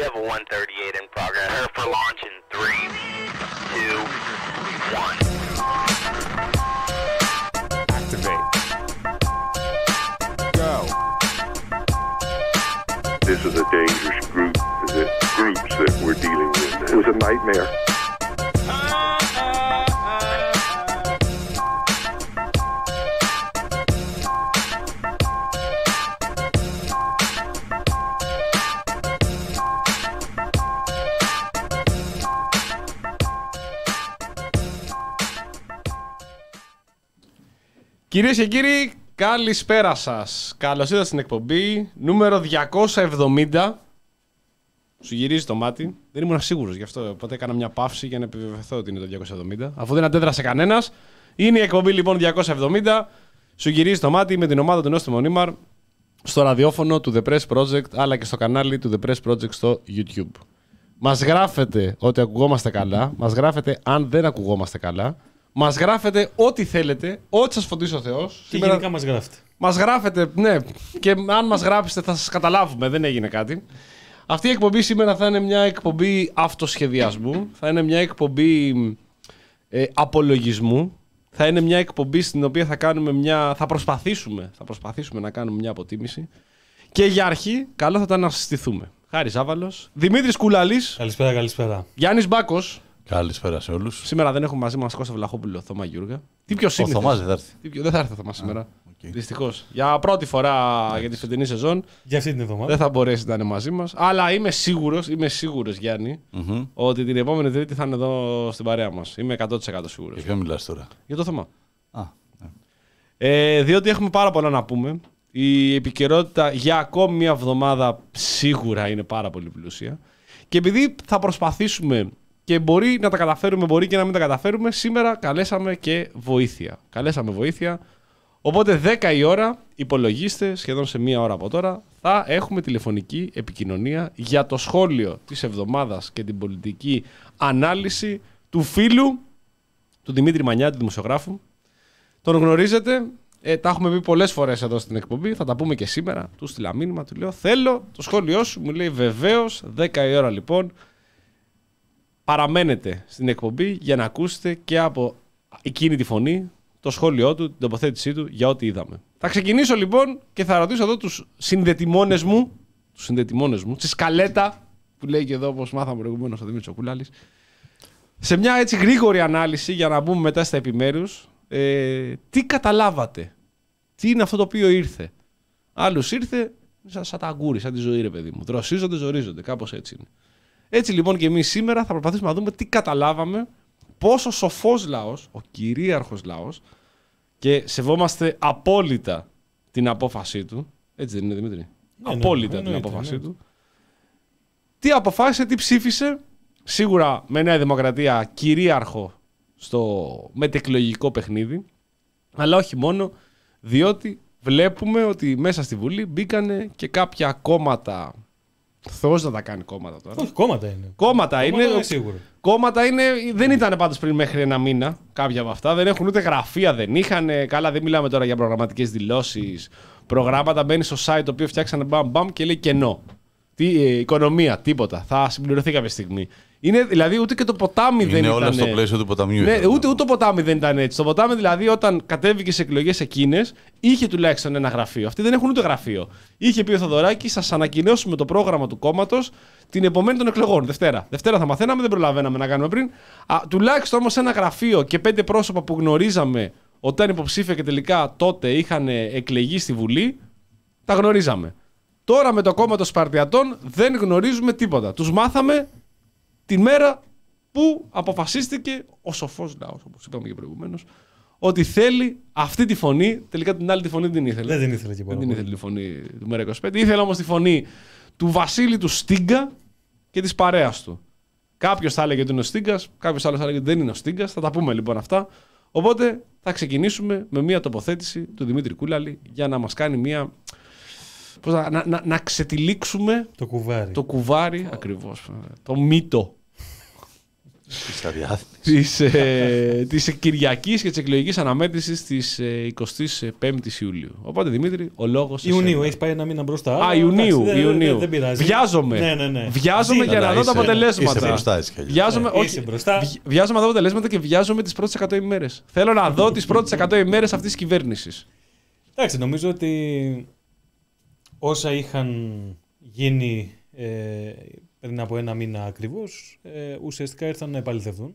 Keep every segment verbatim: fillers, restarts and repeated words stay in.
Level one thirty-eight in progress. Prepare for launch in three, two, one. Activate. Go. This is a dangerous group, the groups that we're dealing with. It was a nightmare. Κυρίες και κύριοι, καλησπέρα σας. Καλώς ήρθατε στην εκπομπή νούμερο διακόσια εβδομήντα. Σου γυρίζει το μάτι. Δεν ήμουν σίγουρος γι' αυτό. Οπότε έκανα μια παύση για να επιβεβαιωθώ ότι είναι το διακόσια εβδομήντα. Αφού δεν αντέδρασε κανένας. Είναι η εκπομπή λοιπόν διακόσια εβδομήντα. Σου γυρίζει το μάτι με την ομάδα του Νόστιμου Νίμαρ στο ραδιόφωνο του The Press Project αλλά και στο κανάλι του The Press Project στο YouTube. Μας γράφετε ότι ακουγόμαστε καλά. Μας γράφετε αν δεν ακουγόμαστε καλά. Μας γράφετε ό,τι θέλετε, ό,τι σας φωτίσει ο Θεός. Και Σήμερα... γενικά μας γράφετε. Μας γράφετε, ναι, και αν μας γράψετε θα σας καταλάβουμε, δεν έγινε κάτι. Αυτή η εκπομπή σήμερα θα είναι μια εκπομπή αυτοσχεδιασμού, θα είναι μια εκπομπή ε, απολογισμού, θα είναι μια εκπομπή στην οποία θα κάνουμε μια, θα προσπαθήσουμε, θα προσπαθήσουμε να κάνουμε μια αποτίμηση. Και για αρχή, καλό θα ήταν να συστηθούμε. Χάρης Άβαλος, Δημήτρης Κουλαλής. Καλησπέρα, καλησπέρα. Γιάννης Μπάκος. Καλησπέρα σε όλους. Σήμερα δεν έχουμε μαζί μας Κώστα Βλαχόπουλο, Θωμά Γιούργα. Τι πιο σύνηθες. Ο Θωμάς δεν θα έρθει. Τι πιο... Δεν θα έρθει ο Θωμάς σήμερα. Okay. Δυστυχώς. Για πρώτη φορά yeah. για τη φετινή σεζόν. Για αυτή την εβδομάδα. Δεν θα μπορέσει να είναι μαζί μας. Αλλά είμαι σίγουρος, είμαι σίγουρος Γιάννη, mm-hmm. ότι την επόμενη Τρίτη θα είναι εδώ στην παρέα μας. Είμαι εκατό τοις εκατό σίγουρος. Για ποιο μιλάς τώρα? Για το Θωμά. Ah, yeah. ε, διότι έχουμε πάρα πολλά να πούμε. Η επικαιρότητα για ακόμη μια εβδομάδα σίγουρα είναι πάρα πολύ πλούσια. Και επειδή θα προσπαθήσουμε. Και μπορεί να τα καταφέρουμε, μπορεί και να μην τα καταφέρουμε. Σήμερα καλέσαμε και βοήθεια. Καλέσαμε βοήθεια. Οπότε δέκα η ώρα, υπολογίστε, σχεδόν σε μία ώρα από τώρα, θα έχουμε τηλεφωνική επικοινωνία για το σχόλιο της εβδομάδας και την πολιτική ανάλυση του φίλου του Δημήτρη Μανιά, του δημοσιογράφου. Τον γνωρίζετε, ε, τα έχουμε πει πολλές φορές εδώ στην εκπομπή, θα τα πούμε και σήμερα. Του στείλα μήνυμα, του λέω θέλω το σχόλιο σου, μου λέει βεβαίως, δέκα η ώρα λοιπόν. Παραμένετε στην εκπομπή για να ακούσετε και από εκείνη τη φωνή το σχόλιο του, την τοποθέτησή του για ό,τι είδαμε. Θα ξεκινήσω λοιπόν και θα ρωτήσω εδώ τους συνδετημόνες μου, τους συνδετημόνες μου, τη σκαλέτα που λέει και εδώ όπως μάθαμε προηγουμένως ο Δημήτρης Κουλάλης, σε μια έτσι γρήγορη ανάλυση για να μπούμε μετά στα επιμέρους, ε, τι καταλάβατε, τι είναι αυτό το οποίο ήρθε. Άλλους ήρθε σαν, σαν τα αγκούρι, σαν τη ζωή ρε παιδί μου, δροσίζονται, ζορίζονται, κάπως έτσι είναι. Έτσι λοιπόν και εμείς σήμερα θα προσπαθήσουμε να δούμε τι καταλάβαμε, πόσο σοφός λαός, ο κυρίαρχος λαός, και σεβόμαστε απόλυτα την απόφασή του, έτσι δεν είναι Δημήτρη, ναι, απόλυτα ναι, την εννοείται, απόφασή ναι. του, τι αποφάσισε, τι ψήφισε, σίγουρα με Νέα Δημοκρατία κυρίαρχο στο μετεκλογικό παιχνίδι, αλλά όχι μόνο, διότι βλέπουμε ότι μέσα στη Βουλή μπήκανε και κάποια κόμματα. Θεός να τα κάνει κόμματα τώρα. Όχι, κόμματα είναι. Κόμματα είναι. είναι σίγουρο. Κόμματα είναι. Δεν ήταν πάντως πριν μέχρι ένα μήνα κάποια από αυτά. Δεν έχουν ούτε γραφεία, δεν είχαν. Καλά, δεν μιλάμε τώρα για προγραμματικές δηλώσεις. Προγράμματα μπαίνει στο site το οποίο φτιάξανε μπαμ μπαμ και λέει κενό. Τι, ε, οικονομία, τίποτα. Θα συμπληρωθεί κάποια στιγμή. Είναι, δηλαδή ούτε και το ποτάμι είναι δεν ήταν. Είναι όλα στο πλαίσιο του ποταμιού. Ναι, ούτε, ούτε το ποτάμι δεν ήταν έτσι. Το ποτάμι δηλαδή όταν κατέβηκε σε εκλογές εκείνες είχε τουλάχιστον ένα γραφείο. Αυτοί δεν έχουν ούτε γραφείο. Είχε πει ο Θοδωράκης, σας ανακοινώσουμε το πρόγραμμα του κόμματος την επομένη των εκλογών. Δευτέρα. Δευτέρα θα μαθαίναμε, δεν προλαβαίναμε να κάνουμε πριν. Α, τουλάχιστον όμως ένα γραφείο και πέντε πρόσωπα που γνωρίζαμε ότι ήταν υποψήφια και τελικά τότε είχαν εκλεγεί στη Βουλή, τα γνωρίζαμε. Τώρα με το κόμμα των Σπαρτιατών δεν γνωρίζουμε τίποτα. Τους μάθαμε τη μέρα που αποφασίστηκε ο σοφός λαός, όπως είπαμε και προηγουμένως, ότι θέλει αυτή τη φωνή. Τελικά την άλλη τη φωνή δεν την ήθελε. Δεν την ήθελε και Δεν την ήθελε τη φωνή του Μέρα είκοσι πέντε. Ήθελε όμως τη φωνή του Βασίλη του Στίγκα και της παρέας του. Κάποιος θα έλεγε ότι είναι ο Στίγκας, κάποιος άλλος θα έλεγε ότι δεν είναι ο Στίγκας. Θα τα πούμε λοιπόν αυτά. Οπότε θα ξεκινήσουμε με μια τοποθέτηση του Δημήτρη Κούλαλη για να μας κάνει μια. Πώς να, να, να, να ξετυλίξουμε το κουβάρι. Το κουβάρι, ακριβώς. Το μύτο. Της αδιάθμισης. της, ε, της Κυριακής και της εκλογικής αναμέτρησης της ε, εικοστής πέμπτης Ιουλίου. Οπότε, Δημήτρη, ο λόγος σε Ιουνίου, σένα. έχει πάει ένα μήνα μπροστά. Α, αλλά, Ιουνίου. εντάξει, Ιουνίου. Δεν, δεν πειράζει. Βιάζομαι. Ναι, ναι, ναι. Βιάζομαι Ζει. για να Καλά, δω τα είσαι- αποτελέσματα. Είσαι μπροστά έτσι κι αλλιώς. Βιάζομαι, Ναι, όχι, είσαι μπροστά. βι- βιάζομαι να δω αποτελέσματα και βιάζομαι τις πρώτες εκατό ημέρες. Θέλω να δω τις πρώτες εκατό ημέρες αυτής της κυβέρνησης. Εντάξει, νομίζω ότι όσα είχαν γίνει ε, πριν από ένα μήνα ακριβώς, ε, ουσιαστικά ήρθαν να επαληθευτούν.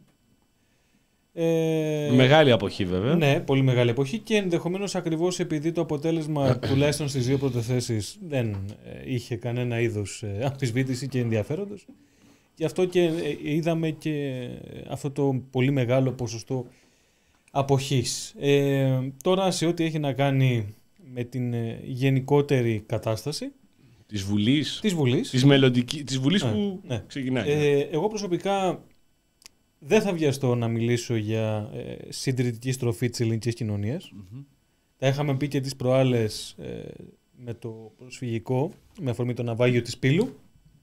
Ε, Μεγάλη αποχή, βέβαια. Ναι, πολύ μεγάλη εποχή και ενδεχομένως ακριβώς επειδή το αποτέλεσμα τουλάχιστον στις δύο πρώτες θέσεις δεν ε, είχε κανένα είδους ε, αμφισβήτηση και ενδιαφέροντος. Γι' αυτό και ε, είδαμε και αυτό το πολύ μεγάλο ποσοστό αποχής. Ε, τώρα σε ό,τι έχει να κάνει με την ε, γενικότερη κατάσταση Της Βουλής. της Βουλής. Της, μελλοντική, της Βουλής Ναι, που ναι. ξεκινάει. Ε, εγώ προσωπικά δεν θα βιαστώ να μιλήσω για ε, συντηρητική στροφή της ελληνικής κοινωνίας. Mm-hmm. Τα είχαμε πει και τις προάλλες ε, με το προσφυγικό, με αφορμή το ναυάγιο της Πύλου,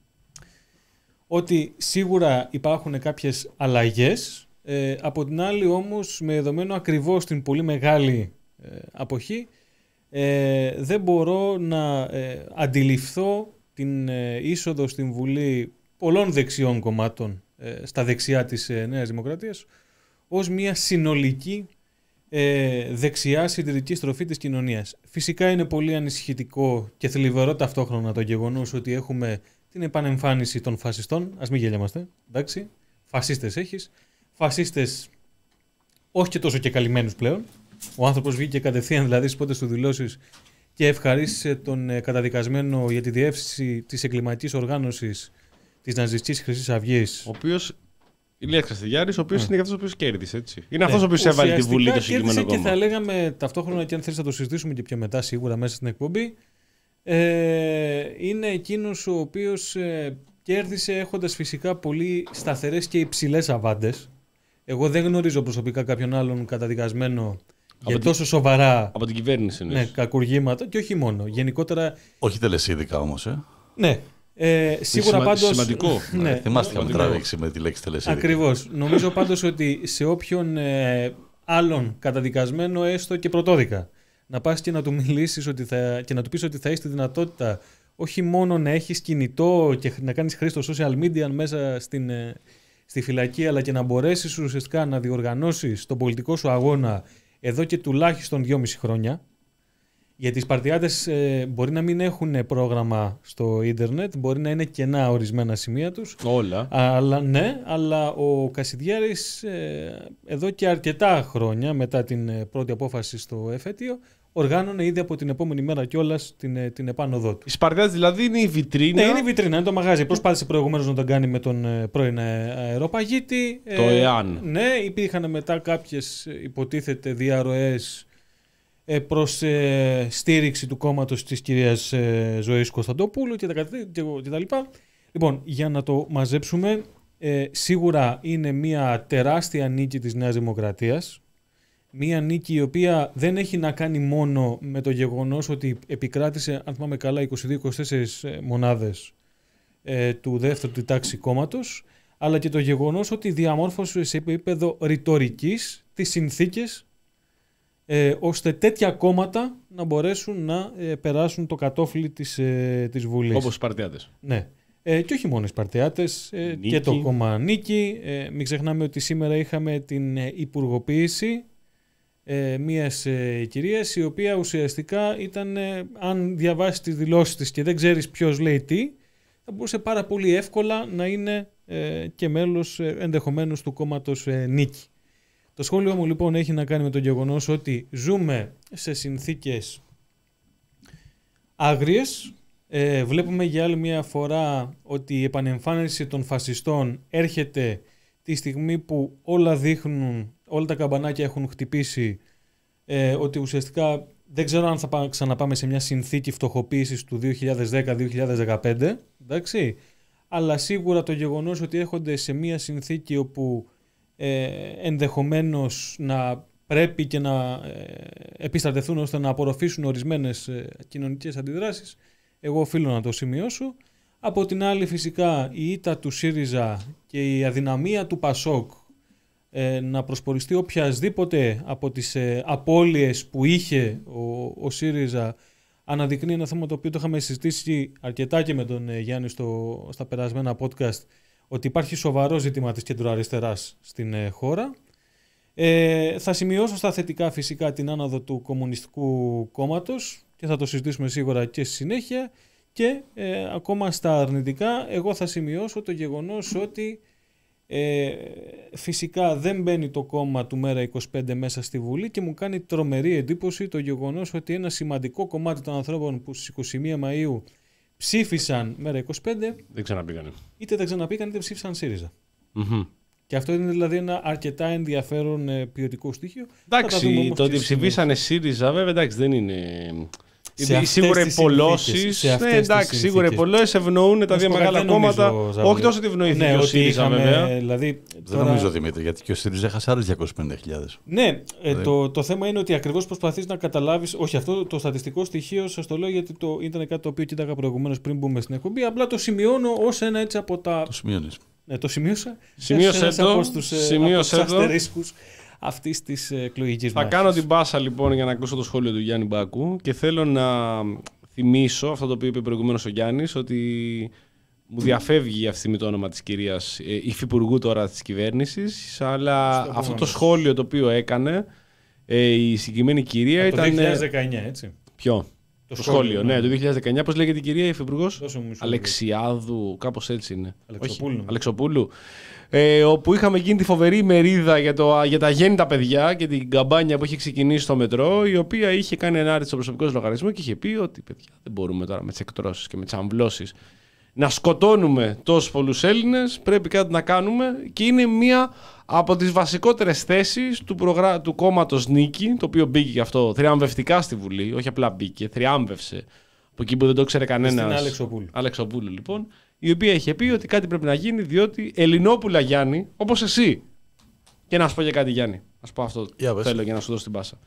ότι σίγουρα υπάρχουν κάποιες αλλαγές, ε, από την άλλη όμως με δεδομένο ακριβώς την πολύ μεγάλη ε, αποχή, ε, δεν μπορώ να ε, αντιληφθώ την ε, είσοδο στην Βουλή πολλών δεξιών κομμάτων ε, στα δεξιά της ε, Νέας Δημοκρατίας ως μια συνολική ε, δεξιά συντηρητική στροφή της κοινωνίας. Φυσικά είναι πολύ ανησυχητικό και θλιβερό ταυτόχρονα το γεγονός ότι έχουμε την επανεμφάνιση των φασιστών. Ας μην γελιόμαστε, εντάξει. Φασίστες έχεις. Φασίστες όχι και τόσο και καλυμμένους πλέον. Ο άνθρωπος βγήκε κατευθείαν δηλαδή στις πρώτες του δηλώσεις και ευχαρίστησε τον ε, καταδικασμένο για τη διεύθυνση της εγκληματικής οργάνωσης της Ναζιστικής Χρυσής Αυγής. Ο οποίος. Ηλίας Καστιδιάρης, ο οποίος Ναι. είναι και αυτός ο οποίος κέρδισε, έτσι. Είναι Ναι, αυτός ο οποίος έβαλε τη Βουλή το ουσιαστικά συγκεκριμένο κέρδισε κόμμα. και θα λέγαμε ταυτόχρονα, και αν θέλεις να το συζητήσουμε και πιο μετά σίγουρα μέσα στην εκπομπή, ε, είναι εκείνος ο οποίος ε, κέρδισε έχοντας φυσικά πολύ σταθερές και υψηλές αβάντες. Εγώ δεν γνωρίζω προσωπικά κάποιον άλλον καταδικασμένο για τη- τόσο σοβαρά Από την κυβέρνηση, ναι, ναι. κακουργήματα και όχι μόνο. Γενικότερα, Όχι τελεσίδικα όμως, ε. ναι. Ε, σίγουρα σημα- πάντως... σημαντικό. ναι, Θυμάστε είχαμε σημαντικό. τραβήξει με τη λέξη τελεσίδικα. ακριβώς. Νομίζω πάντως ότι σε όποιον ε, άλλον καταδικασμένο έστω και πρωτόδικα να πας και να του μιλήσεις ότι θα, και να του πεις ότι θα έχεις τη δυνατότητα όχι μόνο να έχεις κινητό και να κάνεις χρήση στο social media μέσα στην, ε, στη φυλακή, αλλά και να μπορέσεις ουσιαστικά να διοργανώσεις τον πολιτικό σου αγώνα εδώ και τουλάχιστον δυόμιση χρόνια. Γιατί οι Σπαρτιάτες ε, μπορεί να μην έχουν πρόγραμμα στο ίντερνετ, μπορεί να είναι κενά ορισμένα σημεία τους. Όλα. Αλλά ναι, αλλά ο Κασιδιάρης ε, εδώ και αρκετά χρόνια μετά την ε, πρώτη απόφαση στο εφέτειο οργάνωνε ήδη από την επόμενη μέρα κιόλας την, ε, την επάνωδό του. Η Σπαρτιάτης δηλαδή είναι η βιτρίνα. Ναι, είναι η βιτρίνα, είναι το μαγάζι. Προσπάθησε προηγουμένως να τον κάνει με τον ε, πρώην ε, αεροπαγίτη. Το ΕΑΝ. Ναι, υπήρχαν μετά κάποιες ε, υποτίθεται διαρροές ε, προς ε, στήριξη του κόμματος της κυρίας ε, Ζωής Κωνσταντοπούλου και τα, κατα- και, και τα λοιπά. Λοιπόν, για να το μαζέψουμε, ε, σίγουρα είναι μια τεράστια νίκη της Νέας Δημοκρατίας. Μια νίκη η οποία δεν έχει να κάνει μόνο με το γεγονός ότι επικράτησε, αν θυμάμαι καλά, είκοσι δύο είκοσι τέσσερις μονάδες ε, του δεύτερου τη τάξη κόμματος, αλλά και το γεγονός ότι διαμόρφωσε σε επίπεδο ρητορικής τις συνθήκες ε, ώστε τέτοια κόμματα να μπορέσουν να ε, περάσουν το κατόφλι της, ε, της Βουλής. Όπως οι Σπαρτιάτες. Ναι. Ε, και όχι μόνο οι Σπαρτιάτες, ε, Νίκη. και το κόμμα Νίκη. Ε, μην ξεχνάμε ότι σήμερα είχαμε την ε, υπουργοποίηση ε, μιας ε, κυρίας, η οποία ουσιαστικά ήταν, ε, αν διαβάσεις τις δηλώσεις της και δεν ξέρεις ποιος λέει τι, θα μπορούσε πάρα πολύ εύκολα να είναι ε, και μέλος ε, ενδεχομένως του κόμματος ε, Νίκη. Το σχόλιο μου λοιπόν έχει να κάνει με το γεγονός ότι ζούμε σε συνθήκες άγριες. Ε, βλέπουμε για άλλη μια φορά ότι η επανεμφάνιση των φασιστών έρχεται τη στιγμή που όλα δείχνουν, όλα τα καμπανάκια έχουν χτυπήσει, ε, ότι ουσιαστικά δεν ξέρω αν θα πά, ξαναπάμε σε μια συνθήκη φτωχοποίησης του δύο χιλιάδες δέκα δύο χιλιάδες δεκαπέντε, εντάξει, αλλά σίγουρα το γεγονός ότι έρχονται σε μια συνθήκη όπου ε, ενδεχομένως να πρέπει και να ε, επιστρατευτούν ώστε να απορροφήσουν ορισμένες ε, κοινωνικές αντιδράσεις, εγώ οφείλω να το σημειώσω, Από την άλλη φυσικά η ήττα του ΣΥΡΙΖΑ και η αδυναμία του ΠΑΣΟΚ ε, να προσποριστεί οποιασδήποτε από τις ε, απώλειες που είχε ο, ο ΣΥΡΙΖΑ αναδεικνύει ένα θέμα το οποίο το είχαμε συζητήσει αρκετά και με τον ε, Γιάννη στο, στα περασμένα podcast, ότι υπάρχει σοβαρό ζήτημα της κεντροαριστεράς στην ε, χώρα. Ε, θα σημειώσω στα θετικά φυσικά την άνοδο του Κομμουνιστικού Κόμματος και θα το συζητήσουμε σίγουρα και στη συνέχεια, και ε, ακόμα στα αρνητικά εγώ θα σημειώσω το γεγονός ότι ε, φυσικά δεν μπαίνει το κόμμα του Μέρα είκοσι πέντε μέσα στη Βουλή και μου κάνει τρομερή εντύπωση το γεγονός ότι ένα σημαντικό κομμάτι των ανθρώπων που στις είκοσι μία Μαΐου ψήφισαν Μέρα είκοσι πέντε δεν ξαναπήγανε. Είτε δεν ξαναπήγαν είτε ψήφισαν ΣΥΡΙΖΑ. Mm-hmm. Και αυτό είναι δηλαδή ένα αρκετά ενδιαφέρον ε, ποιοτικό στοιχείο. Εντάξει, το ότι ψηφίσανε ΣΥΡΙΖΑ βέβαια εντάξει δεν είναι. Σε σίγουρα οι πολλώσεις. Ναι, εντάξει, σίγουρα οι πολλές ευνοούν τα δύο μεγάλα κόμματα. Όχι τόσο ότι ευνοήθηκε ναι, ο ΣΥΡΙΖΑ βέβαια. Δηλαδή, δεν τώρα... νομίζω Δημήτρη, γιατί και ο ΣΥΡΙΖΑ έχασε άλλες διακόσιες πενήντα χιλιάδες. Ναι, ε, το, το θέμα είναι ότι ακριβώς προσπαθείς να καταλάβεις. Όχι, αυτό το στατιστικό στοιχείο σας το λέω γιατί το, ήταν κάτι το οποίο κοίταγα προηγουμένως πριν μπούμε στην εκπομπή. Απλά το σημειώνω ως ένα έτσι από τα. Το σημειώνεις. Ναι, το σημείωσα. Σημείωσε το. Από τους αστερίσκους αυτής της εκλογικής μάχης. Θα κάνω την πάσα λοιπόν για να ακούσω το σχόλιο του Γιάννη Μπάκου και θέλω να θυμίσω αυτό το οποίο είπε προηγουμένως ο Γιάννης, ότι μου διαφεύγει αυτή τη στιγμή το όνομα της κυρίας ε, υφυπουργού τώρα της κυβέρνησης, αλλά αυτό το μας. σχόλιο το οποίο έκανε ε, η συγκεκριμένη κυρία από ήταν. Το δύο χιλιάδες δεκαεννιά, έτσι. Ποιο? Το, το σχόλιο, σχόλιο, ναι, το δύο χιλιάδες δεκαεννιά. Πώς λέγεται η κυρία υφυπουργός? Αλεξιάδου, κάπως έτσι είναι. Αλεξοπούλου. Όχι, Αλεξοπούλου. Ε, όπου είχαμε γίνει τη φοβερή ημερίδα για, το, για τα γέννητα παιδιά και την καμπάνια που είχε ξεκινήσει στο μετρό, η οποία είχε κάνει ένα άρθρο στο προσωπικό λογαριασμό και είχε πει ότι παιδιά, δεν μπορούμε τώρα με τις εκτρώσεις και με τις αμβλώσεις να σκοτώνουμε τόσους πολλούς Έλληνες, πρέπει κάτι να κάνουμε, και είναι μία από τις βασικότερες θέσεις του, προγρα... του κόμματος Νίκη, το οποίο μπήκε και αυτό θριαμβευτικά στη Βουλή, όχι απλά μπήκε, θριάμβευσε από εκεί που δεν το ξέρε κανένας. Στην Αλεξοπούλου. Αλεξοπούλου λοιπόν, η οποία είχε πει ότι κάτι πρέπει να γίνει, διότι Ελληνόπουλα Γιάννη, όπως εσύ. Και να σου πω για κάτι Γιάννη, να σου πω αυτό yeah, θέλω για να σου δώσω την πάσα.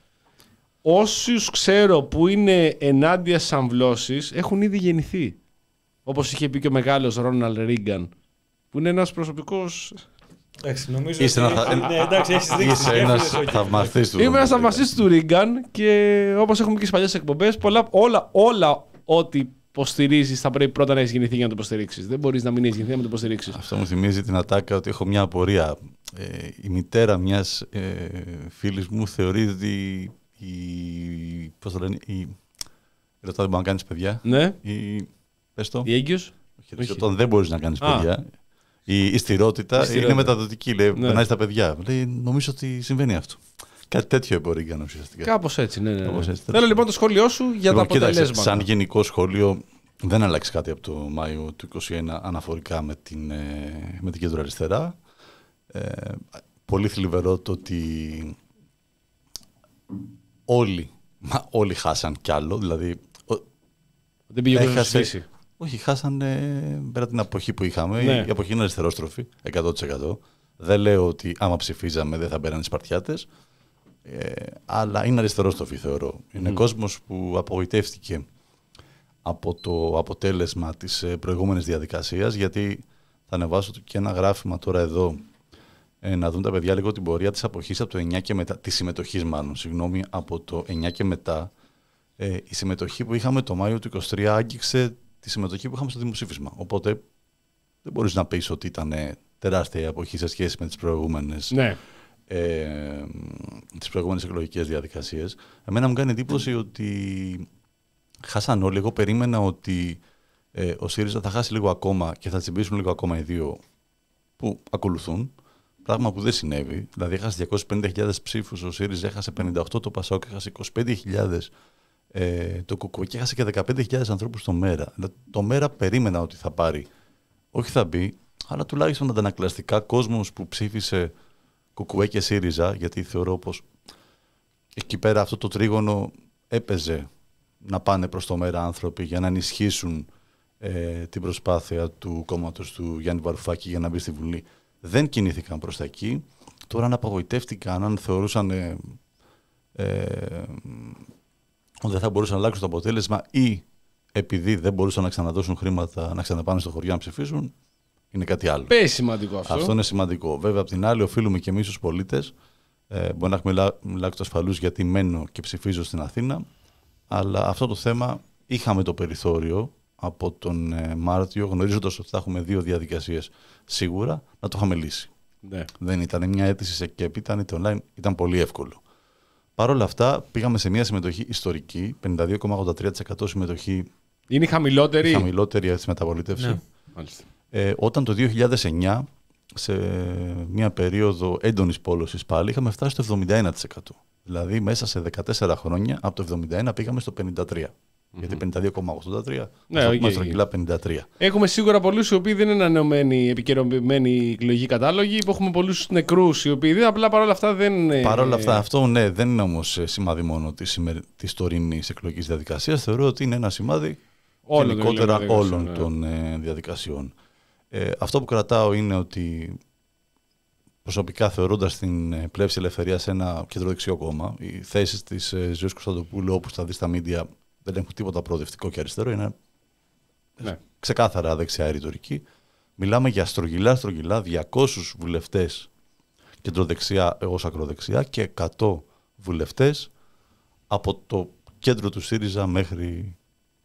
Όσους ξέρω που είναι ενάντια στις αμβλώσεις έχουν ήδη γεννηθεί. Όπως είχε πει και ο μεγάλος Ρόναλντ Ρίγκαν, που είναι ένας προσωπικός. Εντάξει, νομίζω Είσαι ότι... ένα... ναι, εντάξει, έχεις δείξει. Είσαι ένας θαυμαστής του. Είμαι ένας θαυμαστής του Ρίγκαν και όπως έχουμε και στις παλιές εκπομπές, πολλά, όλα, όλα ό,τι υποστηρίζεις θα πρέπει πρώτα να έχεις γεννηθεί για να το υποστηρίξεις. Δεν μπορείς να μην έχεις γεννηθεί για να το υποστηρίξεις. Αυτό μου θυμίζει την ατάκα ότι έχω μια απορία. Ε, η μητέρα μιας ε, φίλης μου θεωρεί ότι η. Πώς το λένε, η. Ρωτά, δεν μπορεί να κάνεις παιδιά. Ναι. Η... Πες το. Η έγκυος. Όχι, όταν δεν μπορείς να κάνεις Α. παιδιά. Η, η στηρότητα είναι μεταδοτική. Λέει, ναι. Περνάει στα παιδιά. Λέει, νομίζω ότι συμβαίνει αυτό. Κάτι τέτοιο μπορεί να ουσιαστικά. Κάπως έτσι, ναι. ναι, ναι. Κάπως έτσι. Θέλω λοιπόν το σχόλιο σου για λοιπόν, τα αποτελέσματα. Κοίταξε, σαν γενικό σχόλιο, δεν αλλάξει κάτι από το Μάιο του είκοσι ένα αναφορικά με την, με την κεντροαριστερά. Ε, πολύ θλιβερό το ότι όλοι, μα όλοι χάσαν κι άλλο. Δηλαδή, δεν πήγε έχασε, όχι, χάσαν ε, πέρα την αποχή που είχαμε. Ναι. Η αποχή είναι αριστερόστροφη, εκατό τοις εκατό. Δεν λέω ότι άμα ψηφίζαμε δεν θα μπαίνανε οι Σπαρτιάτες, ε, αλλά είναι αριστερόστροφη θεωρώ. Mm. Είναι κόσμος που απογοητεύτηκε από το αποτέλεσμα της προηγούμενης διαδικασίας, γιατί θα ανεβάσω και ένα γράφημα τώρα εδώ, ε, να δουν τα παιδιά λίγο την πορεία της αποχής από το εννιά και μετά, της συμμετοχής μάλλον, συγγνώμη, από το εννιά και μετά. Ε, η συμμετοχή που είχαμε το Μάιο του είκοσι τρία άγγιξε τη συμμετοχή που είχαμε στο δημοψήφισμα. Οπότε δεν μπορείς να πεις ότι ήταν τεράστια η αποχή σε σχέση με τις προηγούμενες, ναι. ε, τις προηγούμενες εκλογικές διαδικασίες. Εμένα μου κάνει εντύπωση ότι χάσαν όλοι. Εγώ περίμενα ότι ε, ο ΣΥΡΙΖΑ θα χάσει λίγο ακόμα και θα τσιμπήσουν λίγο ακόμα οι δύο που ακολουθούν. Πράγμα που δεν συνέβη. Δηλαδή έχασε διακόσιες πενήντα χιλιάδες ψήφους ο ΣΥΡΙΖΑ, έχασε πενήντα οκτώ το ΠΑΣΟΚ, έχασε είκοσι πέντε χιλιάδες ε, το ΚΚΕ και έχασε και δεκαπέντε χιλιάδες ανθρώπους στο ΜΕΡΑ. Δηλαδή, το ΜΕΡΑ περίμενα ότι θα πάρει. Όχι θα μπει, αλλά τουλάχιστον αντανακλαστικά κόσμος που ψήφισε ΚΚΕ και ΣΥΡΙΖΑ, γιατί θεωρώ πως εκεί πέρα αυτό το τρίγωνο έπαιζε να πάνε προς το ΜΕΡΑ άνθρωποι για να ενισχύσουν ε, την προσπάθεια του κόμματος του Γιάννη Βαρουφάκη για να μπει στη Βουλή. Δεν κινήθηκαν προς τα εκεί. Τώρα αν απογοητεύτηκαν, αν θεωρούσαν ε, ε, ότι δεν θα μπορούσαν να αλλάξουν το αποτέλεσμα ή επειδή δεν μπορούσαν να ξαναδώσουν χρήματα να ξαναπάνε στο χωριό να ψηφίσουν, είναι κάτι άλλο. Πες σημαντικό αυτό. Αυτό είναι σημαντικό. Βέβαια, απ' την άλλη, οφείλουμε και εμείς ως πολίτες. Ε, μπορεί να έχουμε λάκτο ασφαλούς γιατί μένω και ψηφίζω στην Αθήνα, αλλά αυτό το θέμα είχαμε το περιθώριο από τον ε, Μάρτιο, γνωρίζοντας ότι θα έχουμε δύο διαδικασίες σίγουρα, να το είχαμε λύσει. Ναι. Δεν ήταν μια αίτηση σε ΚΕΠ, ήταν είτε online, ήταν πολύ εύκολο. Παρ' όλα αυτά, πήγαμε σε μια συμμετοχή ιστορική, πενήντα δύο κόμμα ογδόντα τρία τοις εκατό συμμετοχή. Είναι η χαμηλότερη. Η χαμηλότερη στη μεταπολίτευση. Ναι. Ε, όταν το δύο χιλιάδες εννιά, σε μια περίοδο έντονης πόλωσης πάλι, είχαμε φτάσει στο εβδομήντα ένα τοις εκατό. Δηλαδή, μέσα σε δεκατέσσερα χρόνια, από το εβδομήντα ένα πήγαμε στο πενήντα τρία τοις εκατό. Mm-hmm. Γιατί πενήντα δύο κόμμα ογδόντα τρία, ναι, okay, στρογγυλά πενήντα τρία. Έχουμε σίγουρα πολλούς οι οποίοι δεν είναι ανανεωμένοι, επικαιροποιημένοι εκλογικοί κατάλογοι, που έχουμε πολλούς νεκρούς οι οποίοι δεν, απλά παρόλα αυτά δεν. Παρόλα αυτά, αυτό ναι, δεν είναι όμως σημάδι μόνο της, της τωρινής εκλογικής διαδικασίας. Θεωρώ ότι είναι ένα σημάδι γενικότερα όλων ναι. των ε, διαδικασιών. Ε, αυτό που κρατάω είναι ότι προσωπικά, θεωρώντας την Πλεύση Ελευθερίας ένα κεντροδεξιό κόμμα, οι θέσεις της ε, Ζωής Κωνσταντοπούλου, όπως θα δει στα μίντια, δεν έχουν τίποτα προοδευτικό και αριστερό, είναι ναι. ξεκάθαρα δεξιά ρητορική. Μιλάμε για στρογγυλά, στρογγυλά διακόσιους βουλευτές κεντροδεξιά έως ακροδεξιά και εκατό βουλευτές από το κέντρο του ΣΥΡΙΖΑ μέχρι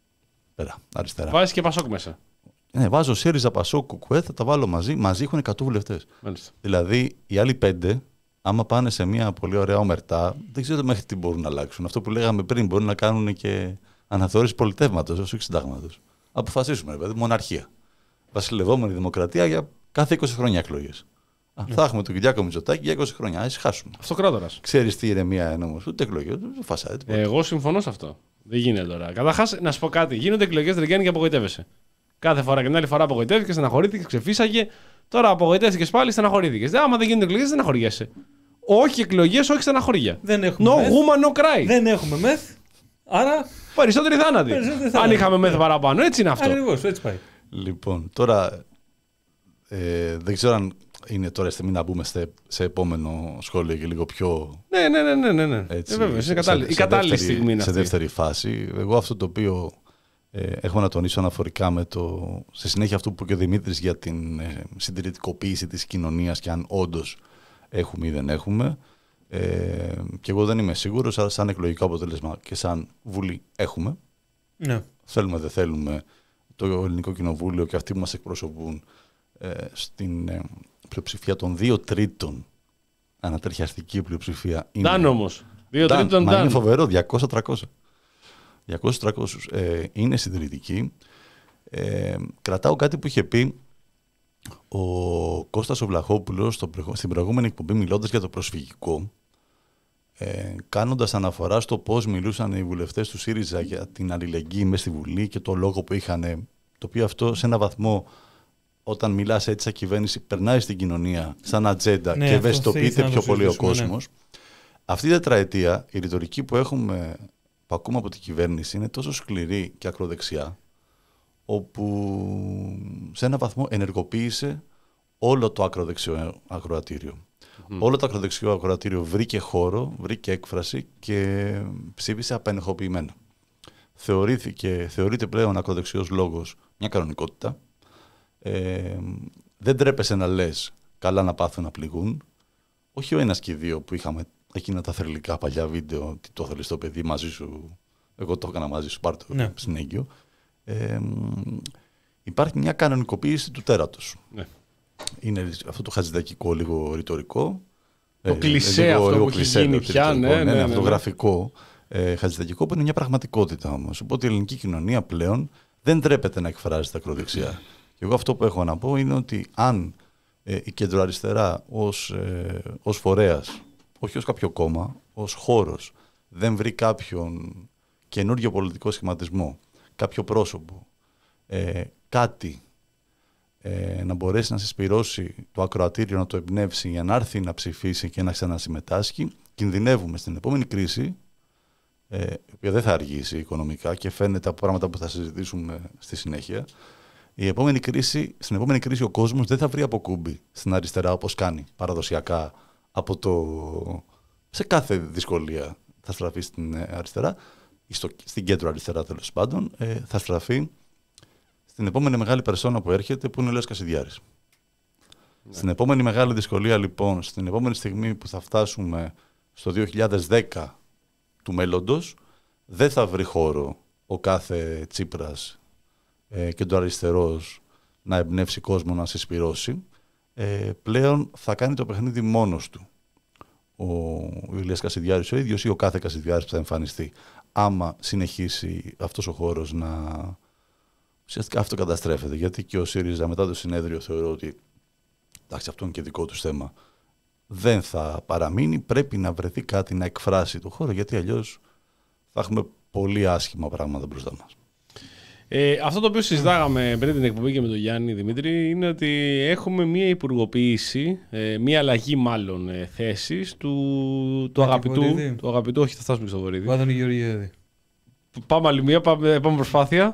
πέρα, αριστερά. Βάζεις και Πασόκ μέσα. Ναι, βάζω ΣΥΡΙΖΑ, Πασόκ, Κουκουέ, θα τα βάλω μαζί. Μαζί έχουν εκατό βουλευτές. Μάλιστα. Δηλαδή, οι άλλοι πέντε, άμα πάνε σε μια πολύ ωραία ομερτά, δεν ξέρω μέχρι τι μπορούν να αλλάξουν. Αυτό που λέγαμε πριν, μπορούν να κάνουν και αναθεώρηση πολιτεύματος, όχι συντάγματος. Αποφασίσουμε, δηλαδή, μοναρχία. Βασιλευόμενη δημοκρατία για κάθε είκοσι χρόνια εκλογές. Ναι. Θα έχουμε τον Κυριάκο Μητσοτάκη για είκοσι χρόνια. Α χάσουμε. Αυτοκράτορας. Ξέρεις τι ηρεμία είναι όμως, ούτε εκλογές, ούτε φασάδι. Εγώ συμφωνώ σε αυτό. Δεν γίνεται τώρα. Καταρχάς, να σου πω κάτι. Γίνονται εκλογές Δρυγέννη και απογοητεύεσαι. Κάθε φορά και την άλλη φορά απογοητεύτηκε, στεναχωρήθηκε, ξεφύσαγε. Τώρα απογοητεύτηκε πάλι, στεναχωρήθηκε. Άμα δεν γίνονται εκλογές, στεναχωριέσαι. Όχι εκλογές, όχι στεναχωρία. Δεν έχουμε. No woman, no cry. Δεν έχουμε μεθ. Άρα. Περισσότεροι θάνατοι. Αν είχαμε μεθ παραπάνω, έτσι είναι αυτό. Ακριβώς, έτσι πάει. Λοιπόν, τώρα. Ε, δεν ξέρω αν είναι τώρα στιγμή να μπούμε σε, σε επόμενο σχόλιο και λίγο πιο. Ναι, ναι, ναι. ναι, ναι. Έτσι, ε, βέβαια, είναι κατάλληλη, σε, η κατάλληλη δεύτερη, στιγμή είναι σε αυτή. δεύτερη φάση. Εγώ αυτό το οποίο ε, έχω να τονίσω αναφορικά με το. Σε συνέχεια αυτού που είπε και ο Δημήτρης για την ε, συντηρητικοποίηση της κοινωνίας και αν όντως έχουμε ή δεν έχουμε. Ε, και εγώ δεν είμαι σίγουρος, αλλά σαν εκλογικό αποτέλεσμα και σαν Βουλή έχουμε. Ναι. Θέλουμε, δεν θέλουμε το Ελληνικό Κοινοβούλιο και αυτοί που μας εκπροσωπούν ε, στην ε, πλειοψηφία των δύο τρίτων, ανατριχιαστική πλειοψηφία. Ντάν όμως. Δύο τρίτων Ντάν. Είναι φοβερό, διακόσια τριακόσια. διακόσια τριακόσια. Ε, είναι συντηρητική. Ε, κρατάω κάτι που είχε πει ο Κώστας ο Βλαχόπουλος στο, στην προηγούμενη εκπομπή, μιλώντας για το προσφυγικό, ε, κάνοντας αναφορά στο πώς μιλούσαν οι βουλευτές του ΣΥΡΙΖΑ για την αλληλεγγύη μες στη Βουλή και το λόγο που είχαν, το οποίο αυτό σε ένα βαθμό, όταν μιλάς έτσι σαν κυβέρνηση, περνάει στην κοινωνία σαν ατζέντα ναι, και ευαισθητοποιείται πιο πολύ ο κόσμος. Ναι. Αυτή η τετραετία, η ρητορική που έχουμε, που ακούμε από την κυβέρνηση, είναι τόσο σκληρή και ακροδεξιά, όπου σε ένα βαθμό ενεργοποίησε όλο το ακροδεξιό ακροατήριο. Mm. Όλο το ακροδεξιό ακροατήριο βρήκε χώρο, βρήκε έκφραση και ψήφισε απενεχοποιημένα. Θεωρήθηκε, θεωρείται πλέον ακροδεξιός λόγος μια κανονικότητα. Ε, δεν τρέπεσαι να λες καλά να πάθουν να πληγούν. Όχι ο ένας και οι δύο που είχαμε εκείνα τα θρελικά παλιά βίντεο, τι το θέλεις το παιδί μαζί σου, εγώ το έκανα μαζί σου, πάρ' το ναι. συνέγγιο. Ε, υπάρχει μια κανονικοποίηση του τέρατος. Ναι. Είναι αυτό το χατζηδακικό, λίγο ρητορικό. Το ε, κλισέ λίγο, αυτό λίγο που έχει γίνει πια. Ναι, ναι, ναι, ναι, αυτό γραφικό ε, χατζηδακικό που είναι μια πραγματικότητα όμως. Οπότε η ελληνική κοινωνία πλέον δεν τρέπεται να εκφράζει τα ακροδεξιά. Και εγώ αυτό που έχω να πω είναι ότι αν ε, η κεντροαριστερά ως, ε, ως φορέας, όχι ως κάποιο κόμμα, ως χώρος, δεν βρει κάποιον καινούριο πολιτικό σχηματισμό, κάποιο πρόσωπο, ε, κάτι ε, να μπορέσει να συσπυρώσει το ακροατήριο, να το εμπνεύσει για να έρθει να ψηφίσει και να ξανασυμμετάσχει, κινδυνεύουμε στην επόμενη κρίση, ε, η οποία δεν θα αργήσει οικονομικά και φαίνεται από πράγματα που θα συζητήσουμε στη συνέχεια. Η επόμενη κρίση, στην επόμενη κρίση ο κόσμος δεν θα βρει αποκούμπη στην αριστερά όπως κάνει παραδοσιακά από το... σε κάθε δυσκολία θα στραφεί στην αριστερά. στο, στην κέντρο αριστερά τέλος πάντων, ε, θα στραφεί στην επόμενη μεγάλη περσόνα που έρχεται, που είναι ο Ηλίας Κασιδιάρης. Ναι. Στην επόμενη μεγάλη δυσκολία, λοιπόν, στην επόμενη στιγμή που θα φτάσουμε στο δύο χιλιάδες δέκα του μέλλοντος, δεν θα βρει χώρο ο κάθε Τσίπρας ε, κεντροαριστερός να εμπνεύσει κόσμο να συσπυρώσει. Ε, πλέον θα κάνει το παιχνίδι μόνος του ο Ηλίας Κασιδιάρης ο ίδιος ή ο κάθε Κασιδιάρης που θα εμφανιστεί, άμα συνεχίσει αυτός ο χώρος να ουσιαστικά αυτοκαταστρέφεται. Γιατί και ο ΣΥΡΙΖΑ μετά το συνέδριο θεωρώ ότι, εντάξει, αυτό είναι και δικό του θέμα, δεν θα παραμείνει, πρέπει να βρεθεί κάτι να εκφράσει το χώρο, γιατί αλλιώς θα έχουμε πολύ άσχημα πράγματα μπροστά μας. Ε, αυτό το οποίο συζητάγαμε πριν την εκπομπή και με τον Γιάννη Δημήτρη είναι ότι έχουμε μία υπουργοποίηση, ε, μία αλλαγή μάλλον ε, θέσης του, του, αγαπητού, του αγαπητού, όχι θα φτάσουμε στο Βορύδη. Βάδωνη Γεωργιάδη. Πάμε άλλη μία, πάμε, πάμε προσπάθεια.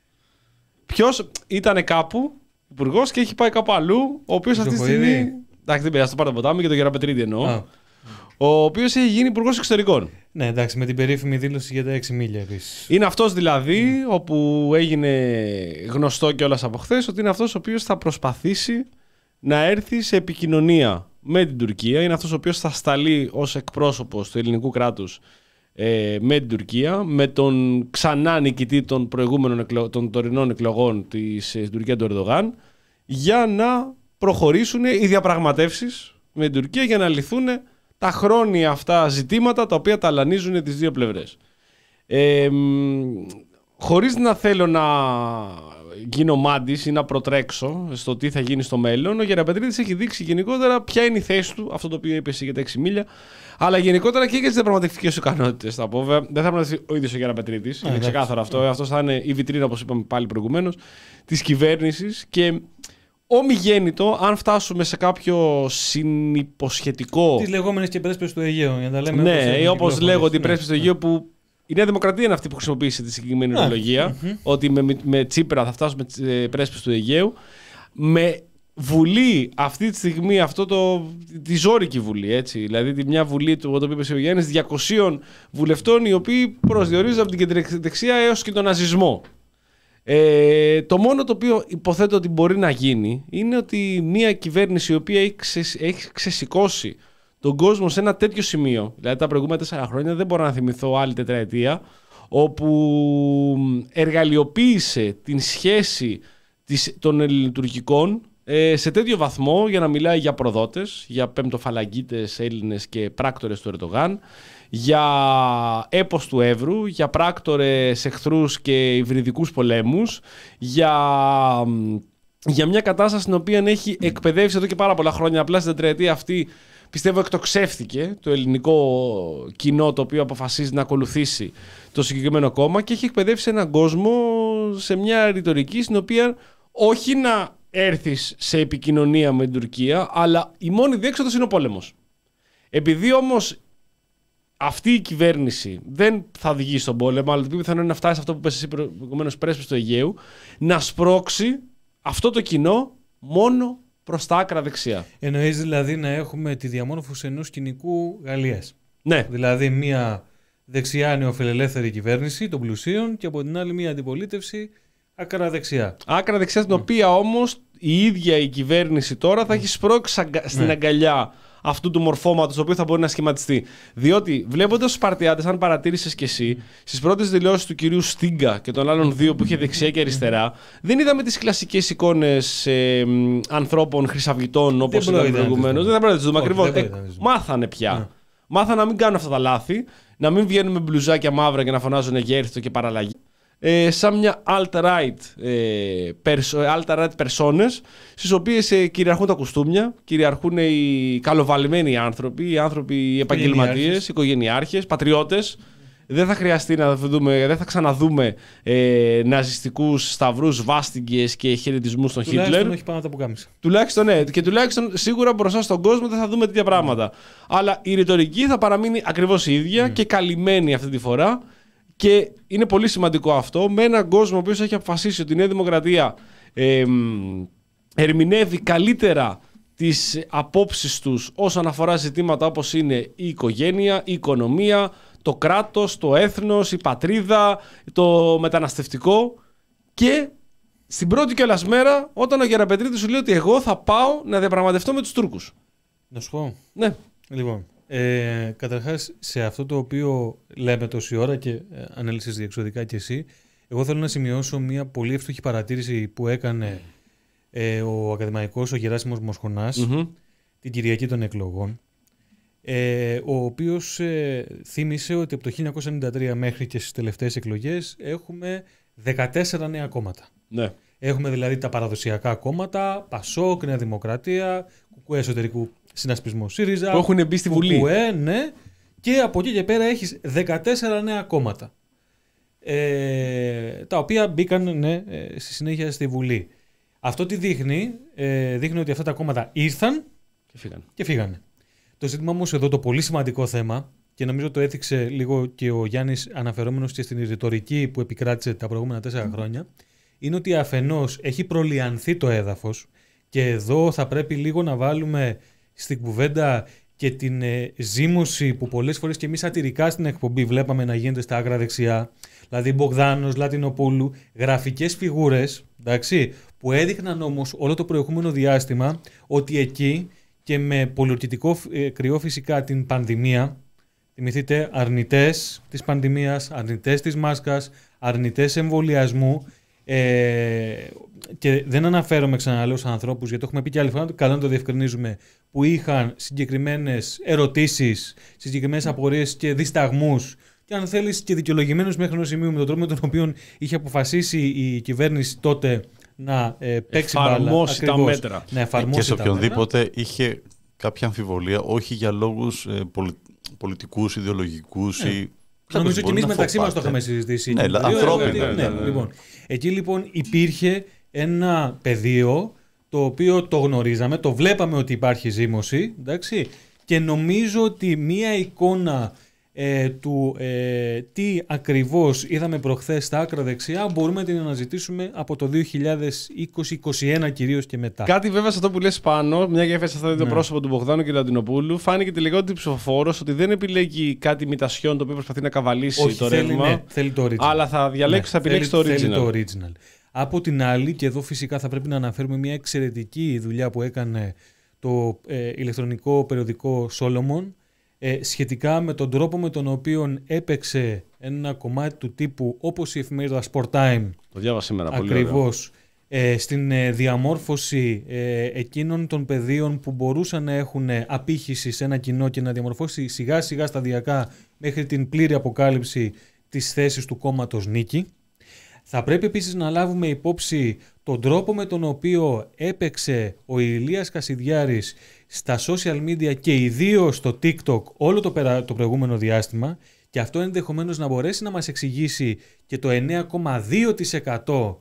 Ποιος ήταν κάπου υπουργός και έχει πάει κάπου αλλού, ο οποίος αυτή τη στιγμή... Εντάξει, δεν πειράζει, το πάρω το ποτάμι και τον Γεραπετρίτη εννοώ. Α. Ο οποίος έχει γίνει υπουργός εξωτερικών. Ναι, εντάξει, με την περίφημη δήλωση για τα έξι μίλια επίσης. Είναι αυτός δηλαδή, mm. όπου έγινε γνωστό κιόλας από χθες, ότι είναι αυτός ο οποίος θα προσπαθήσει να έρθει σε επικοινωνία με την Τουρκία. Είναι αυτός ο οποίος θα σταλεί ως εκπρόσωπος του ελληνικού κράτους ε, με την Τουρκία, με τον ξανά νικητή των προηγούμενων εκλο... των τωρινών εκλογών της ε, Τουρκία του Ερντογάν, για να προχωρήσουν οι διαπραγματεύσεις με την Τουρκία για να λυθούν τα χρόνια αυτά ζητήματα τα οποία ταλανίζουν τις δύο πλευρές. Ε, χωρίς να θέλω να γίνω μάντης ή να προτρέξω στο τι θα γίνει στο μέλλον, ο Γεραπετρίτης έχει δείξει γενικότερα ποια είναι η θέση του, αυτό το οποίο είπε για τα έξι μίλια, αλλά γενικότερα και για τις διαπραγματευτικές ικανότητες. Θα πω, δεν θα πραγματευτεί ο ίδιος ο Γεραπετρίτης, είναι ξεκάθαρο αυτό. Αυτό θα είναι η βιτρίνα, όπως είπαμε πάλι προηγουμένως, της κυβέρνησης. Και ομιγέννητο, αν φτάσουμε σε κάποιο συνυποσχετικό. Τις λεγόμενες και πρέσπες του Αιγαίου. Για να τα λέμε ναι, όπως λέγω ότι οι πρέσπες του Αιγαίου, που η Νέα Δημοκρατία είναι αυτή που χρησιμοποίησε τη συγκεκριμένη ορολογία, mm-hmm. ότι με, με Τσίπρα θα φτάσουμε πρέσπες του Αιγαίου. Με βουλή αυτή τη στιγμή, αυτό το, τη ζώρικη βουλή, έτσι. Δηλαδή τη μια βουλή του, το είπε ο Γιάννης, διακοσίων βουλευτών, οι οποίοι προσδιορίζονται από την κεντροδεξιά έως και τον ναζισμό. Ε, το μόνο το οποίο υποθέτω ότι μπορεί να γίνει είναι ότι μια κυβέρνηση η οποία έχει, ξεσ, έχει ξεσηκώσει τον κόσμο σε ένα τέτοιο σημείο, δηλαδή τα προηγούμενα τέσσερα χρόνια, δεν μπορώ να θυμηθώ άλλη τετραετία, όπου εργαλειοποίησε την σχέση της, των ελληνοτουρκικών ε, σε τέτοιο βαθμό για να μιλάει για προδότες, για πέμπτοφαλαγγίτες Έλληνες και πράκτορες του Ερντογάν, για έπος του Εύρου, για πράκτορες εχθρούς και υβριδικούς πολέμους, για, για μια κατάσταση στην οποία έχει εκπαιδεύσει εδώ και πάρα πολλά χρόνια. Απλά στην τετραετία αυτή πιστεύω εκτοξεύθηκε το ελληνικό κοινό, το οποίο αποφασίζει να ακολουθήσει το συγκεκριμένο κόμμα, και έχει εκπαιδεύσει έναν κόσμο σε μια ρητορική στην οποία όχι να έρθεις σε επικοινωνία με την Τουρκία, αλλά η μόνη διέξοδος είναι ο πόλεμος. Επειδή όμως αυτή η κυβέρνηση δεν θα οδηγήσει στον πόλεμο, αλλά το πιο πιθανό είναι να φτάσει σε αυτό που είπες εσύ προηγουμένως, πρέσπες του Αιγαίου, να σπρώξει αυτό το κοινό μόνο προς τα άκρα δεξιά. Εννοείς δηλαδή να έχουμε τη διαμόρφωση ενός κοινικού Γαλλίας. Ναι. Δηλαδή μια δεξιά νεοφιλελεύθερη κυβέρνηση των πλουσίων και από την άλλη μια αντιπολίτευση άκρα δεξιά. Άκρα δεξιά, την mm. οποία όμως η ίδια η κυβέρνηση τώρα θα mm. έχει σπρώξει στην ναι. αγκαλιά αυτού του μορφώματος, το οποίο θα μπορεί να σχηματιστεί. Διότι βλέποντας τους Σπαρτιάτες, αν παρατήρησες κι εσύ, στις πρώτες δηλώσεις του κυρίου Στίγκα και των άλλων δύο που είχε δεξιά και αριστερά, δεν είδαμε τις κλασικές εικόνες ε, ανθρώπων χρυσαυγητών όπως ήταν προηγουμένως. Δεν θα πρέπει να τις δούμε ακριβώς. Ε, μάθανε πια. Yeah. Μάθανε να μην κάνουν αυτά τα λάθη, να μην βγαίνουν με μπλουζάκια μαύρα και να φωνάζουν γέρθητο και παραλλαγή. Ε, σαν μια alt-right, ε, alt-right περσόνες, στις οποίες ε, κυριαρχούν τα κουστούμια, κυριαρχούν οι καλοβαλμένοι άνθρωποι, οι άνθρωποι οι επαγγελματίες, οικογενειάρχες, πατριώτες. Δεν θα χρειαστεί να δούμε, δεν θα ξαναδούμε ε, ναζιστικούς σταυρούς, βάστιγγες και χαιρετισμούς στον Χίτλερ. Τουλάχιστον όχι πάνω από τα πουκάμισα. Τουλάχιστον ναι, και τουλάχιστον σίγουρα μπροστά στον κόσμο δεν θα δούμε τέτοια πράγματα. Mm. Αλλά η ρητορική θα παραμείνει ακριβώς η ίδια mm. και καλυμμένη αυτή τη φορά. Και είναι πολύ σημαντικό αυτό, με έναν κόσμο ο οποίος έχει αποφασίσει ότι η Νέα Δημοκρατία ε, ερμηνεύει καλύτερα τις απόψεις τους όσον αφορά ζητήματα όπως είναι η οικογένεια, η οικονομία, το κράτος, το έθνος, η πατρίδα, το μεταναστευτικό. Και στην πρώτη κιόλας μέρα, όταν ο Γεραπετρίτης σου λέει ότι εγώ θα πάω να διαπραγματευτώ με τους Τούρκους. Να σου πω. Ναι. Λοιπόν, ε, καταρχάς σε αυτό το οποίο λέμε τόση ώρα και ε, ανέλυσες διεξοδικά κι εσύ, εγώ θέλω να σημειώσω μια πολύ εύστοχη παρατήρηση που έκανε ε, ο ακαδημαϊκός ο Γεράσιμος Μοσχονάς Mm-hmm. την Κυριακή των εκλογών, ε, ο οποίος ε, θύμισε ότι από το χίλια εννιακόσια ενενήντα τρία μέχρι και στις τελευταίες εκλογές έχουμε δεκατέσσερα νέα κόμματα. Ναι. Έχουμε δηλαδή τα παραδοσιακά κόμματα, Πασόκ, Νέα Δημοκρατία, Κουκουέ εσωτερικού συνασπισμό ΣΥΡΙΖΑ. Που έχουν μπει στη Βουλή. Κουκουέ, ναι. Και από εκεί και πέρα έχεις δεκατέσσερα νέα κόμματα. Ε, τα οποία μπήκαν ναι, ε, στη συνέχεια στη Βουλή. Αυτό τι δείχνει, ε, δείχνει ότι αυτά τα κόμματα ήρθαν Και φύγανε. και φύγανε. Το ζήτημα όμως εδώ, το πολύ σημαντικό θέμα, και νομίζω το έθιξε λίγο και ο Γιάννης αναφερόμενος και στην ρητορική που επικράτησε τα προηγούμενα τέσσερα χρόνια, είναι ότι αφενός έχει προλιανθεί το έδαφος και εδώ θα πρέπει λίγο να βάλουμε στην κουβέντα και την ε, ζήμωση που πολλές φορές και εμείς σατυρικά στην εκπομπή βλέπαμε να γίνεται στα άκρα δεξιά, δηλαδή Μπογδάνος, Λατινοπούλου, γραφικές φιγούρες, εντάξει, που έδειχναν όμως όλο το προηγούμενο διάστημα ότι εκεί και με πολιτικό ε, κρυό φυσικά την πανδημία, θυμηθείτε αρνητές της πανδημίας, αρνητές της μάσκας, αρνητές εμβολιασμού, ε, και δεν αναφέρομαι ξαναλέω σε ανθρώπους, γιατί το έχουμε πει και άλλη φορά, καλό να το διευκρινίζουμε, που είχαν συγκεκριμένες ερωτήσεις, συγκεκριμένες απορίες και δισταγμούς, και αν θέλεις και δικαιολογημένους μέχρι ενός σημείου με τον τρόπο με τον οποίο είχε αποφασίσει η κυβέρνηση τότε να ε, παίξει μπάλα. Εφαρμόσει τα ακριβώς, μέτρα. να εφαρμόσει Και σε τα μέτρα. οποιονδήποτε είχε κάποια αμφιβολία, όχι για λόγους ε, πολι... πολιτικούς, ιδεολογικούς Ναι. ή... Νομίζω και εμείς μεταξύ μας το φοβάται. είχαμε συζητήσει. Ναι, Δύο, ανθρώπινα, δύο, ναι, ναι, ναι. Λοιπόν, εκεί λοιπόν υπήρχε ένα πεδίο το οποίο το γνωρίζαμε, το βλέπαμε ότι υπάρχει ζήμωση, εντάξει, και νομίζω ότι μία εικόνα ε, του ε, τι ακριβώς είδαμε προχθές στα άκρα δεξιά μπορούμε να την αναζητήσουμε από το δύο χιλιάδες είκοσι είκοσι ένα κυρίως και μετά. Κάτι βέβαια σε αυτό που λες πάνω, μια και έφερε αυτό το Ναι. πρόσωπο του Μπογδάνου και Λατινοπούλου, φάνηκε τελικά ότι ψηφοφόρος ότι δεν επιλέγει κάτι μητασιών το οποίο προσπαθεί να καβαλήσει Όχι, το θέλει, ρεύμα. ναι, θέλει το original. Αλλά θα διαλέξει, Ναι, θα επιλέξει το θέλει- original. θέλει το original. Από την άλλη, και εδώ φυσικά θα πρέπει να αναφέρουμε μια εξαιρετική δουλειά που έκανε το ε, ηλεκτρονικό περιοδικό Solomon ε, σχετικά με τον τρόπο με τον οποίο έπαιξε ένα κομμάτι του τύπου όπως η εφημερίδα Sport Time Το διάβασα σήμερα πολύ ωραία. ακριβώς ε, στην ε, διαμόρφωση ε, εκείνων των πεδίων που μπορούσαν να έχουν ε, απήχηση σε ένα κοινό και να διαμορφώσει σιγά σιγά σταδιακά μέχρι την πλήρη αποκάλυψη της θέσης του κόμματος Νίκη. Θα πρέπει επίσης να λάβουμε υπόψη τον τρόπο με τον οποίο έπαιξε ο Ηλίας Κασιδιάρης στα social media και ιδίως στο TikTok όλο το, περα... το προηγούμενο διάστημα, και αυτό ενδεχομένως να μπορέσει να μας εξηγήσει και το εννέα κόμμα δύο τοις εκατό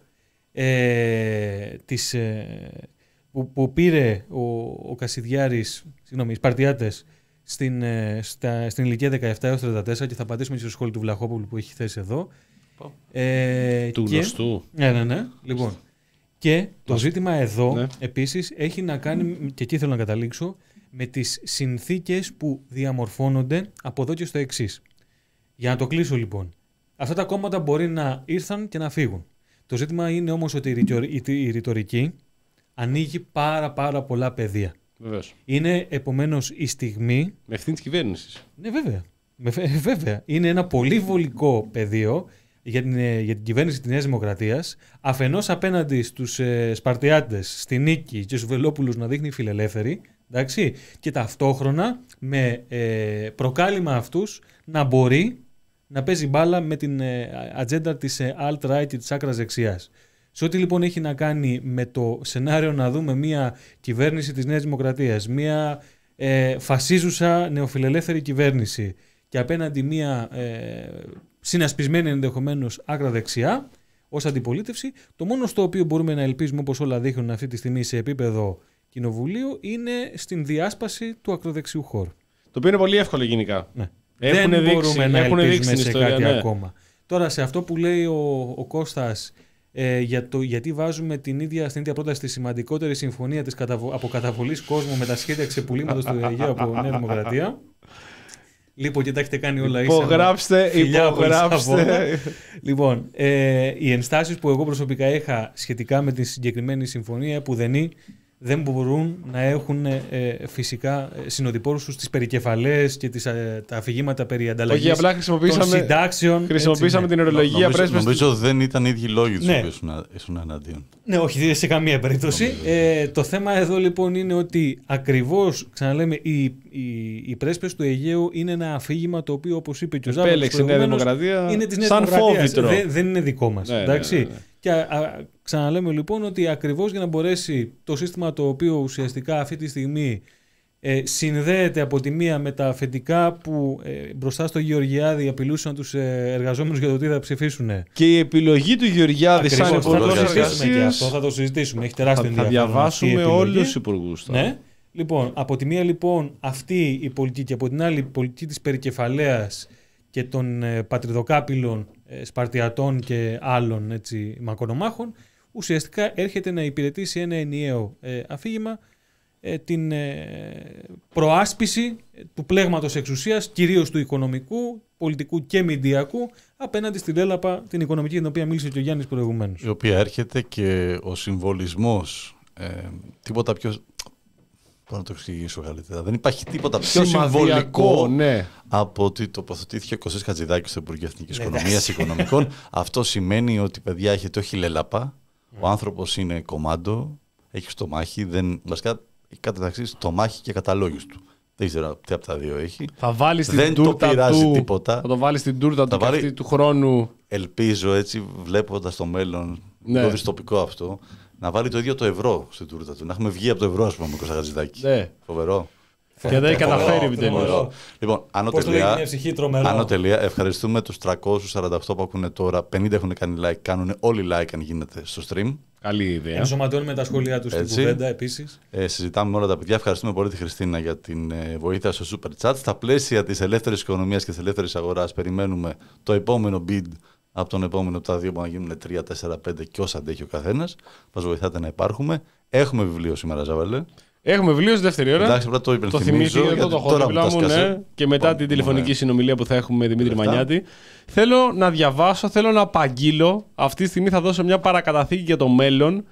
ε, της, ε, που, που πήρε ο, ο Κασιδιάρης, συγγνώμη, οι Σπαρτιάτες στην, ε, στα, στην ηλικία δεκαεπτά έως τριάντα τέσσερα, και θα απαντήσουμε και στο σχόλιο του Βλαχόπουλου που έχει θέσει εδώ. Ε, Του και- γνωστού. Ναι, ναι, ναι. Λοιπόν. Και το ζήτημα εδώ Ναι. επίσης έχει να κάνει, και εκεί θέλω να καταλήξω, με τις συνθήκες που διαμορφώνονται από εδώ και στο εξής. Για να το κλείσω λοιπόν. Αυτά τα κόμματα μπορεί να ήρθαν και να φύγουν. Το ζήτημα είναι όμως ότι η ρητορ- η- η ρητορική ανοίγει πάρα πάρα πολλά πεδία. Βεβαίως. Είναι επομένως η στιγμή. Με ευθύνη της κυβέρνησης. Ναι, βέβαια. Με- ε, βέβαια. Είναι ένα πολύ βολικό πεδίο για την, ε, για την κυβέρνηση της Νέας Δημοκρατίας. Αφενός απέναντι στους ε, Σπαρτιάτες, στη Νίκη και στους Βελόπουλους να δείχνει φιλελεύθερη. Εντάξει, και ταυτόχρονα με ε, προκάλημα αυτούς να μπορεί να παίζει μπάλα με την ε, ατζέντα της ε, alt-right και της άκρας δεξιάς. Σε ό,τι λοιπόν έχει να κάνει με το σενάριο να δούμε μια κυβέρνηση της Νέας Δημοκρατίας, μια ε, φασίζουσα νεοφιλελεύθερη κυβέρνηση και απέναντι μια ε, συνασπισμένη ενδεχομένως άκρα δεξιά ως αντιπολίτευση, το μόνο στο οποίο μπορούμε να ελπίζουμε, όπως όλα δείχνουν αυτή τη στιγμή σε επίπεδο κοινοβουλίου, είναι στην διάσπαση του ακροδεξιού χώρου. Το οποίο είναι πολύ εύκολο γενικά. Ναι. Έχουν Δεν δείξει- μπορούμε να έχουν δείξει ελπίζουμε την σε ιστορία, κάτι ναι. ακόμα. Τώρα σε αυτό που λέει ο, ο Κώστας ε, για το, γιατί βάζουμε την ίδια, στην ίδια πρόταση τη σημαντικότερη συμφωνία της καταβο, από καταβολής κόσμου με τα σχέδια ξεπουλήματος του Αιγαίου από Νέα Δημοκρατία. Λείπω και τα έχετε κάνει όλα ίσα. Υπογράψτε, Φιλιά από υπογράψτε. Λισαβόνα. Λοιπόν, ε, οι ενστάσεις που εγώ προσωπικά είχα σχετικά με τη συγκεκριμένη συμφωνία που δεν είναι, δεν μπορούν να έχουν ε, φυσικά συνοδοιπόρους τους τις περικεφαλές και τις, ε, τα αφηγήματα περί ανταλλαγής Όχι, απλά των χρησιμοποίησαμε, συντάξεων. χρησιμοποίησαμε έτσι, την ορολογία Νομίζω, πρέσβες. νομίζω δεν ήταν οι ίδιοι λόγοι τους Ναι. που ήσουν, ήσουν εναντίον. Ναι, όχι σε καμία περίπτωση. Ε, το θέμα εδώ λοιπόν είναι ότι ακριβώς, ξαναλέμε, οι, οι, οι πρέσπες του Αιγαίου είναι ένα αφήγημα το οποίο, όπως είπε και ο Ζάβαλος Επέλεξε η Νέα προηγουμένως, Δημοκρατία είναι της Νέας σαν Δημοκρατίας. φόβητρο. Δεν, δεν είναι δικό μας. Ναι, ναι, εντάξει. ναι, ναι. Και α, α, ξαναλέμε λοιπόν ότι ακριβώς για να μπορέσει το σύστημα το οποίο ουσιαστικά αυτή τη στιγμή ε, συνδέεται από τη μία με τα αφεντικά που ε, μπροστά στο Γεωργιάδη απειλούσαν τους ε, εργαζόμενους για το τι θα ψηφίσουν. Και η επιλογή του Γεωργιάδη σαν Ακριβώς, θα το υπουργός συζητήσουμε και εργασίας. αυτό, θα το συζητήσουμε. Έχει Θα, τεράστιο θα ενδιαφέρον διαβάσουμε αυτή η επιλογή. όλους τους υπουργούς τώρα. Ναι. Λοιπόν, από τη μία λοιπόν αυτή η πολιτική και από την άλλη η πολιτική της περικεφαλαίας και των ε, πατριδοκάπηλων ε, Σπαρτιατών και άλλων έτσι, μακρονομάχων, ουσιαστικά έρχεται να υπηρετήσει ένα ενιαίο ε, αφήγημα, ε, την ε, προάσπιση του πλέγματος εξουσίας, κυρίως του οικονομικού, πολιτικού και μηντιακού, απέναντι στην έλαπα την οικονομική για την οποία μίλησε και ο Γιάννης προηγουμένως. Η οποία έρχεται και ο συμβολισμός, ε, τίποτα πιο... Πώς να το εξηγήσω καλύτερα. Δεν υπάρχει τίποτα πιο Σημαδιακό, συμβολικό ναι. από ότι τοποθετήθηκε ο Κωστής Χατζηδάκης στο Υπουργείο Εθνικής Ναι, Οικονομίας Οικονομικών. Αυτό σημαίνει ότι, παιδιά, έχετε όχι λέλαπα. Ο άνθρωπος είναι κομμάντο, έχει στομάχι, δεν, βασικά έχει καταταξίσει στομάχι και καταλόγους του. Δεν ξέρω τι από τα δύο έχει. Θα βάλει στην Δεν το τούρτα πειράζει του, τίποτα. Θα το βάλει στην τούρτα του Θα και βάλει- αυτή του χρόνου. Ελπίζω έτσι, βλέποντας το μέλλον, Ναι. το δυστοπικό αυτό, να βάλει το ίδιο το ευρώ στην τούρτα του. Να έχουμε βγει από το ευρώ, ας πούμε, με Κώστα Χατζηδάκη. Ναι. Φοβερό. Και δεν έχει καταφέρει Τρομερό, επιτέλους. τρομερό. Λοιπόν, άνω Πώς το λέγει τελεία, μια ψυχή, τρομερό. άνω τελεία, ευχαριστούμε τους τριακόσιους σαράντα οκτώ που ακούνε τώρα. πενήντα έχουν κάνει like, κάνουν όλοι like αν γίνεται στο stream. Καλή ιδέα. Ενσωματώνουμε τα σχόλιά του στην Έτσι. κουβέντα επίσης. Ε, συζητάμε με όλα τα παιδιά. Ευχαριστούμε πολύ τη Χριστίνα για την ε, βοήθεια στο Super Chat. Στα πλαίσια της ελεύθερης οικονομίας και της ελεύθερης αγοράς, περιμένουμε το επόμενο bid από τον επόμενο από τα δύο που να γίνουν τρία, τέσσερα, πέντε και όσα αντέχει ο καθένας. Μας βοηθάτε να υπάρχουμε. Έχουμε βιβλίο σήμερα, Ζάβαλε. Έχουμε βιβλίο στη δεύτερη ώρα. Εντάξει, απλά το Το υπενθυμίζω. θυμήθηκα εδώ γιατί το έχω τώρα δίπλα μου τα μου, σκάσε. ναι. Και μετά Πάμε, την τηλεφωνική ναι. συνομιλία που θα έχουμε με Δημήτρη Λεφτά. Μανιάτη. Θέλω να διαβάσω, θέλω να απαγγείλω. Αυτή τη στιγμή θα δώσω μια παρακαταθήκη για το μέλλον.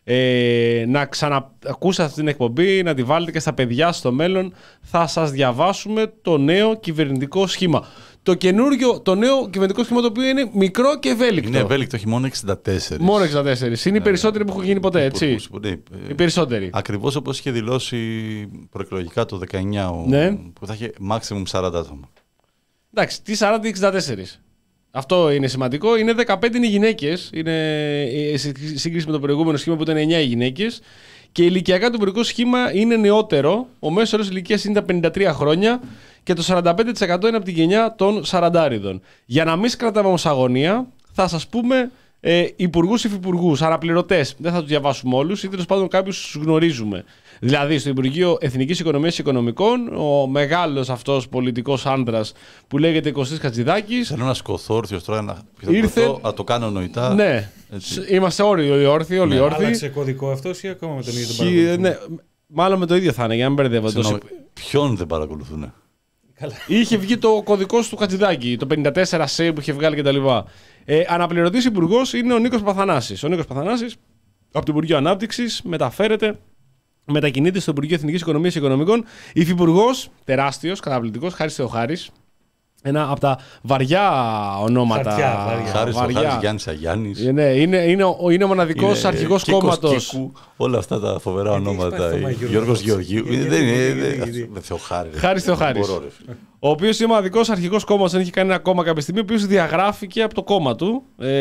Ε, να ξανακούσετε αυτή την εκπομπή, να τη βάλετε και στα παιδιά στο μέλλον. Θα σας διαβάσουμε το νέο κυβερνητικό σχήμα. Το καινούριο, το νέο κυβερνητικό σχήμα το οποίο είναι μικρό και ευέλικτο. Είναι ευέλικτο, έχει μόνο εξήντα τέσσερα. Μόνο εξήντα τέσσερα. Είναι οι περισσότεροι που έχουν γίνει ποτέ, έτσι. Οι περισσότεροι. Ακριβώς όπως είχε δηλώσει προεκλογικά το δεκαεννιά, ο- Ναι. που θα είχε maximum σαράντα άτομα. Εντάξει, τι σαράντα εξήντα τέσσερα. Αυτό είναι σημαντικό. Είναι δεκαπέντε είναι οι γυναίκες. Είναι σε σύγκριση με το προηγούμενο σχήμα που ήταν εννιά οι γυναίκες. Και ηλικιακά το υπουργικό σχήμα είναι νεότερο. Ο μέσος όρος ηλικίας είναι τα πενήντα τρία χρόνια και το σαράντα πέντε τοις εκατό είναι από τη γενιά των σαραντάριδων. Για να μην κρατάμε όμως αγωνία, θα σας πούμε ε, υπουργούς, υφυπουργούς, αναπληρωτές. Δεν θα τους διαβάσουμε όλους ή τέλος πάντων κάποιους τους γνωρίζουμε. Δηλαδή, στο Υπουργείο Εθνικής Οικονομίας και Οικονομικών, ο μεγάλος αυτός πολιτικός άντρας που λέγεται Κωστής Χατζηδάκης. Θέλω να σκοθώ όρθιος τώρα, να, Ήρθε- Ήρθε... να το κάνω νοητά. Ναι, Έτσι. είμαστε όλοι όρθιοι, όλοι Ναι. όρθιοι. Άλλαξε κωδικό αυτός ή ακόμα με τον ίδιο τον Χι- παρακολουθούμε? ναι, μάλλον με το ίδιο θα είναι, για να μην μπερδεύω. Συγγνώμη, ποιον δεν παρακολουθούν. Καλά. Είχε βγει το κωδικό του Χατζηδάκη, το πενήντα τέσσερα σι που είχε βγάλει κτλ. Ε, Αναπληρωτής υπουργός είναι ο Νίκος Παθανάσης. Ο Νίκος Παθανάσης από το Υπουργείο Ανάπτυξης μεταφέρεται, μετακινείται στο Υπουργείο Εθνικής Οικονομίας και Οικονομικών. Υφυπουργός, τεράστιος, καταπληκτικός, Χάρης Θεοχάρης. Ένα από τα βαριά ονόματα. Χαρτιά, βαριά. Χάρης ο βαριά. Χάρης Γιάννης Αγιάννης. Ε, ναι, είναι, είναι, ο- είναι ο μοναδικός Είναι αρχηγός Κίκος κόμματος. Κίκου, όλα αυτά τα φοβερά Γιατί έχεις ονόματα. πάει στο Μάγιο Γιώργος Γιώργος. Γεωργίου. Γιατί, Δεν γιατί, είναι. γιατί, δεν- γιατί. Με Θεοχάρη. ρε. Χάρης Δεν Θεοχάρης. μπορώ, ρε φίλε. Ο οποίος είναι ο μοναδικός αρχηγός κόμματος, δεν έχει κάνει ένα κόμμα κάποια στιγμή, ο οποίος διαγράφηκε από το κόμμα του.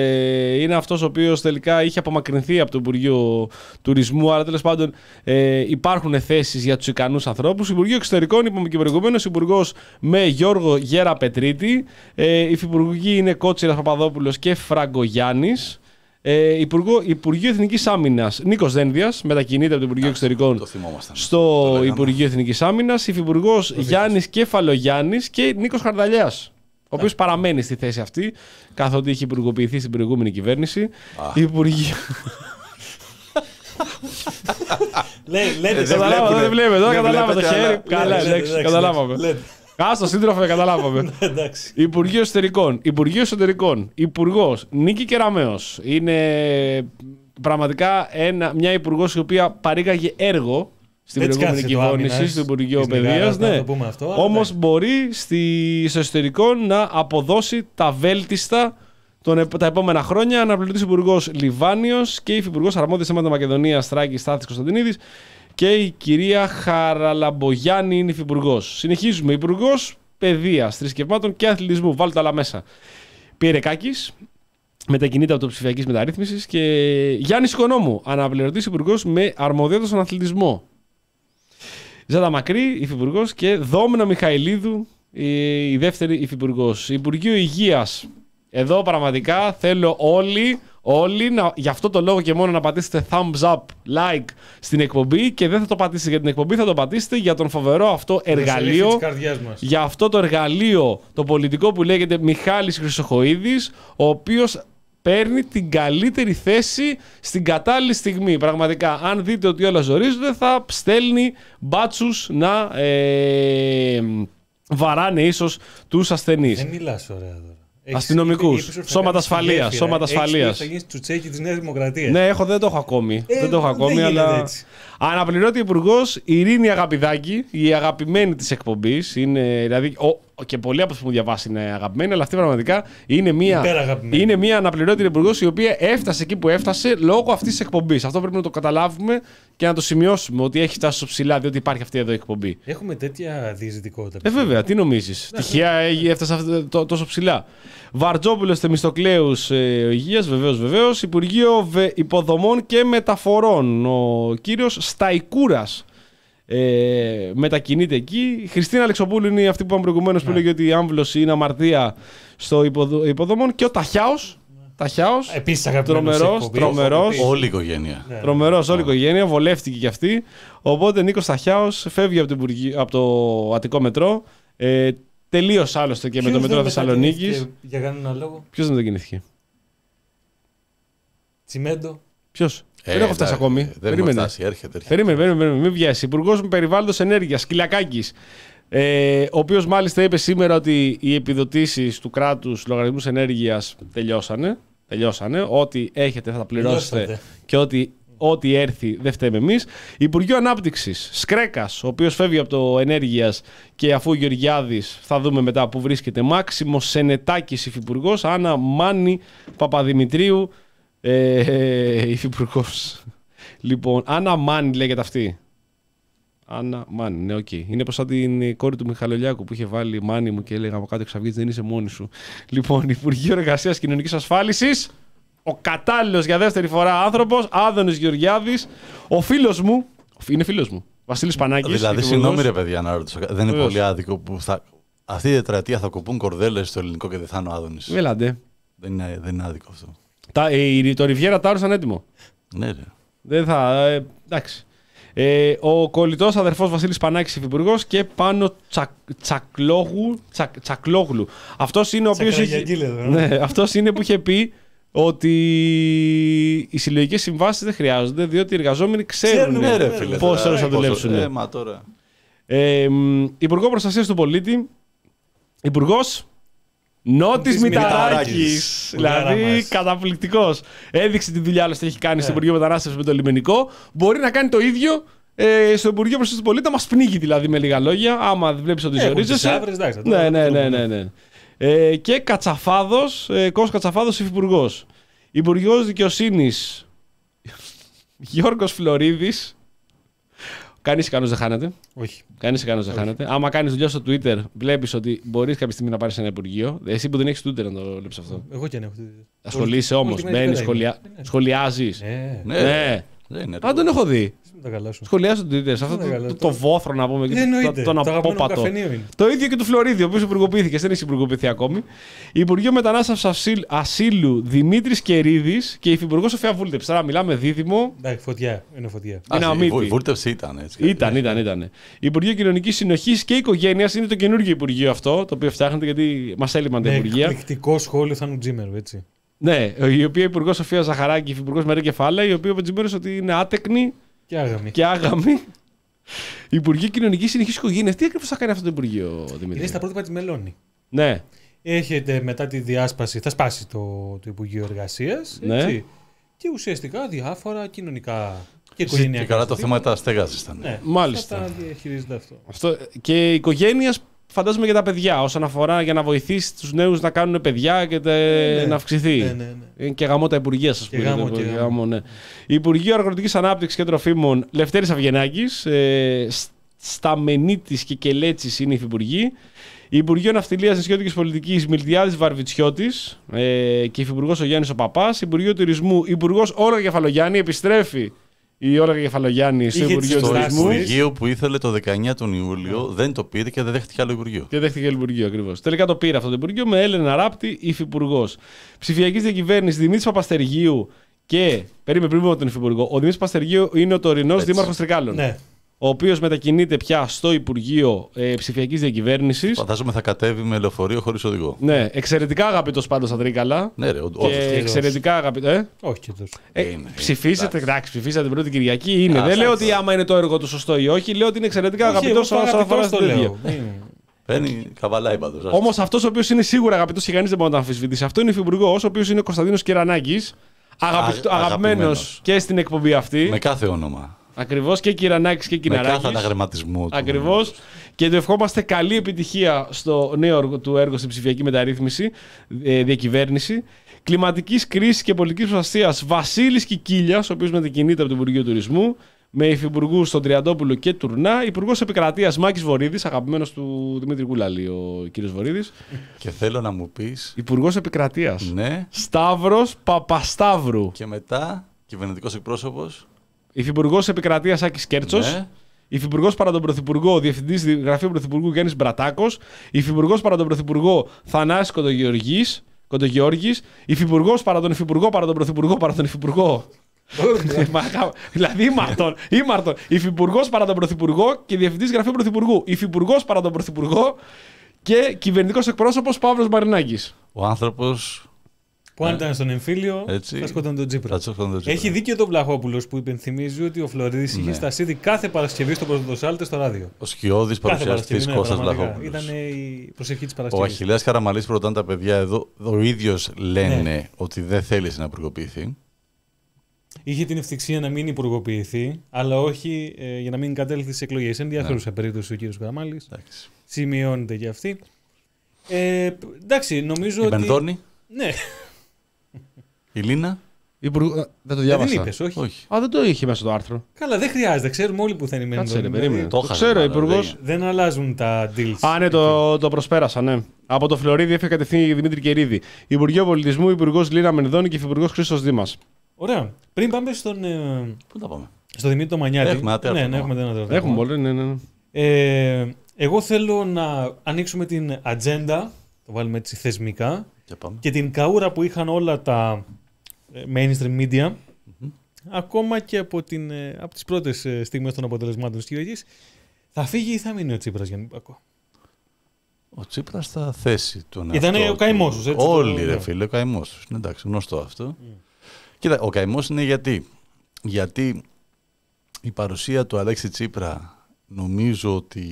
Ε, είναι αυτός ο οποίος τελικά είχε απομακρυνθεί από το Υπουργείο Τουρισμού, άρα τέλος πάντων ε, υπάρχουν θέσεις για τους ικανούς ανθρώπους. Υπουργείο Εξωτερικών, είπαμε και προηγουμένως, υπουργός με Γιώργο Γέρα Πετρίτη. Ε, υφυπουργοί είναι Κότσιρας Παπαδόπουλος και Φραγκογιάννης. Ε, Υπουργό, Υπουργείο Εθνικής Άμυνας Νίκος Δένδιας, μετακινείται από το Υπουργείο Εξωτερικών Το θυμόμασταν. στο Το λέγαμε. Υπουργείο Εθνικής Άμυνας, υφυπουργός Γιάννης Κεφαλογιάννης και Νίκος Χαρδαλιάς, ο οποίος παραμένει στη θέση αυτή, καθότι είχε υπουργοποιηθεί στην προηγούμενη κυβέρνηση. Υπουργείο. Λέει, λέτε, δεν σε βλέπουνε. Καταλάβαμε, δεν βλέπετε, τώρα Δεν καταλάβαμε το βλέπετε, χέρι. αλλά- Καλά, Λέτε, εντάξει, εντάξει, καταλάβαμε. λέτε. Άστο, σύντροφε, καταλάβαμε. Εντάξει. Υπουργείο Εσωτερικών. Υπουργείο Εσωτερικών. Υπουργός Νίκη Κεραμέως. Είναι πραγματικά ένα, μια υπουργός η οποία παρήγαγε έργο στην Έτσι προηγούμενη κάθισε το κυβέρνηση, άμυνας στο Υπουργείο της Παιδείας. Μεγάρας, να Ναι. το πούμε αυτό, αλλά Όμως ναι. μπορεί στη, στο εσωτερικό να αποδώσει τα βέλτιστα τον, επ- τα επόμενα χρόνια. Αναπληρωτής υπουργός Λιβάνιος και υφυπουργός αρμόδιος θέματα Μακεδονίας Θράκης Στάθης Κωνσταντινίδης και η κυρία Χαραλαμπογιάννη είναι υφυπουργός. Συνεχίζουμε. Υπουργός Παιδείας, Θρησκευμάτων και Αθλητισμού. Βάλτε τα άλλα μέσα. Πιερεκάκης, μετακινείται από το ψηφιακής μεταρρύθμισης και Γιάννης Οικονόμου, αναπληρωτής υπουργός με αρμοδιότητα στον αθλητισμό. Ζάτα Μακρύ, υφυπουργός και Δόμνα Μιχαηλίδου, η, η δεύτερη υφυπουργός. Υπουργείο Υγείας. Εδώ πραγματικά θέλω όλοι, όλοι να, για αυτό το λόγο και μόνο να πατήσετε thumbs up, like στην εκπομπή και δεν θα το πατήσετε για την εκπομπή, θα το πατήσετε για τον φοβερό αυτό εργαλείο. Της καρδιάς μας. Για αυτό το εργαλείο, το πολιτικό που λέγεται Μιχάλης Χρυσοχοΐδης, ο οποίος παίρνει την καλύτερη θέση στην κατάλληλη στιγμή. Πραγματικά, αν δείτε ότι όλα ζορίζονται, θα στέλνει μπάτσους να ε, βαράνε ίσως τους ασθενείς. Δεν μιλάς ωραία τώρα. Έχεις- Αστυνομικούς, είπες ότι θα σώματα κάνεις τη ασφαλείας, γέφυρα. σώματα Έχεις πει ασφαλείας. ότι θα γίνεις τσουτσέκι της Νέας Δημοκρατίας. Ναι, έχω, δεν το έχω ακόμη. Ε, δεν το έχω δεν ακόμη, γίνεται αλλά. έτσι. Αναπληρώτη υπουργός Ειρήνη Αγαπηδάκη, η αγαπημένη της εκπομπής. Είναι, δηλαδή, ο, και πολλοί από αυτούς που μου διαβάσει είναι αγαπημένοι, αλλά αυτή πραγματικά είναι μια, Υπεραγαπημένη. είναι μια αναπληρώτη υπουργός η οποία έφτασε εκεί που έφτασε λόγω αυτής της εκπομπής. Αυτό πρέπει να το καταλάβουμε και να το σημειώσουμε ότι έχει φτάσει στο ψηλά, διότι υπάρχει αυτή εδώ η εκπομπή. Έχουμε τέτοια διαζητικότητα. Ε, βέβαια, τι νομίζεις. Τυχαία έγινε- έφτασε αυτό το- τόσο ψηλά. Βαρτζόπουλος Θεμιστοκλέους ε, Υγείας, βεβαίως, βεβαίως. Υπουργείο Βε- Υποδομών και Μεταφορών. Ο κύριος Σταϊκούρας ε, μετακινείται εκεί. Η Χριστίνα Αλεξοπούλου είναι αυτή που είπαμε προηγουμένως που έλεγε ότι η άμβλωση είναι αμαρτία στο υποδο- υποδομών. Και ο Ταχιάος. Ταχιάος. Επίσης αγαπημένος Τρομερός, εκπομπής. τρομερός. Όλη η οικογένεια. Ναι. Τρομερός, όλη η οικογένεια, βολεύτηκε κι αυτή. Οπότε Νίκος Ταχιάος φεύγει από το, Υπουργείο- από το Αττικό Μετρό. Ε, τελείωσε άλλωστε και με το Ποιος Μετρό δεν Θεσσαλονίκης. μετακινήθηκε Για κανένα λόγο. Ποιος δεν μετακινήθηκε. Τσιμέντο. Ποιος. Ε, δεν έχω φτάσει εντάξει, ακόμη. Δεν έχουμε Περίμενε. φτάσει, έρχεται. έρχεται. Περίμενε, περίμενε, περίμενε, μην βιάσει. Υπουργός Περιβάλλοντος Ενέργειας, Κυλιακάκης. Ε, ο οποίος μάλιστα είπε σήμερα ότι οι επιδοτήσεις του κράτους λογαριασμούς ενέργειας τελειώσανε. Τελειώσανε. Ό,τι έχετε θα τα πληρώσετε Τελειώσατε. και ό,τι, ό,τι έρθει δεν φταίμε εμείς. Υπουργείο Ανάπτυξης, Σκρέκας, ο οποίος φεύγει από το Ενέργειας και αφού Γεωργιάδης θα δούμε μετά που βρίσκεται. Μάξιμος Σενετάκης υφυπουργός, Άννα Μάνη Παπαδημητρίου ε, υφυπουργός. Λοιπόν, Άννα Μάνη λέγεται αυτή. Άννα Μάνη, ναι, οκ. Okay. Είναι πως σαν την κόρη του Μιχαλολιάκου που είχε βάλει Μάνη μου και έλεγα από κάτω εξαυγής δεν είσαι μόνη σου. Λοιπόν, Υπουργείο Εργασίας Κοινωνικής Ασφάλισης, ο κατάλληλος για δεύτερη φορά άνθρωπος, Άδωνης Γεωργιάδης, ο φίλος μου, είναι φίλος μου, Βασίλης Πανάκης. Δηλαδή, υφυπουργός. συγγνώμη ρε παιδιά να ρωτήσω. Δεν είναι Βεβαίως. πολύ άδικο που θα... αυτή η τετραετία θα κοπούν κορδέλες στο ελληνικό και δεν θα είναι ο Άδωνης. Βέλαντε. Δεν είναι, δεν είναι άδικο αυτό. Τα, ε, το Ριβιέρα Τάουρ ήταν έτοιμο. Ναι, ρε. Δεν θα. Ε, εντάξει. Ε, ο κολλητός αδερφός Βασίλης Πανάκης υφυπουργός και πάνω Τσα, Τσακλόγλου. Τσα, Τσακλόγλου. Αυτός είναι ο οποίος. Έχει, Τσακραγιαγγίλ εδώ, ναι, αυτός είναι που είχε πει ότι οι συλλογικές συμβάσεις δεν χρειάζονται διότι οι εργαζόμενοι ξέρουν Ξέρουν, Ναι, ρε φίλε. πόσες τώρα, ώρες θα πόσο- δουλέψουν. Ε, μα τώρα. Ε, μ, Υπουργό Προστασίας του Πολίτη. Υπουργός Νότης Νότης Μηταράκης. Μηταράκης. Δηλαδή Μουνάρα μας. καταπληκτικός. Έδειξε τη δουλειά άλλωστε έχει κάνει Ναι. στο Υπουργείο Μετανάστευσης με το λιμενικό. Μπορεί να κάνει το ίδιο ε, στο Υπουργείο Προστασίας του Πολίτη. Να μας πνίγει δηλαδή με λίγα λόγια. Άμα βλέπεις ότι Έχουν ζορίζεσαι. τις άβρες, εντάξει, θα το- Ναι, θα ναι, το ναι, δούμε. ναι, ναι. Ε, και Κατσαφάδος, ε, Κώστας Κατσαφάδος υφυπουργός. Υπουργός Δικαιοσύνης Γιώργος Φλωρίδης. Κανείς ικανός δεν χάνεται. Όχι. Κανείς ικανός δεν χάνεται. Άμα κάνεις δουλειά στο Twitter, βλέπεις ότι μπορείς κάποια στιγμή να πάρεις ένα υπουργείο. Εσύ που δεν έχεις Twitter να το βλέπεις αυτό. Εγώ και αν έχω. Ασχολείσαι όμως. Μπαίνεις, σχολια... σχολιάζεις. Ναι, Ναι, Ναι. δεν είναι. Αν τον έχω δει. με τα καλά σου. Σχολιάζει στο Twitter. Σε αυτό Ναι, το, καλά, το, το- το βόθρο να πούμε. και Ε, εννοείται. το- Τον Το αγαπημένο μου απόπατο. καφενείο είναι. Το ίδιο και του Φλωρίδη, ο οποίος υπουργοποιήθηκε. Δεν έχει υπουργοποιηθεί ακόμη. Υπουργείο Μετανάστευσης Ασύλ- Ασύλου Δημήτρης Κερίδης και υφυπουργός Σοφία Βούλτεψη. Τώρα μιλάμε δίδυμο. Εντάξει, φωτιά. Είναι φωτιά. Α, είναι η αμύτη. βου- Η βούρτευση ήταν έτσι. Ήταν, ήταν, ήταν. Υπουργείο Κοινωνικής Συνοχής και Οικογένειας είναι το καινούργιο υπουργείο αυτό, το οποίο φτιάχνεται γιατί μας έλειπαν τα Με υπουργεία. εκπληκτικό σχόλιο θα είναι Τζίμερου, έτσι. Ναι, η οποία υπουργό Σοφία Ζαχαράκη, υφυπουργό Μαρία Κεφάλα, η οποία είπε ότι είναι άτεκνη Και άγαμη. και άγαμη. Υπουργείο Κοινωνικής Συνεχής Οικογένειας. Τι ακριβώς θα κάνει αυτό το Υπουργείο, Δημήτρη? Είναι στα πρότυπα της Μελώνη. Ναι. Έχετε μετά τη διάσπαση, θα σπάσει το, το Υπουργείο Εργασίας. Ναι. Έτσι, και ουσιαστικά διάφορα κοινωνικά και Και οικογενειακά. καλά το ζητήματα. θέμα τα στέγασης ήταν. Ναι, Μάλιστα. Θα τα διαχειρίζεται αυτό. Αυτό. Και οικογένειας, φαντάζομαι, για τα παιδιά. Όσον αφορά για να βοηθήσει τους νέους να κάνουν παιδιά και τε... ναι. να αυξηθεί. Ναι, ναι, ναι. Είναι και γαμό τα υπουργεία σας. Και που γάμο, γίνεται, και που- γάμο. γάμο, ναι. Υπουργείο Αγροτικής Ανάπτυξης και Τροφίμων Λευτέρης Αυγενάκης. Ε, Σταμενίτης και Κελέτσης είναι υφυπουργοί. Υπουργείο Ναυτιλίας Νησιώτικης Πολιτικής Μιλτιάδης Βαρβιτσιώτης ε, και υφυπουργός ο Γιάννης ο Παπάς. Υπουργείο Τουρισμού Υπουργός Όλγα Κεφαλογιάννη. Επιστρέφει η Όλγα Κεφαλογιάννη στο Είχε Υπουργείο τις Το δράσεις. Τουρισμού. Υπουργείο που ήθελε το δεκαεννιά τον Ιούλιο δεν το πήρε και δεν δέχτηκε άλλο Υπουργείο. Και δέχτηκε άλλο Υπουργείο ακριβώς. Τελικά το πήρε αυτό το Υπουργείο με Έλενα Ράπτη, υφυπουργός. Ψηφιακής διακυβέρνησης Δημήτρης Παπαστεργίου και. Περίμενε πριν από τον υφυπουργό. Ο Δημήτρης Παπαστεργίου είναι ο τωρινός Έτσι. δήμαρχος Τρικάλων. Ναι. Ο οποίος μετακινείται πια στο Υπουργείο ε, Ψηφιακής Διακυβέρνησης. Φαντάζομαι θα κατέβει με λεωφορείο χωρίς οδηγό. Ναι, εξαιρετικά αγαπητός πάντως στα Τρίκαλα. Ναι, ρε, ο- Και όντως. εξαιρετικά αγαπητό. Ε? Όχι και τόσο. Ε, Είναι, ψηφίσατε, εντάξει. εντάξει, ψηφίσατε την πρώτη Κυριακή. Είναι. Α, δεν λέω εντάξει. ότι άμα είναι το έργο του σωστό ή όχι, λέω ότι είναι εξαιρετικά Όχι, αγαπητός εγώ όσον αφορά αγαπητός στην το τέτοια. λέω. Μην- Παίρνει καβαλάει πάντως. άστο. Όμως αυτός ο οποίος είναι σίγουρα αγαπητός και κανείς δεν μπορεί να τον αμφισβητήσει, αυτό είναι ο υφυπουργός, ο οποίος είναι ο Κωνσταντίνος Κυρανάκης. Αγαπητο, Α- αγαπημένος αγαπημένος. και στην εκπομπή αυτή. Με κάθε όνομα. Ακριβώς, και Κυρανάκης και Με κάθε Κυρανάκης. αναγραμματισμό του. Ακριβώς. Και του ευχόμαστε καλή επιτυχία στο νέο έργο- του έργο στην ψηφιακή μεταρρύθμιση, ε, διακυβέρνηση. Κλιματικής κρίσης και πολιτικής προστασίας Βασίλης Κικίλιας, ο οποίος μετακινείται από το Υπουργείο Τουρισμού, με υφυπουργούς τον Τριαντόπουλο και Τουρνά. Υπουργός Επικρατείας Μάκης Βορύδης, αγαπημένος του Δημήτρη Κούλαλη, ο κύριος Βορύδης. Και θέλω να μου πεις, Υπουργός Επικρατείας ναι, Σταύρος Παπασταύρου. και μετά κυβερνητικός εκπρόσωπος. Υφυπουργός Επικρατείας Άκης Κέρτσος. Ναι. Υφυπουργός παρά τον Πρωθυπουργό, Διευθυντής Γραφείου Πρωθυπουργού Γιάννης Μπρατάκος. Υφυπουργός παρά τον Πρωθυπουργό Θανάσης Κοντογεωργής. Κοντογεώργης. Υφυπουργός παρά τον Υφυπουργό παρά τον Πρωθυπουργό παρά τον Υφυπουργό. Μα, δηλαδή ήμαρτον. ήμαρτον. Υφυπουργός παρά τον Πρωθυπουργό και Διευθυντής Γραφείου Πρωθυπουργού. Υφυπουργός παρά τον Πρωθυπουργό και κυβερνητικός εκπρόσωπος Παύλος Μαρινάκης. Ο άνθρωπος. Που αν ήταν στον εμφύλιο, Έτσι. θα σκότωνε τον Τσίπρα. Θα τσόχταν τον Τσίπρα. Έχει δίκιο τον Βλαχόπουλος που υπενθυμίζει ότι ο Φλωρίδης είχε Ναι. στασίδι κάθε Παρασκευή στο πρωτοσάλτε στο ράδιο. Ο σκιώδης παρουσιαστής Κώστας Βλαχόπουλος. Ήταν η προσευχή της Ο Παρασκευής. Αχιλλέας Καραμαλής ρωτάνε τα παιδιά εδώ, ο ίδιος λένε Ναι. ότι δεν θέλησε να υπουργοποιηθεί. Είχε την ευτυχία να μην υπουργοποιηθεί, αλλά όχι ε, για να μην κατέλθει στις εκλογές. Ενδιαφέρουσα περίπτωση ο κύριος Καραμάλης. Εντάξει. Σημειώνεται και αυτή. Ε, εντάξει, νομίζω Η ότι. Μπενδώνη, Ναι. η Λίνα, Υπουργό... Δεν το Δεν διάβασα. την είπες, όχι. όχι. Α, δεν το είχε μέσα το άρθρο. Καλά, δεν χρειάζεται. Ξέρουμε όλοι που θα είναι η Κάτσε ρε, Μπενδώνη. περίμενε. Το Το έχασα, ξέρω, μάλλον, υπουργό. δεν- Δεν αλλάζουν τα deals. Α, ναι, το, το προσπέρασα, ναι. Από το Φλωρίδι έφυγε κατευθείαν η Δημήτρη Κερίδη. Υπουργείο Πολιτισμού, Υπουργό Λίνα Μενδώνη και Υφυπουργό Χρήστος Δήμας. Ωραία. Πριν πάμε στον, ε, Πού τα πάμε. στο Δημήτρη το Μανιάτη. Έχουμε ένα τέταρτο Ναι, ναι, ακόμα. έχουμε ένα τέταρτο Έχουμε ακόμα. πολύ, ναι, ναι. ναι. Ε, εγώ θέλω να ανοίξουμε την ατζέντα, το βάλουμε έτσι θεσμικά, Για πάμε. και την καούρα που είχαν όλα τα ε, mainstream media, ακόμα και από, την, ε, από τις πρώτες ε, στιγμές των αποτελεσμάτων της Κυριακής. Θα φύγει ή θα μείνει ο Τσίπρας, Γιάννη Πακό? Ο Τσίπρας θα θέσει τον Ήτανε εαυτό ο καημός του. τους, έτσι, Όλοι, το- ρε ναι. φίλε, ο καημός τους. Είναι εντάξει, γνωστό αυτό. Κοίτα, ο καημός είναι γιατί. Γιατί η παρουσία του Αλέξη Τσίπρα, νομίζω ότι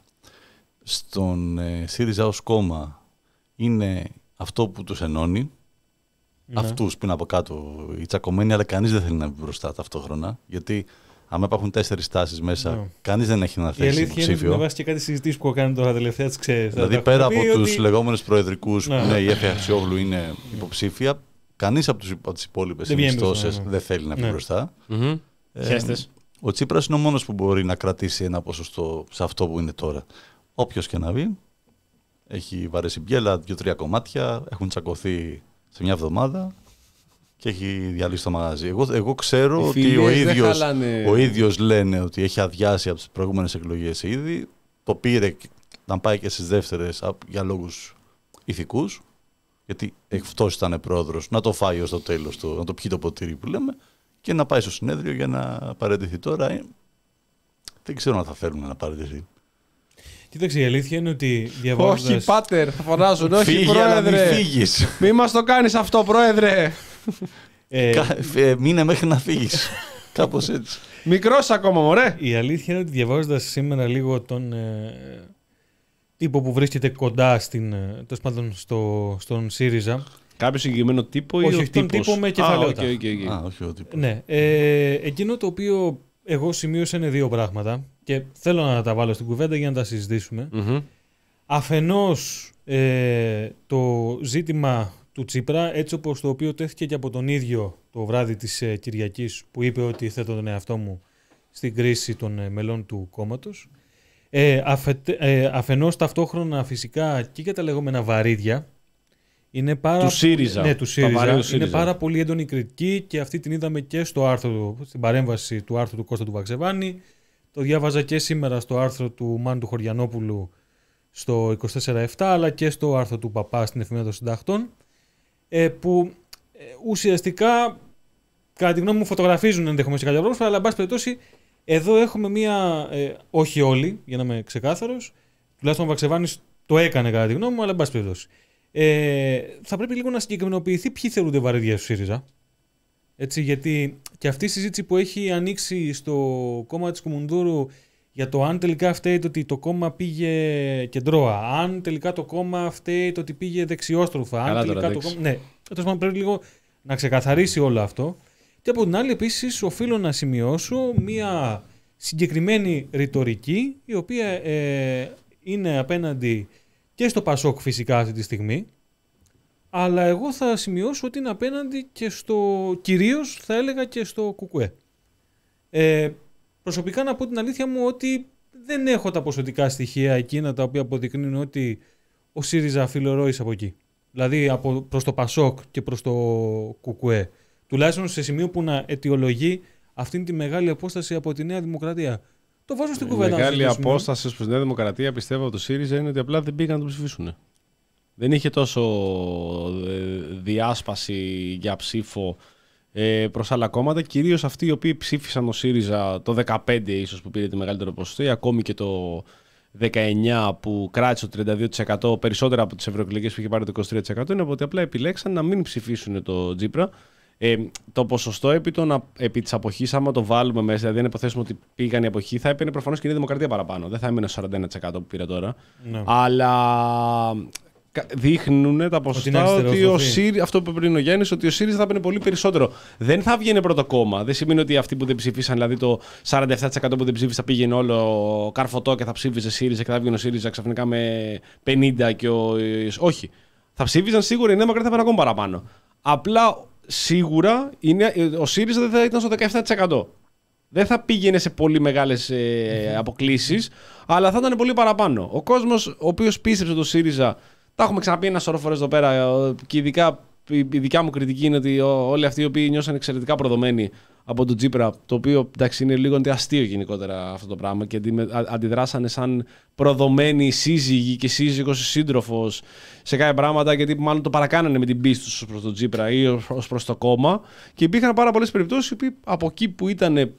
στον ε, ΣΥΡΙΖΑ ως κόμμα είναι αυτό που τους ενώνει. Ναι. Αυτούς πριν από κάτω οι τσακωμένοι, αλλά κανείς δεν θέλει να μπει μπροστά ταυτόχρονα. Γιατί άμα υπάρχουν τέσσερις τάσεις μέσα, Ναι. κανείς δεν έχει να Η θέσει αλήθεια είναι ότι με υποψήφιο. βάση και κάτι συζητήσεις που έχω κάνει τώρα τελευταία, τις ξέρεις. Δηλαδή, πέρα από ότι... τους λεγόμενους προεδρικούς, Ναι. που ναι, η Έφη Αξιόγλου είναι υποψήφια, κανείς από, τους, από τις υπόλοιπες Δεν βγαίνει ενιστώσεις μπροστά, ναι. δεν θέλει να μπει Ναι. μπροστά. Mm-hmm. Ε, Χέστες. Ο Τσίπρας είναι ο μόνος που μπορεί να κρατήσει ένα ποσοστό σε αυτό που είναι τώρα. Όποιος και να βγει, έχει βαρέσει μπιέλα, δύο-τρία κομμάτια, έχουν τσακωθεί σε μια εβδομάδα και έχει διαλύσει το μαγαζί. Εγώ, εγώ ξέρω Οι ότι φιλίες ο δεν ίδιος, χαλάνε. ο ίδιος λένε ότι έχει αδειάσει από τις προηγούμενες εκλογές ήδη. Το πήρε να πάει και στις δεύτερες α, για λόγους ηθικούς. Γιατί αυτός ήταν πρόεδρος, να το φάει ως το τέλος, το, να το πιει το ποτήρι που λέμε, και να πάει στο συνέδριο για να παραιτηθεί. Τώρα ε, δεν ξέρω αν θα θέλουν να παραιτηθεί. Κοίταξε, η αλήθεια είναι ότι διαβάζοντας... Όχι, πάτερ, θα φωνάζουν. Όχι, Φύγει, αλλά μην πρόεδρε. φύγεις. Μη μας το κάνεις αυτό, πρόεδρε. ε, Κα- ε, Μείνε μέχρι να φύγεις. Κάπως έτσι. Μικρός ακόμα, μωρέ. Η αλήθεια είναι ότι διαβάζοντας σήμερα λίγο τον ε, τύπο που βρίσκεται κοντά στην, ε, τέλος πάντων στο, στον ΣΥΡΙΖΑ. Κάποιο συγκεκριμένο τύπο ή Όχι, ο όχι, τον τύπος? τύπο με κεφαλαιότητα. Α, okay, okay, okay. Α, όχι ο τύπος. Ναι, ε, εκείνο το οποίο εγώ σημείωσα είναι δύο πράγματα και θέλω να τα βάλω στην κουβέντα για να τα συζητήσουμε. Mm-hmm. Αφενός ε, το ζήτημα του Τσίπρα, έτσι όπως το οποίο τέθηκε και από τον ίδιο το βράδυ της ε, Κυριακής, που είπε ότι θέτω τον εαυτό μου στην κρίση των ε, μελών του κόμματος. Ε, αφετε, ε, αφενός ταυτόχρονα φυσικά και για τα λεγόμενα βαρύδια. Είναι πάρα Του ΣΥΡΙΖΑ. Ναι, του ΣΥΡΙΖΑ. του Είναι ΣΥΡΙΖΑ. πάρα πολύ έντονη κριτική και αυτή την είδαμε και στο άρθρο, στην παρέμβαση του άρθρου του Κώστα του Βαξεβάνη. Το διάβαζα και σήμερα στο άρθρο του Μάνου του Χωριανόπουλου στο είκοσι τέσσερα επτά, αλλά και στο άρθρο του Παπά στην Εφημερίδα των Συντακτών, ε, που ε, ουσιαστικά, κατά τη γνώμη μου, φωτογραφίζουν ενδεχομένως και κάποια πρόσωπα, αλλά εν πάση περιπτώσει, εδώ έχουμε μία, ε, όχι όλοι, για να είμαι ξεκάθαρος, τουλάχιστον ο Βαξεβάνης το έκανε κατά τη γνώμη μου, αλλά εν πάση περιπτώσει. Ε, θα πρέπει λίγο να συγκεκριμενοποιηθεί ποιοι θεωρούνται βαρύδια του ΣΥΡΙΖΑ. Έτσι, γιατί και αυτή η συζήτηση που έχει ανοίξει στο κόμμα της Κουμουνδούρου για το αν τελικά φταίει το ότι το κόμμα πήγε κεντρώα, αν τελικά το κόμμα φταίει το ότι πήγε δεξιόστροφα, αν τελικά το κόμμα. Ναι, τέλος πάντων πρέπει λίγο να ξεκαθαρίσει όλο αυτό. Και από την άλλη, επίσης, οφείλω να σημειώσω μία συγκεκριμένη ρητορική, η οποία ε, είναι απέναντι και στο Πασόκ φυσικά αυτή τη στιγμή, αλλά εγώ θα σημειώσω ότι είναι απέναντι και στο, κυρίως θα έλεγα και στο ΚΚΕ. Ε, προσωπικά να πω την αλήθεια μου ότι δεν έχω τα ποσοτικά στοιχεία εκείνα τα οποία αποδεικνύουν ότι ο ΣΥΡΙΖΑ φιλορρόησε από εκεί. Δηλαδή από, προς το Πασόκ και προς το ΚΚΕ. Τουλάχιστον σε σημείο που να αιτιολογεί αυτήν τη μεγάλη απόσταση από τη Νέα Δημοκρατία. Το βάζω στην κουβέντα. Η μεγάλη απόσταση προς τη Νέα Δημοκρατία, πιστεύω, από το ΣΥΡΙΖΑ είναι ότι απλά δεν πήγαν να το ψηφίσουν. Δεν είχε τόσο διάσπαση για ψήφο ε, προς άλλα κόμματα, κυρίως αυτοί οι οποίοι ψήφισαν ο ΣΥΡΙΖΑ το δεκαπέντε ίσως που πήρε τη μεγαλύτερη ποσοστό, ή ακόμη και το δεκαεννιά που κράτησε το τριάντα δύο τοις εκατό περισσότερα από τις ευρωεκλογές που είχε πάρει το είκοσι τρία τοις εκατό, είναι ότι απλά επιλέξαν να μην ψηφίσουν το Τσίπρα. Ε, το ποσοστό επί, των, επί της αποχής, άμα το βάλουμε μέσα, δηλαδή αν υποθέσουμε ότι πήγαν η αποχή, θα έπαιρνε προφανώς και η Νέα Δημοκρατία παραπάνω. Δεν θα έμεινε στο σαράντα ένα τοις εκατό που πήρε τώρα. Ναι. Αλλά δείχνουν τα ποσοστά ότι, ότι ο ΣΥΡΙΖΑ, αυτό που είπε πριν ο Γιάννης, ότι ο ΣΥΡΙΖΑ θα έπαιρνε πολύ περισσότερο. Δεν θα βγαίνει πρώτο κόμμα. Δεν σημαίνει ότι αυτοί που δεν ψηφίσαν, δηλαδή το σαράντα επτά τοις εκατό που δεν ψήφισαν, θα πήγαινε όλο καρφωτό και θα ψήφιζε ΣΥΡΙΖΑ και θα βγαίνει ο ΣΥΡΙΖΑ ξαφνικά με πενήντα και ο. Όχι. Θα ψήφιζαν σίγουρα, η Νέα Δημοκρατία θα έπαιρνε ακόμα παραπάνω. Απλά σίγουρα είναι, ο ΣΥΡΙΖΑ δεν θα ήταν στο δεκαεπτά τοις εκατό. Δεν θα πήγαινε σε πολύ μεγάλες ε, αποκλίσεις, αλλά θα ήταν πολύ παραπάνω. Ο κόσμος ο οποίος πίστεψε το ΣΥΡΙΖΑ, τα έχουμε ξαναπεί ένα σωρό φορές εδώ πέρα, και ειδικά η δικιά μου κριτική είναι ότι όλοι αυτοί οι οποίοι νιώσαν εξαιρετικά προδομένοι από τον Τσίπρα, το οποίο εντάξει είναι λίγο αστείο γενικότερα αυτό το πράγμα, και αντιδράσανε σαν προδομένοι σύζυγοι και σύζυγος ή σύντροφος σε κάποια πράγματα, γιατί μάλλον το παρακάνανε με την πίστη τους προς τον Τσίπρα ή ως προς το κόμμα, και υπήρχαν πάρα πολλές περιπτώσεις που από εκεί που ήταν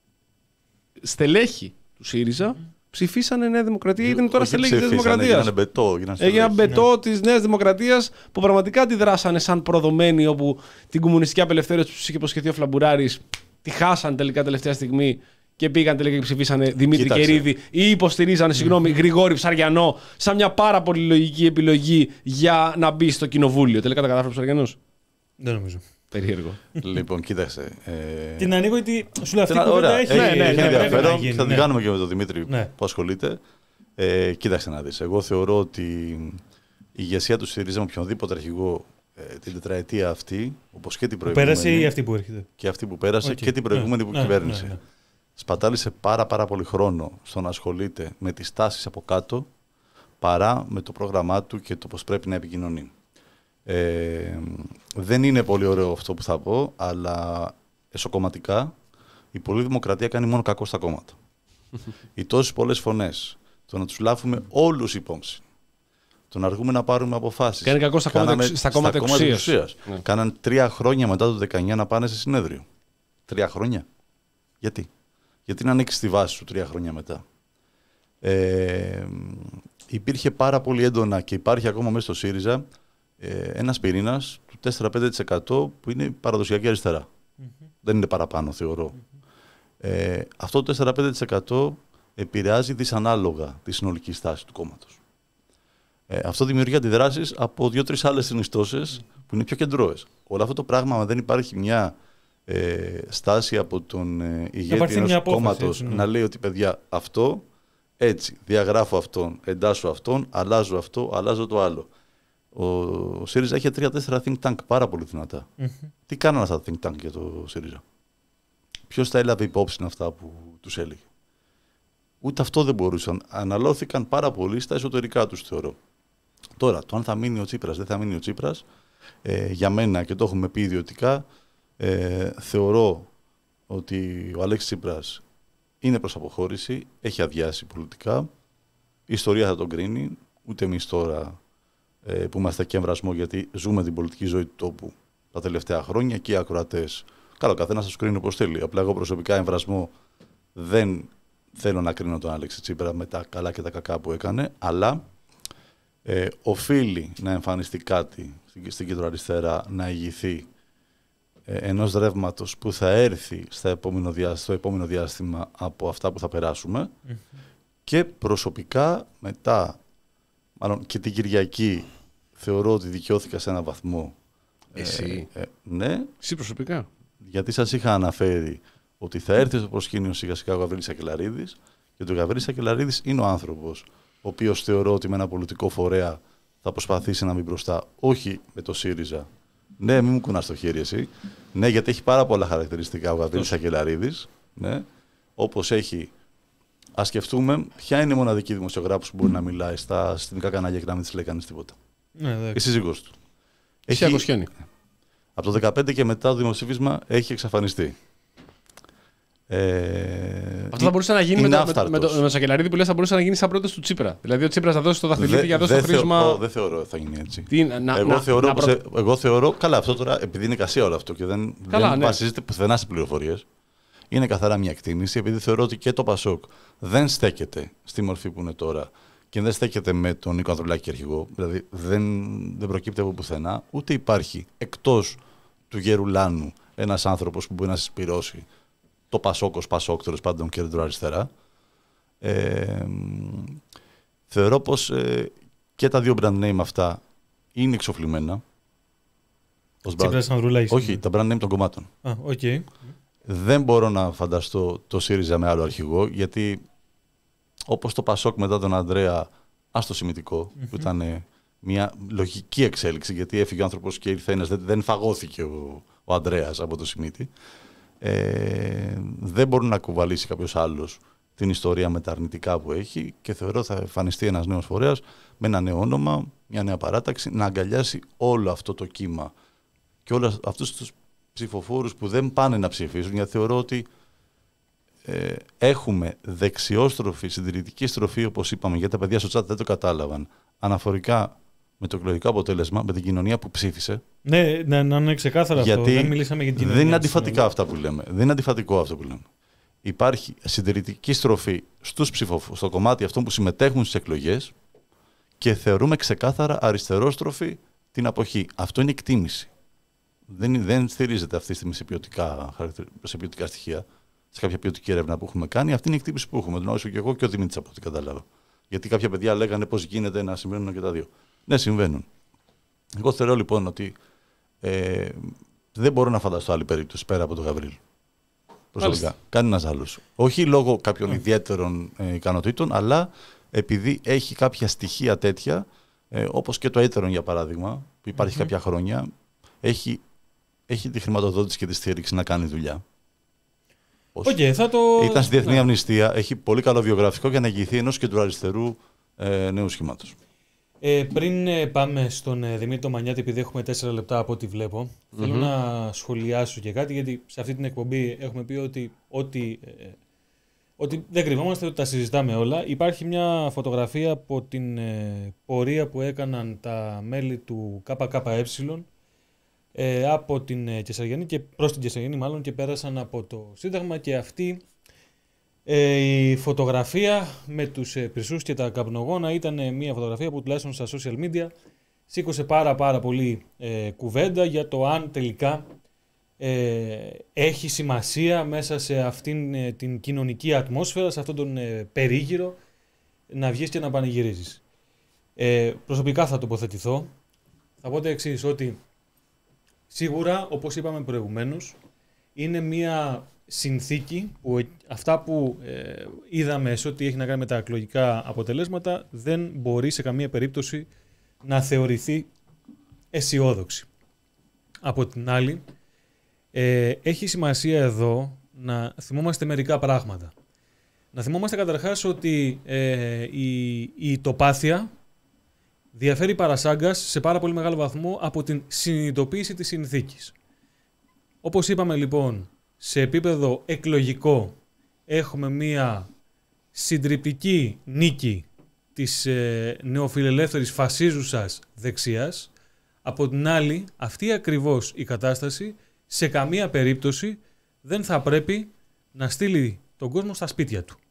στελέχη του ΣΥΡΙΖΑ ψηφίσανε Νέα Δημοκρατία, ήταν τώρα στελέχη της Νέας Δημοκρατίας. Έγιναν μπετό. Έγιναν μπετό της Νέας Δημοκρατίας που πραγματικά αντιδράσανε σαν προδομένοι, όπου την κομμουνιστική απελευθέρωση που τους είχε υποσχεθεί ο Φλαμπουράρης τη χάσαν τελικά τελευταία στιγμή και πήγαν τελικά και ψηφίσανε Δημήτρη Κοίταξε. Κερίδη ή υποστηρίζανε, συγγνώμη, Γρηγόρη Ψαριανό, σαν μια πάρα πολύ λογική επιλογή για να μπει στο κοινοβούλιο. Τελικά τα κατάφερε ο Ψαριανός. Δεν νομίζω. Περίεργο. Λοιπόν, κοίταξε. Ε... Την ανοίγω γιατί σου λέω αυτή η Ωραία, κουβέντα έχει, έχει, ναι, ναι, έχει ναι, ενδιαφέρον. γίνει, Θα την ναι. κάνουμε και με τον Δημήτρη Ναι. που ασχολείται. Ε, κοίταξε να δεις. Εγώ θεωρώ ότι η ηγεσία του ΣΥΡΙΖΑ με οποιονδήποτε αρχηγό ε, την τετραετία αυτή, όπως και την Που προηγούμενη. πέρασε ή αυτή που έρχεται. Και αυτή που πέρασε Okay. και την προηγούμενη Ναι, που ναι, κυβέρνησε. ναι, ναι. Σπατάλησε πάρα, πάρα πολύ χρόνο στο να ασχολείται με τις τάσεις από κάτω παρά με το πρόγραμμά του και το πώς πρέπει να επικοινωνεί. Ε, δεν είναι πολύ ωραίο αυτό που θα πω, αλλά εσωκομματικά η πολλή δημοκρατία κάνει μόνο κακό στα κόμματα. Οι τόσες πολλές φωνές, το να τους λάβουμε όλους υπόψη, το να αργούμε να πάρουμε αποφάσεις. Κάνει κακό στα κόμματα, Κάναμε, στα κόμματα στα κόμματα εξουσίας. εξουσίας. Ναι. Κάναν τρία χρόνια μετά το δεκαεννιά να πάνε σε συνέδριο. Τρία χρόνια. Γιατί? Γιατί να ανοίξει τη βάση σου τρία χρόνια μετά. Ε, υπήρχε πάρα πολύ έντονα και υπάρχει ακόμα μέσα στο ΣΥΡΙΖΑ ε, ένας πυρήνας του τέσσερα με πέντε τοις εκατό που είναι παραδοσιακή αριστερά. Mm-hmm. Δεν είναι παραπάνω, θεωρώ. Mm-hmm. Ε, αυτό το τέσσερα με πέντε τοις εκατό επηρεάζει δυσανάλογα τη συνολική στάση του κόμματος. Ε, αυτό δημιουργεί αντιδράσεις από δύο-τρεις άλλες συνιστώσεις που είναι πιο κεντρώες. Όλο αυτό το πράγμα, αν δεν υπάρχει μια ε, στάση από τον ε, ηγέτη ενός κόμματος ναι. να λέει ότι παιδιά αυτό, έτσι, διαγράφω αυτόν, εντάσσω αυτόν, αλλάζω αυτό, αλλάζω το άλλο. Ο, ο ΣΥΡΙΖΑ είχε τρία-τέσσερα think tank πάρα πολύ δυνατά. Mm-hmm. Τι κάνανε αυτά τα think tank για το ΣΥΡΙΖΑ? Ποιος τα έλαβε υπόψη αυτά που τους έλεγε? Ούτε αυτό δεν μπορούσαν. Αναλώθηκαν πάρα πολύ στα εσωτερικά τους, θεωρώ. Τώρα, το αν θα μείνει ο Τσίπρας, δεν θα μείνει ο Τσίπρας, ε, για μένα, και το έχουμε πει ιδιωτικά, ε, θεωρώ ότι ο Αλέξης Τσίπρας είναι προς αποχώρηση, έχει αδειάσει πολιτικά, η ιστορία θα τον κρίνει, ούτε εμείς τώρα ε, που είμαστε και εμβρασμό, γιατί ζούμε την πολιτική ζωή του τόπου τα τελευταία χρόνια και οι ακροατές. Καλά, ο καθένας θα τους κρίνει όπως θέλει. Απλά εγώ προσωπικά εμβρασμό δεν θέλω να κρίνω τον Αλέξη Τσίπρα με τα καλά και τα κακά που έκανε, αλλά ε, οφείλει να εμφανιστεί κάτι στην, στην κεντροαριστερά, να ηγηθεί ε, ενός ρεύματος που θα έρθει στα επόμενο διάστημα, στο επόμενο διάστημα από αυτά που θα περάσουμε. Mm-hmm. Και προσωπικά μετά, μάλλον και την Κυριακή, θεωρώ ότι δικαιώθηκα σε έναν βαθμό. Εσύ? Ε, ε, ναι. Εσύ προσωπικά? Γιατί σας είχα αναφέρει ότι θα έρθει στο προσκήνιο σιγά σιγά ο Γαβρίλης Σακελαρίδης, και ο Γαβρίλης Σακελαρίδης είναι ο άνθρωπος ο οποίος θεωρώ ότι με ένα πολιτικό φορέα θα προσπαθήσει να μπει μπροστά, όχι με το ΣΥΡΙΖΑ. Ναι, μην μου κουνάς το χέρι εσύ. Ναι, γιατί έχει πάρα πολλά χαρακτηριστικά ο Γαβρίλης Σακελαρίδης. Ναι, όπως έχει. Ας σκεφτούμε ποια είναι η μοναδική δημοσιογράφος που μπορεί να μιλάει στα συστημικά κανάλια και να μην της λέει κανείς τίποτα. Ναι, η σύζυγός του. Έχει Αγωσιάνη. Από το δύο χιλιάδες δεκαπέντε και μετά το δημοψήφισμα έχει εξαφανιστεί. Ε, Αυτό θα μπορούσε να γίνει με το, με, με, το, με το Σακελαρίδη που λες, θα μπορούσε να γίνει σαν πρόταση του Τσίπρα. Δηλαδή ο Τσίπρας θα δώσει το δαχτυλίδι για να δώσει το χρήσμα. Δεν δε θεωρώ ότι θα γίνει έτσι. Τι, να, εγώ, να, θεωρώ να, προ... σε, εγώ θεωρώ. Καλά, αυτό τώρα επειδή είναι κασία όλο αυτό και δεν, καλά, δεν ναι. βασίζεται πουθενά σε πληροφορίες. Είναι καθαρά μια εκτίμηση, επειδή θεωρώ ότι και το Πασόκ δεν στέκεται στη μορφή που είναι τώρα και δεν στέκεται με τον Νίκο Ανδρουλάκη αρχηγό. Δηλαδή δεν, δεν προκύπτει από πουθενά, ούτε υπάρχει εκτός του Γερουλάνου ένας άνθρωπος που μπορεί να συσπυρώσει το Πασόκ ως Πασόκ, τέλος πάντων κεντροαριστερά. Ε, θεωρώ πως ε, και τα δύο brand name αυτά είναι εξοφλημένα. Τσίπρας Ανδρουλάκης. Όχι, τα brand name των κομμάτων. Α, okay. Δεν μπορώ να φανταστώ το ΣΥΡΙΖΑ με άλλο αρχηγό, γιατί όπως το Πασόκ μετά τον Ανδρέα, ας το σημητικό, mm-hmm. που ήταν μια λογική εξέλιξη, γιατί έφυγε ο άνθρωπος και ήρθε ένας, δεν, δεν φαγώθηκε ο, ο Ανδρέας από το Σιμίτι. Ε, δεν μπορεί να κουβαλήσει κάποιος άλλος την ιστορία με τα αρνητικά που έχει και θεωρώ θα εμφανιστεί ένας νέος φορέας με ένα νέο όνομα, μια νέα παράταξη, να αγκαλιάσει όλο αυτό το κύμα και όλους αυτούς τους ψηφοφόρους που δεν πάνε να ψηφίσουν, γιατί θεωρώ ότι ε, έχουμε δεξιόστροφη, συντηρητική στροφή, όπως είπαμε, γιατί τα παιδιά στο chat δεν το κατάλαβαν, αναφορικά με το εκλογικό αποτέλεσμα, με την κοινωνία που ψήφισε. Ναι, να ναι, είναι ξεκάθαρο αυτό. Δεν μιλήσαμε για την κοινωνία. Δεν είναι αντιφατικά αυτά που λέμε. Δεν είναι αντιφατικό αυτό που λέμε. Υπάρχει συντηρητική στροφή στους ψηφοφόρους, στο κομμάτι αυτών που συμμετέχουν στις εκλογές και θεωρούμε ξεκάθαρα αριστερόστροφη την αποχή. Αυτό είναι εκτίμηση. Δεν, δεν στηρίζεται αυτή τη στιγμή σε ποιοτικά, σε ποιοτικά στοιχεία, σε κάποια ποιοτική έρευνα που έχουμε κάνει. Αυτή είναι η εκτίμηση που έχουμε. Τον όσο και εγώ και ο Δημήτρης από ό,τι κατάλαβα. Γιατί κάποια παιδιά λέγανε πώς γίνεται να συμβαίνουν και τα δύο. Ναι, συμβαίνουν. Εγώ θεωρώ λοιπόν ότι ε, δεν μπορώ να φανταστώ άλλη περίπτωση πέρα από τον Γαβρίλ. Προσωπικά. Κανένας άλλος. Όχι λόγω κάποιων mm. ιδιαίτερων ε, ικανοτήτων, αλλά επειδή έχει κάποια στοιχεία τέτοια, ε, όπως και το έτερον για παράδειγμα, που υπάρχει mm-hmm. κάποια χρόνια, έχει, έχει τη χρηματοδότηση και τη στήριξη να κάνει δουλειά. Okay, θα το... Ήταν στη Διεθνή ναι. Αμνηστία, έχει πολύ καλό βιογραφικό για να ηγηθεί ενός κεντροαριστερού ε, νέου σχήματος. Ε, πριν ε, πάμε στον ε, Δημήτρη Μανιάτη, επειδή έχουμε τέσσερα λεπτά από ό,τι βλέπω, mm-hmm. θέλω να σχολιάσω και κάτι, γιατί σε αυτή την εκπομπή έχουμε πει ότι, ότι, ε, ότι δεν κρυβόμαστε, ότι τα συζητάμε όλα. Υπάρχει μια φωτογραφία από την ε, πορεία που έκαναν τα μέλη του ΚΚΕ ε, από την ε, Κεσαριανή και προς την Κεσαριανή μάλλον και πέρασαν από το Σύνταγμα, και αυτή Ε, η φωτογραφία με τους ε, πυρσούς και τα καπνογόνα ήταν ε, μια φωτογραφία που τουλάχιστον στα social media σήκωσε πάρα πάρα πολύ ε, κουβέντα για το αν τελικά ε, έχει σημασία μέσα σε αυτήν ε, την κοινωνική ατμόσφαιρα, σε αυτόν τον ε, περίγυρο, να βγεις και να πανηγυρίζεις. Ε, προσωπικά θα τοποθετηθώ. Θα πω το εξής, ότι σίγουρα, όπως είπαμε προηγουμένως, είναι μια συνθήκη που αυτά που ε, είδαμε σε ό,τι έχει να κάνει με τα εκλογικά αποτελέσματα δεν μπορεί σε καμία περίπτωση να θεωρηθεί αισιόδοξη. Από την άλλη, ε, έχει σημασία εδώ να θυμόμαστε μερικά πράγματα. Να θυμόμαστε καταρχάς ότι ε, η, η τοπάθεια διαφέρει παρασάγκας σε πάρα πολύ μεγάλο βαθμό από την συνειδητοποίηση της συνθήκης. Όπως είπαμε λοιπόν, σε επίπεδο εκλογικό έχουμε μία συντριπτική νίκη της ε, νεοφιλελεύθερης φασίζουσας δεξιάς. Από την άλλη, αυτή ακριβώς η κατάσταση σε καμία περίπτωση δεν θα πρέπει να στείλει τον κόσμο στα σπίτια του.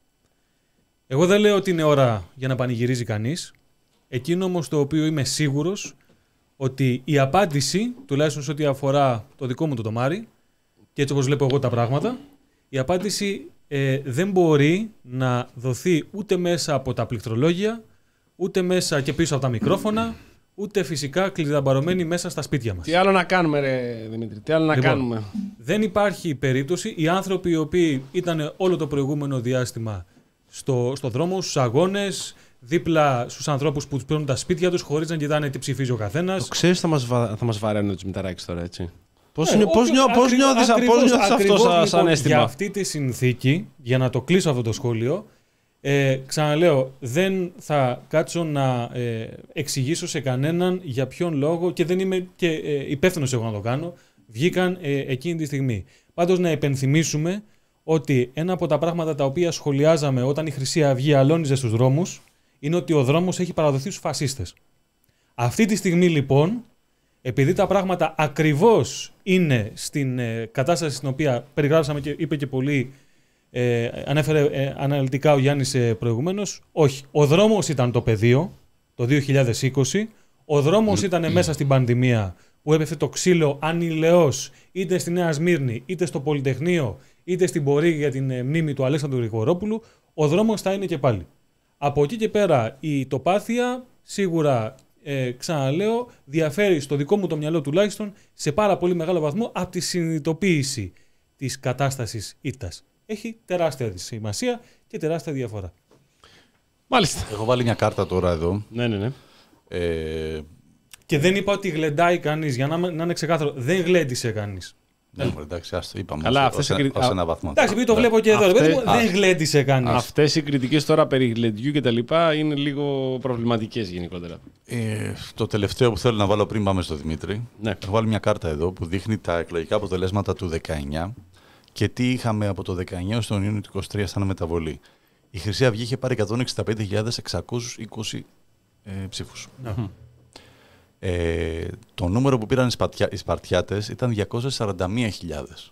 Εγώ δεν λέω ότι είναι ώρα για να πανηγυρίζει κανείς. Εκείνο όμως το οποίο είμαι σίγουρος ότι η απάντηση, τουλάχιστον σε ό,τι αφορά το δικό μου το τομάρι και έτσι όπως βλέπω εγώ τα πράγματα, η απάντηση ε, δεν μπορεί να δοθεί ούτε μέσα από τα πληκτρολόγια, ούτε μέσα και πίσω από τα μικρόφωνα, ούτε φυσικά κλειδαμπαρωμένοι μέσα στα σπίτια μας. Τι άλλο να κάνουμε, ρε Δημήτρη, τι άλλο να λοιπόν, κάνουμε. Δεν υπάρχει περίπτωση οι άνθρωποι οι οποίοι ήταν όλο το προηγούμενο διάστημα στο, στο δρόμο, στους αγώνες, δίπλα στους ανθρώπους που τους παίρνουν τα σπίτια τους χωρίς να κοιτάνε τι ψηφίζει ο καθένας. Το ξέρεις θα μας, βα... θα μας βαραίνουν τους Μηταράκης τώρα, έτσι. Πώς, ε, είναι, πώς, νιώ, πώς ακρι... νιώθεις, ακριβώς, πώς νιώθεις ακριβώς, αυτό σαν, λοιπόν, σαν αίσθημα. Για αυτή τη συνθήκη, για να το κλείσω αυτό το σχόλιο, ε, ξαναλέω, δεν θα κάτσω να ε, εξηγήσω σε κανέναν για ποιον λόγο και δεν είμαι και ε, υπεύθυνος εγώ να το κάνω, βγήκαν ε, εκείνη τη στιγμή. Πάντως να υπενθυμίσουμε ότι ένα από τα πράγματα τα οποία σχολιάζαμε όταν η Χρυσή Αυγή αλώνιζε στους δρόμους είναι ότι ο δρόμος έχει παραδοθεί στους φασίστες. Αυτή τη στιγμή λοιπόν, επειδή τα πράγματα ακριβώς είναι στην ε, κατάσταση στην οποία περιγράψαμε και είπε και πολύ, ε, ανέφερε ε, αναλυτικά ο Γιάννης ε, προηγουμένως, όχι. Ο δρόμος ήταν το πεδίο το δύο χιλιάδες είκοσι, ο δρόμος ήταν μέσα στην πανδημία που έπεφτε το ξύλο ανηλαιώς είτε στη Νέα Σμύρνη, είτε στο Πολυτεχνείο, είτε στην πορεία για την ε, μνήμη του Αλέξανδρου Γρηγορόπουλου, ο δρόμος θα είναι και πάλι. Από εκεί και πέρα η τοπάθεια σίγουρα, ε, ξαναλέω, διαφέρει στο δικό μου το μυαλό τουλάχιστον σε πάρα πολύ μεγάλο βαθμό από τη συνειδητοποίηση της κατάστασης ήττας. Έχει τεράστια σημασία και τεράστια διαφορά. Μάλιστα. Έχω βάλει μια κάρτα τώρα εδώ. Ναι, ναι, ναι. Ε, Και δεν είπα ότι γλεντάει κανείς, για να, να είναι ξεκάθαρο. Δεν γλέντισε κανείς. ναι, εντάξει, ας το είπαμε. Καλά, ως, αυτές ως, οι κρι- ως ένα βαθμό. Εντάξει, επειδή το βλέπω και εδώ. Αυτές- Αυτές... Δεν α- γλέντισε κανείς. Αυτές οι κριτικές τώρα περί γλεντιού και τα λοιπά είναι λίγο προβληματικές γενικότερα. Ε, το τελευταίο που θέλω να βάλω πριν πάμε στο Δημήτρη. Ναι. Έχω βάλει μια κάρτα εδώ που δείχνει τα εκλογικά αποτελέσματα του δεκαεννιά και τι είχαμε από το δεκαεννιά έως τον Ιούνιο του είκοσι τρία σαν μεταβολή. Η Χρυσή Αυγή είχε πάρει εκατόν εξήντα πέντε χιλιάδες εξακόσιους είκοσι ε, ψήφους. Να. Ε, το νούμερο που πήραν οι, Σπαρτιά, οι Σπαρτιάτες ήταν διακόσιες σαράντα μία χιλιάδες.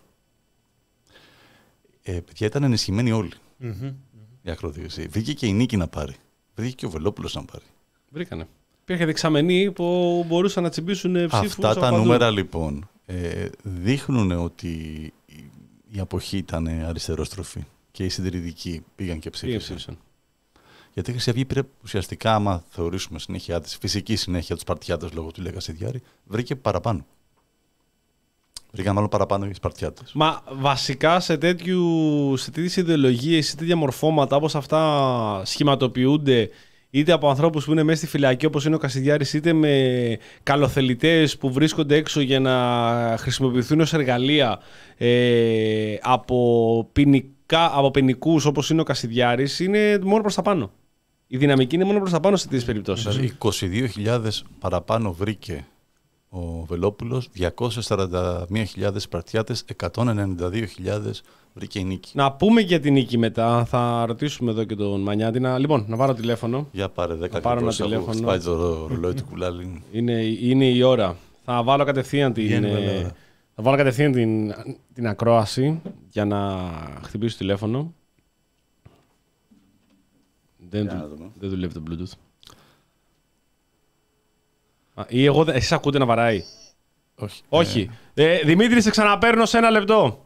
Ε, παιδιά, ήταν ενισχυμένοι όλοι Mm-hmm. η ακροδίωση. Βρήκε και η Νίκη να πάρει. Βρήκε και ο Βελόπουλος να πάρει. Βρήκανε. Υπήρχε δεξαμενοί που μπορούσαν να τσιμπήσουν ψήφους. Αυτά τα από νούμερα παντού. λοιπόν ε, δείχνουν ότι η, η αποχή ήταν αριστερόστροφη και οι συντηρητικοί πήγαν και Πήγε ψήφισαν. ψήφισαν. Γιατί η Χρυσή Αυγή πήρε ουσιαστικά, άμα θεωρήσουμε συνέχεια της, φυσική συνέχεια του Σπαρτιάτες λόγω του Ηλία Κασιδιάρη, βρήκε παραπάνω. Βρήκαν μάλλον παραπάνω οι Σπαρτιάτες. Μα βασικά σε, τέτοιου, σε τέτοιες ιδεολογίες, σε τέτοια μορφώματα όπως αυτά σχηματοποιούνται είτε από ανθρώπους που είναι μέσα στη φυλακή όπως είναι ο Κασιδιάρης, είτε με καλοθελητές που βρίσκονται έξω για να χρησιμοποιηθούν ως εργαλεία ε, από, ποινικά, από ποινικούς όπως είναι ο Κασιδιάρης, είναι μόνο προς τα πάνω. Η δυναμική είναι μόνο προς τα πάνω σε τέτοιες περιπτώσεις. Δηλαδή είκοσι δύο χιλιάδες παραπάνω βρήκε ο Βελόπουλος, διακόσιες σαράντα μία χιλιάδες Σπαρτιάτες, εκατόν ενενήντα δύο χιλιάδες βρήκε η Νίκη. Να πούμε για την Νίκη μετά. Θα ρωτήσουμε εδώ και τον Μανιάτη. Να... Λοιπόν, να πάρω τηλέφωνο. Για πάρε δέκα πάρω ένα και τηλέφωνο. σπάει το ρολόι του κουλάλι. Είναι, είναι η ώρα. Θα βάλω κατευθείαν την, Βγαίνει ε, βέβαια ώρα. θα βάλω κατευθείαν την, την ακρόαση για να χτυπήσει το τηλέφωνο. Δεν, Για να δου- δούμε. δεν δουλεύει το Bluetooth. Α, ή εγώ, δεν- εσείς ακούτε να βαράει. Όχι. Όχι. Ε, Δημήτρη, σε ξαναπαίρνω σε ένα λεπτό.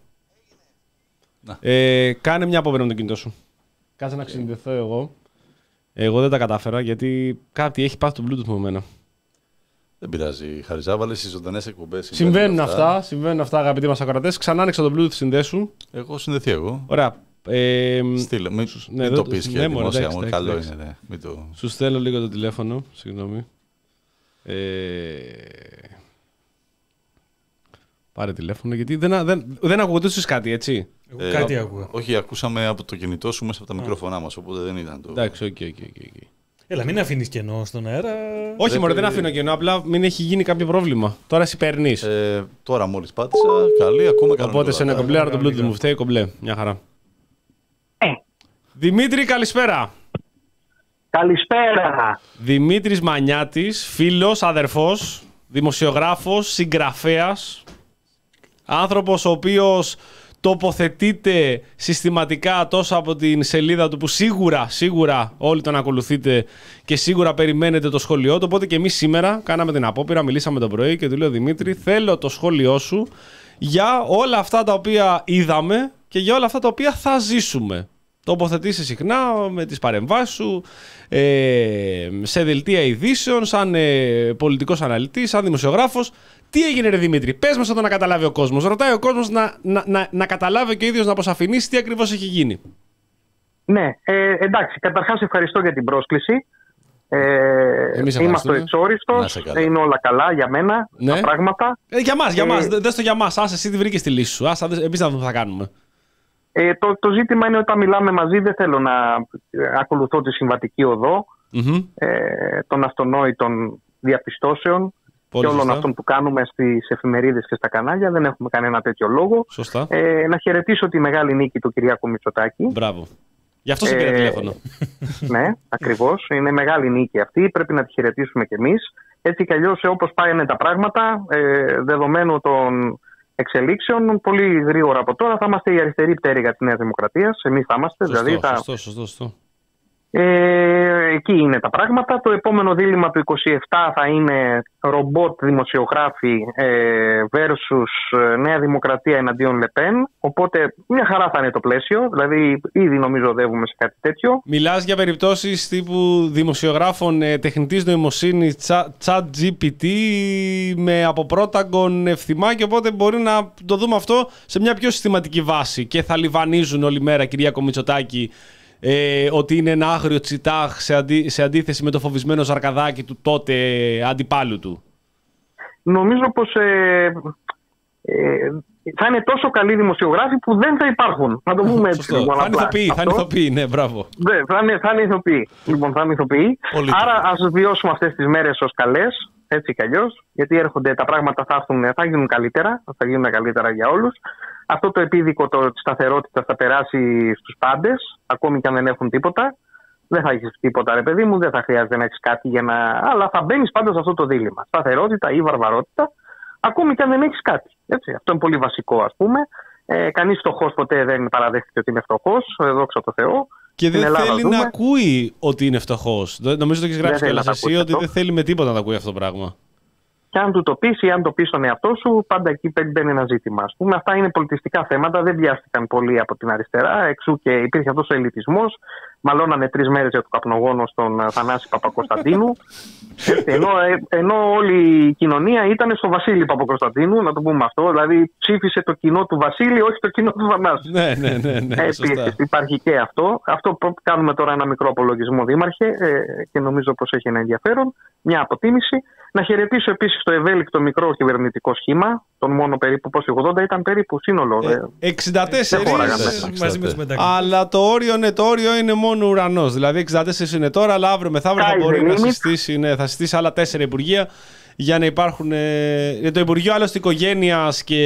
Ε, κάνε μια απόπειρα με το κινητό σου. Κάτσε να ξυνδεθώ εγώ. Εγώ δεν τα κατάφερα γιατί κάτι έχει πάθει το Bluetooth μου εμένα. Δεν πειράζει. Χαριζά, βάλε στις ζωντανές εκπομπές. Συμβαίνουν αυτά. αυτά, συμβαίνουν αυτά, αγαπητοί μας ακροατές. Ξανά άνοιξα το Bluetooth συνδέσου. Εγώ συνδεθεί εγώ. Ωραία. Ε, Στείλε, μην, ναι, μην το πεις και ναι, δημόσια εντάξει, μου, εντάξει, καλό εντάξει. είναι. Ναι. Μην το... Σου στέλνω λίγο το τηλέφωνο, συγγνώμη. Ε, πάρε τηλέφωνο, γιατί δεν, δεν, δεν ακούγοντούσες κάτι, έτσι. Εγώ κάτι άκουγα. Όχι, ακούσαμε από το κινητό σου μέσα από τα μικρόφωνά μας, οπότε δεν ήταν το... Εντάξει, οκ, οκ, οκ. Έλα, μην αφήνεις κενό στον αέρα. Όχι, μωρέ, δεν αφήνω κενό, απλά μην έχει γίνει κάποιο πρόβλημα. Τώρα εσύ παίρνεις. Ε, τώρα μόλις πάτησα, καλή, ακόμα κανονικό. Οπότε σε ένα κομπλέ, άρα το Bluetooth μου φταίει κομπλέ. Μια χαρά. Δημήτρη, καλησπέρα. Καλησπέρα. Δημήτρης Μανιάτης, φίλος, αδερφός, δημοσιογράφος, συγγραφέας, άνθρωπος ο οποίος τοποθετείται συστηματικά τόσο από την σελίδα του που σίγουρα, σίγουρα όλοι τον ακολουθείτε και σίγουρα περιμένετε το σχόλιο του. Οπότε και εμείς σήμερα κάναμε την απόπειρα, μιλήσαμε το πρωί και του λέω Δημήτρη, θέλω το σχόλιο σου για όλα αυτά τα οποία είδαμε και για όλα αυτά τα οποία θα ζήσουμε. Τοποθετήσει συχνά με τις παρεμβάσεις σου ε, σε δελτία ειδήσεων, σαν ε, πολιτικός αναλυτής, σαν δημοσιογράφος. Τι έγινε ρε Δημήτρη, πες μας εδώ να καταλάβει ο κόσμος. Ρωτάει ο κόσμος να, να, να, να καταλάβει και ο ίδιος να αποσαφηνίσει τι ακριβώς έχει γίνει. Ναι, ε, εντάξει, καταρχάς ευχαριστώ για την πρόσκληση. Ε, είμαστε εξόριστος, είναι όλα καλά για μένα, ναι. Τα πράγματα. Ε, για μας, για ε, μας, δες το για μας, άσε εσύ τη βρήκες τη λύση σου, άσε εμείς να δούμε τι θα κάνουμε. Ε, το, το ζήτημα είναι όταν μιλάμε μαζί δεν θέλω να ακολουθώ τη συμβατική οδό mm-hmm. ε, των αυτονόητων διαπιστώσεων. Πολύ και όλων σωστά. Αυτών που κάνουμε στις εφημερίδες και στα κανάλια. Δεν έχουμε κανένα τέτοιο λόγο. Σωστά. Ε, να χαιρετήσω τη μεγάλη νίκη του Κυριάκου Μητσοτάκη. Μπράβο. Γι' αυτό σε πήρα ε, τηλέφωνο. Ναι, ακριβώς. Είναι μεγάλη νίκη αυτή. Πρέπει να τη χαιρετήσουμε κι εμείς. Έτσι κι αλλιώς, όπως πάνε τα πράγματα, ε, δεδομένου των εξελίξεων, πολύ γρήγορα από τώρα θα είμαστε η αριστερή πτέρυγα της Νέας Δημοκρατίας. Εμείς θα είμαστε. Σωστό, δηλαδή, θα... σωστό, σωστό, σωστό. Ε, εκεί είναι τα πράγματα. Το επόμενο δίλημμα του είκοσι επτά θα είναι ρομπότ δημοσιογράφοι ε, versus Νέα Δημοκρατία εναντίον Λεπέν. Οπότε μια χαρά θα είναι το πλαίσιο. Δηλαδή ήδη νομίζω οδεύουμε σε κάτι τέτοιο. Μιλάς για περιπτώσεις τύπου δημοσιογράφων ε, τεχνητής νοημοσύνης chat τζι πι τι με από πρόταγκον ευθυμάκι. Οπότε μπορεί να το δούμε αυτό σε μια πιο συστηματική βάση. Και θα λιβανίζουν όλη μέρα Κυριάκο Μητσοτάκη Ε, ότι είναι ένα άγριο τσιτάχ σε, αντί, σε αντίθεση με το φοβισμένο Ζαρκαδάκι του τότε αντιπάλου του. Νομίζω πως ε, ε, θα είναι τόσο καλοί δημοσιογράφοι που δεν θα υπάρχουν. Να το πούμε έτσι. Λοιπόν, θα είναι ηθοποιοί, θα είναι ηθοποιοί, ναι, μπράβο. Ναι, θα είναι, θα είναι ηθοποιοί. Λοιπόν, θα είναι ηθοποιοί. Άρα ας βιώσουμε αυτές τις μέρες ως καλές, έτσι κι αλλιώς, γιατί έρχονται τα πράγματα, θα, έρθουν, θα γίνουν καλύτερα, θα γίνουν καλύτερα για όλους. Αυτό το επίδικο της σταθερότητας θα περάσει στους πάντες, ακόμη και αν δεν έχουν τίποτα. Δεν θα έχεις τίποτα, ρε παιδί μου, δεν θα χρειάζεται να έχεις κάτι για να. Αλλά θα μπαίνεις πάντα σε αυτό το δίλημμα. Σταθερότητα ή βαρβαρότητα, ακόμη και αν δεν έχεις κάτι. Έτσι. Αυτό είναι πολύ βασικό, ας πούμε. Ε, κανείς φτωχός ποτέ δεν παραδέχεται ότι είναι φτωχός, δόξα τω Θεώ. Και δεν Ελλάδα, θέλει δούμε. να ακούει ότι είναι φτωχός. Νομίζω το έχεις γράψει κιόλας εσύ, ότι δεν θέλει με τίποτα να ακούει αυτό το πράγμα. Και αν του το πεις ή αν το πεις στον εαυτό σου, πάντα εκεί μπαίνει ένα ζήτημα. Ας πούμε, αυτά είναι πολιτιστικά θέματα, δεν πιάστηκαν πολύ από την αριστερά. Εξού και υπήρχε αυτός ο ελιτισμός. Μαλώνανε τρεις μέρες για το καπνογόνο στον Θανάση Παπακοσταντίνου. ενώ, ενώ όλη η κοινωνία ήταν στο Βασίλη Παπακοσταντίνου, να το πούμε αυτό. Δηλαδή ψήφισε το κοινό του Βασίλη, όχι το κοινό του Θανάση. Ναι, ναι, ναι. ναι Επίσης υπάρχει και αυτό. Αυτό που κάνουμε τώρα ένα μικρό απολογισμό, Δήμαρχε, και νομίζω πως έχει ένα ενδιαφέρον. Μια αποτίμηση. Να χαιρετήσω επίσης το ευέλικτο μικρό κυβερνητικό σχήμα, τον μόνο περίπου πόσο ογδόντα ήταν περίπου σύνολο. Ε, εξήντα τέσσερα μαζί με τους μεταξύ. Αλλά το όριο, ναι, το όριο είναι μόνο ουρανός. Δηλαδή εξήντα τέσσερα είναι τώρα, αλλά αύριο μεθαύριο θα μπορεί να συστήσει, ναι, θα συστήσει άλλα τέσσερα υπουργεία για να υπάρχουν. Ε, το Υπουργείο άλλωστε Οικογένειας και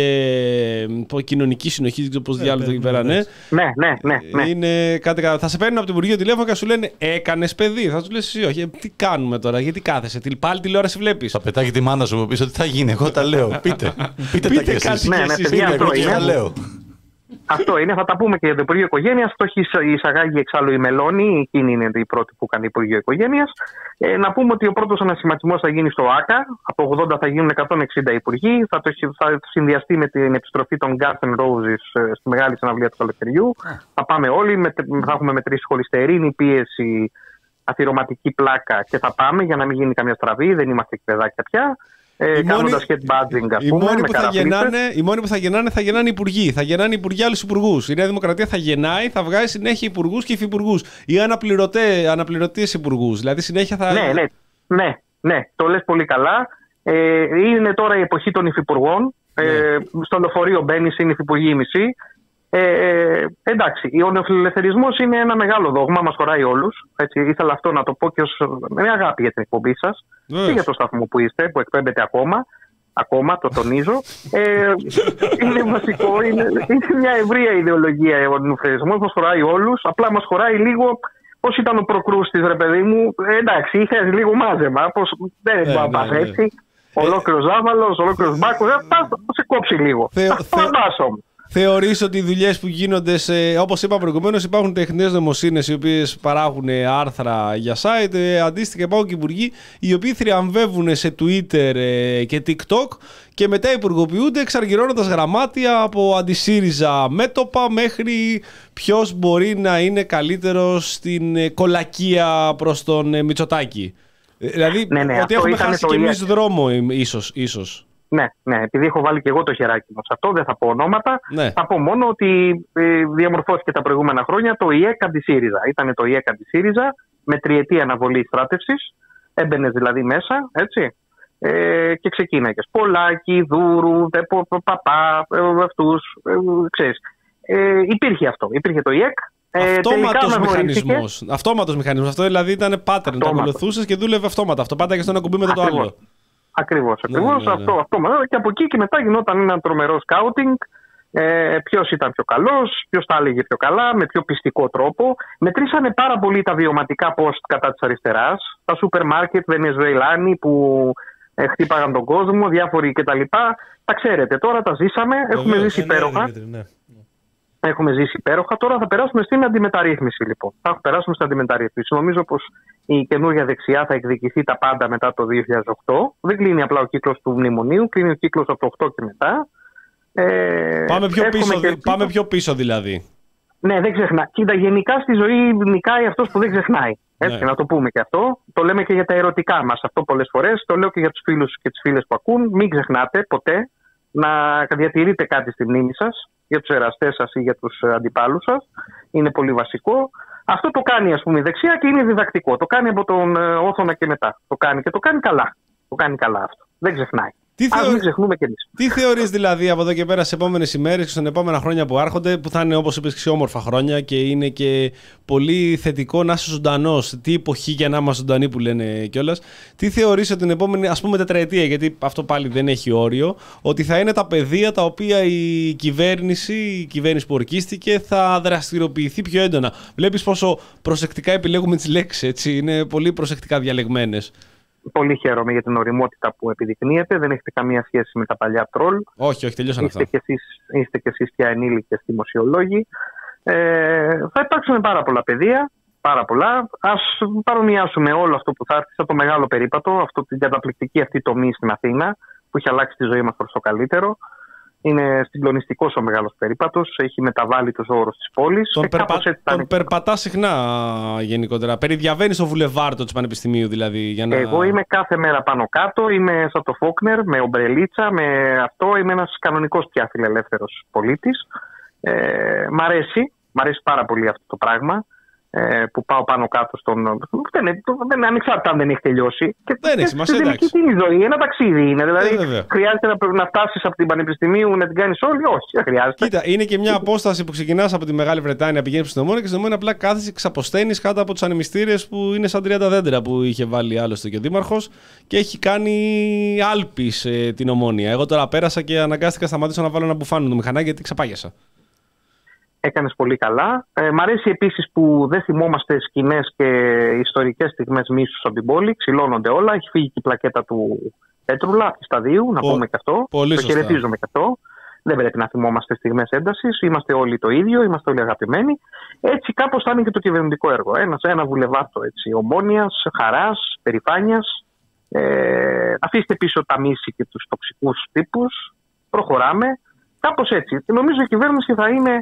Κοινωνική Συνοχή, δεν ξέρω πώς διάλογο εκεί πέρα, ναι. Ναι, ναι, ναι, ναι. Είναι κάτι, θα σε παίρνουν από το Υπουργείο τηλέφωνο και σου λένε έκανες παιδί. Θα του λες εσύ, όχι. Τι κάνουμε τώρα, γιατί κάθεσαι, πάλι τηλεόραση βλέπεις. Θα πετάγει τη μάνα σου μου πεις ότι θα γίνει. Εγώ τα λέω. Πείτε. Πείτε, Πείτε τα κάτι. Ναι, ναι, παιδιά, αυτό είναι. λέω. Αυτό είναι, θα τα πούμε και για το Υπουργείο Οικογένειας. Το έχει εισαγάγει εξάλλου η Μελώνη, εκείνη είναι η πρώτη που κάνει Υπουργείο Οικογένειας. Ε, να πούμε ότι ο πρώτος ανασχηματισμός θα γίνει στο ΆΚΑ. Από ογδόντα θα γίνουν εκατόν εξήντα υπουργοί. Θα, το, θα συνδυαστεί με την επιστροφή των Guns N' Roses στη μεγάλη συναυλία του καλοκαιριού. Θα πάμε όλοι, με, θα έχουμε μετρήσει χολυστερίνη, πίεση, αθυρωματική πλάκα και θα πάμε για να μην γίνει καμία στραβή. Δεν είμαστε εκπαιδάκια πια. Ε, κάνοντας headbudging, ας πούμε, οι, μόνοι που θα γεννάνε, οι μόνοι που θα γεννάνε θα γεννάνε υπουργοί. Θα γεννάνε υπουργοί άλλους υπουργούς. Η Νέα Δημοκρατία θα γεννάει, θα βγάζει συνέχεια υπουργούς και υφυπουργούς. Ή αναπληρωτές υπουργούς. Δηλαδή συνέχεια θα. Ναι, ναι, ναι, ναι, το λες πολύ καλά. Ε, είναι τώρα η εποχή των υφυπουργών. Ναι. Ε, στο λεωφορείο μπαίνεις, είναι υφυπουργοί μισή. Ε, εντάξει, ο νεοφιλελευθερισμός είναι ένα μεγάλο δόγμα, μας χωράει όλους. Έτσι, ήθελα αυτό να το πω και ως, με αγάπη για την εκπομπή σας yes. και για το σταθμό που είστε, που εκπέμπετε ακόμα. Ακόμα, το τονίζω. Ε, είναι βασικό, είναι, είναι μια ευρεία ιδεολογία ο νεοφιλελευθερισμός, μας χωράει όλους. Απλά μας χωράει λίγο πώς ήταν ο προκρούστης, ρε παιδί μου. Ε, εντάξει, είχε λίγο μάζεμα. Πώς, δεν μπορεί να πας έτσι. Ολόκληρος Ζάβαλος, ολόκληρος Μπάκος. Θα σε κόψει λίγο. Θεωρείς ότι οι δουλειές που γίνονται, σε, όπως είπα προηγουμένως, υπάρχουν τεχνητές νοημοσύνες οι οποίες παράγουν άρθρα για site, ε, αντίστοιχα υπάρχουν και υπουργοί οι οποίοι θριαμβεύουν σε Twitter ε, και TikTok και μετά υπουργοποιούνται εξαργυρώνοντας γραμμάτια από αντισύριζα μέτωπα μέχρι ποιος μπορεί να είναι καλύτερος στην ε, κολακία προς τον ε, Μητσοτάκη. Ε, δηλαδή ναι, ναι, ότι έχουμε χάσει κι εμείς δρόμο ε, ίσως, ίσως. Ναι, ναι, επειδή έχω βάλει και εγώ το χεράκι μου σε αυτό, δεν θα πω ονόματα. Ναι. Θα πω μόνο ότι ε, διαμορφώθηκε τα προηγούμενα χρόνια το ΙΕΚ αντισύριζα. Ήταν το ΙΕΚ αντισύριζα με τριετή αναβολή στράτευσης. Έμπαινε δηλαδή μέσα, έτσι. Ε, και ξεκίναγες. Πολάκη, Δούρου, Παπά, αυτούς, ε, ξέρεις. Ε, υπήρχε αυτό. Υπήρχε το ΙΕΚ. Αυτόματος μηχανισμός. Αυτόματος μηχανισμός. Αυτό δηλαδή ήταν pattern. Το ακολουθούσες και δούλευε αυτόματα. Αυτό πάντα και στο ένα κουμπί μετά το άλλο. Ακριβώς, ακριβώς. Ναι, ναι, ναι. Αυτό, αυτό. Και από εκεί και μετά γινόταν ένα τρομερό σκάουτινγκ. Ε, ποιος ήταν πιο καλός, ποιος τα έλεγε πιο καλά, με πιο πιστικό τρόπο. Μετρήσανε πάρα πολύ τα βιωματικά post κατά της αριστεράς. Τα σούπερ μάρκετ, Βενεζουελάνοι που ε, χτύπαγαν τον κόσμο, διάφοροι κτλ. Τα ξέρετε, τώρα τα ζήσαμε, έχουμε Βεβαίως, ζήσει ναι, υπέροχα. ναι, ναι, ναι. Έχουμε ζήσει υπέροχα. Τώρα θα περάσουμε στην αντιμεταρρύθμιση, λοιπόν. Θα περάσουμε στην αντιμεταρρύθμιση. Νομίζω πως η καινούργια δεξιά θα εκδικηθεί τα πάντα μετά το δύο χιλιάδες οκτώ. Δεν κλείνει απλά ο κύκλος του μνημονίου, κλείνει ο κύκλος από το οκτώ και μετά. Ε, πάμε, πιο πίσω, και... πάμε πιο πίσω δηλαδή. Ναι, δεν ξεχνάει. Κοίτα, γενικά στη ζωή νικάει αυτός που δεν ξεχνάει. Έτσι, ναι. Να το πούμε και αυτό. Το λέμε και για τα ερωτικά μας αυτό πολλές φορές. Το λέω και για τους φίλους και τις φίλες που ακούν. Μην ξεχνάτε ποτέ να διατηρείτε κάτι στη μνήμη σας, για τους εραστές σας ή για τους αντιπάλους σας. Είναι πολύ βασικό. Αυτό το κάνει, ας πούμε, η δεξιά και είναι διδακτικό. Το κάνει από τον Όθωνα και μετά. Το κάνει και το κάνει καλά. Το κάνει καλά αυτό. Δεν ξεχνάει. Τι, Ας θεω... μην ξεχνούμε κι εμείς. Τι θεωρείς δηλαδή από εδώ και πέρα στις επόμενες ημέρες και στα επόμενα χρόνια που έρχονται, που θα είναι όπως είπες και όμορφα χρόνια και είναι και πολύ θετικό να είσαι ζωντανός. Τι εποχή για να είμαστε ζωντανοί που λένε κιόλας. Τι θεωρείς ότι την επόμενη, ας πούμε, τετραετία, γιατί αυτό πάλι δεν έχει όριο, ότι θα είναι τα πεδία τα οποία η κυβέρνηση, η κυβέρνηση που ορκίστηκε, θα δραστηριοποιηθεί πιο έντονα. Βλέπεις πόσο προσεκτικά επιλέγουμε τις λέξεις, έτσι. Είναι πολύ προσεκτικά διαλεγμένες. Πολύ χαίρομαι για την ωριμότητα που επιδεικνύεται. Δεν έχετε καμία σχέση με τα παλιά τρόλ. Όχι, όχι, τελειώσαν είστε αυτά. Και εσείς, είστε και εσείς πια ενήλικες δημοσιολόγοι. Ε, θα υπάρξουν πάρα πολλά πεδία. Πάρα πολλά. Ας παρομοιάσουμε όλο αυτό που θα έρθει σαν το μεγάλο περίπατο, αυτό, την καταπληκτική αυτή τομή στην Αθήνα, που έχει αλλάξει τη ζωή μας προς το καλύτερο. Είναι συγκλονιστικός ο μεγάλος περίπατος, έχει μεταβάλει τους όρους της πόλης. Τον, περπα... τον περπατά συχνά γενικότερα. Περιδιαβαίνει στο βουλεβάρτο του Πανεπιστημίου δηλαδή. Για να... Εγώ είμαι κάθε μέρα πάνω κάτω, είμαι σαν το Φόκνερ, με ομπρελίτσα, με αυτό. Είμαι ένας κανονικός πια φιλελεύθερος πολίτης. Ε, μ' αρέσει, μ' αρέσει πάρα πολύ αυτό το πράγμα. Ε, που πάω πάνω κάτω στον. Δεν είναι, δεν, ανεξάρτητα αν δεν έχει τελειώσει. Και δεν έχει σημασία. Στην τελική τι είναι η ζωή, ένα ταξίδι είναι. Δηλαδή, ε, χρειάζεται να, να φτάσεις από την Πανεπιστημίου να την κάνεις όλη. Όχι, δεν χρειάζεται. Κοίτα, είναι και μια απόσταση που ξεκινάς από τη Μεγάλη Βρετάνια, πηγαίνεις στην Ομόνα και στην Ομόνα απλά κάθεσαι, ξαποσταίνεις κάτω από τους ανεμιστήρες που είναι σαν τριάντα δέντρα που είχε βάλει άλλωστε και ο Δήμαρχος και έχει κάνει άλπης ε, την Ομόνια. Εγώ τώρα πέρασα και αναγκάστηκα να σταματήσω να βάλω ένα μπουφάνο το μηχανάκι γιατί ξαπάγιασα. Έκανες πολύ καλά. Ε, μ' αρέσει επίσης που δεν θυμόμαστε σκηνές και ιστορικές στιγμές μίσους από την πόλη. Ξυλώνονται όλα. Έχει φύγει και η πλακέτα του Πέτρουλα από τη Σταδίου, να Πο, πούμε και αυτό. Πολύ το σωστά. χαιρετίζουμε και αυτό. Δεν πρέπει να θυμόμαστε στιγμές έντασης. Είμαστε όλοι το ίδιο, είμαστε όλοι αγαπημένοι. Έτσι, κάπως θα είναι και το κυβερνητικό έργο. Ένα, ένα βουλευάρτο ομόνοιας, χαράς, περηφάνειας. Ε, αφήστε πίσω τα μίση και τους τοξικούς τύπους. Προχωράμε. Κάπως έτσι. Νομίζω η κυβέρνηση θα είναι.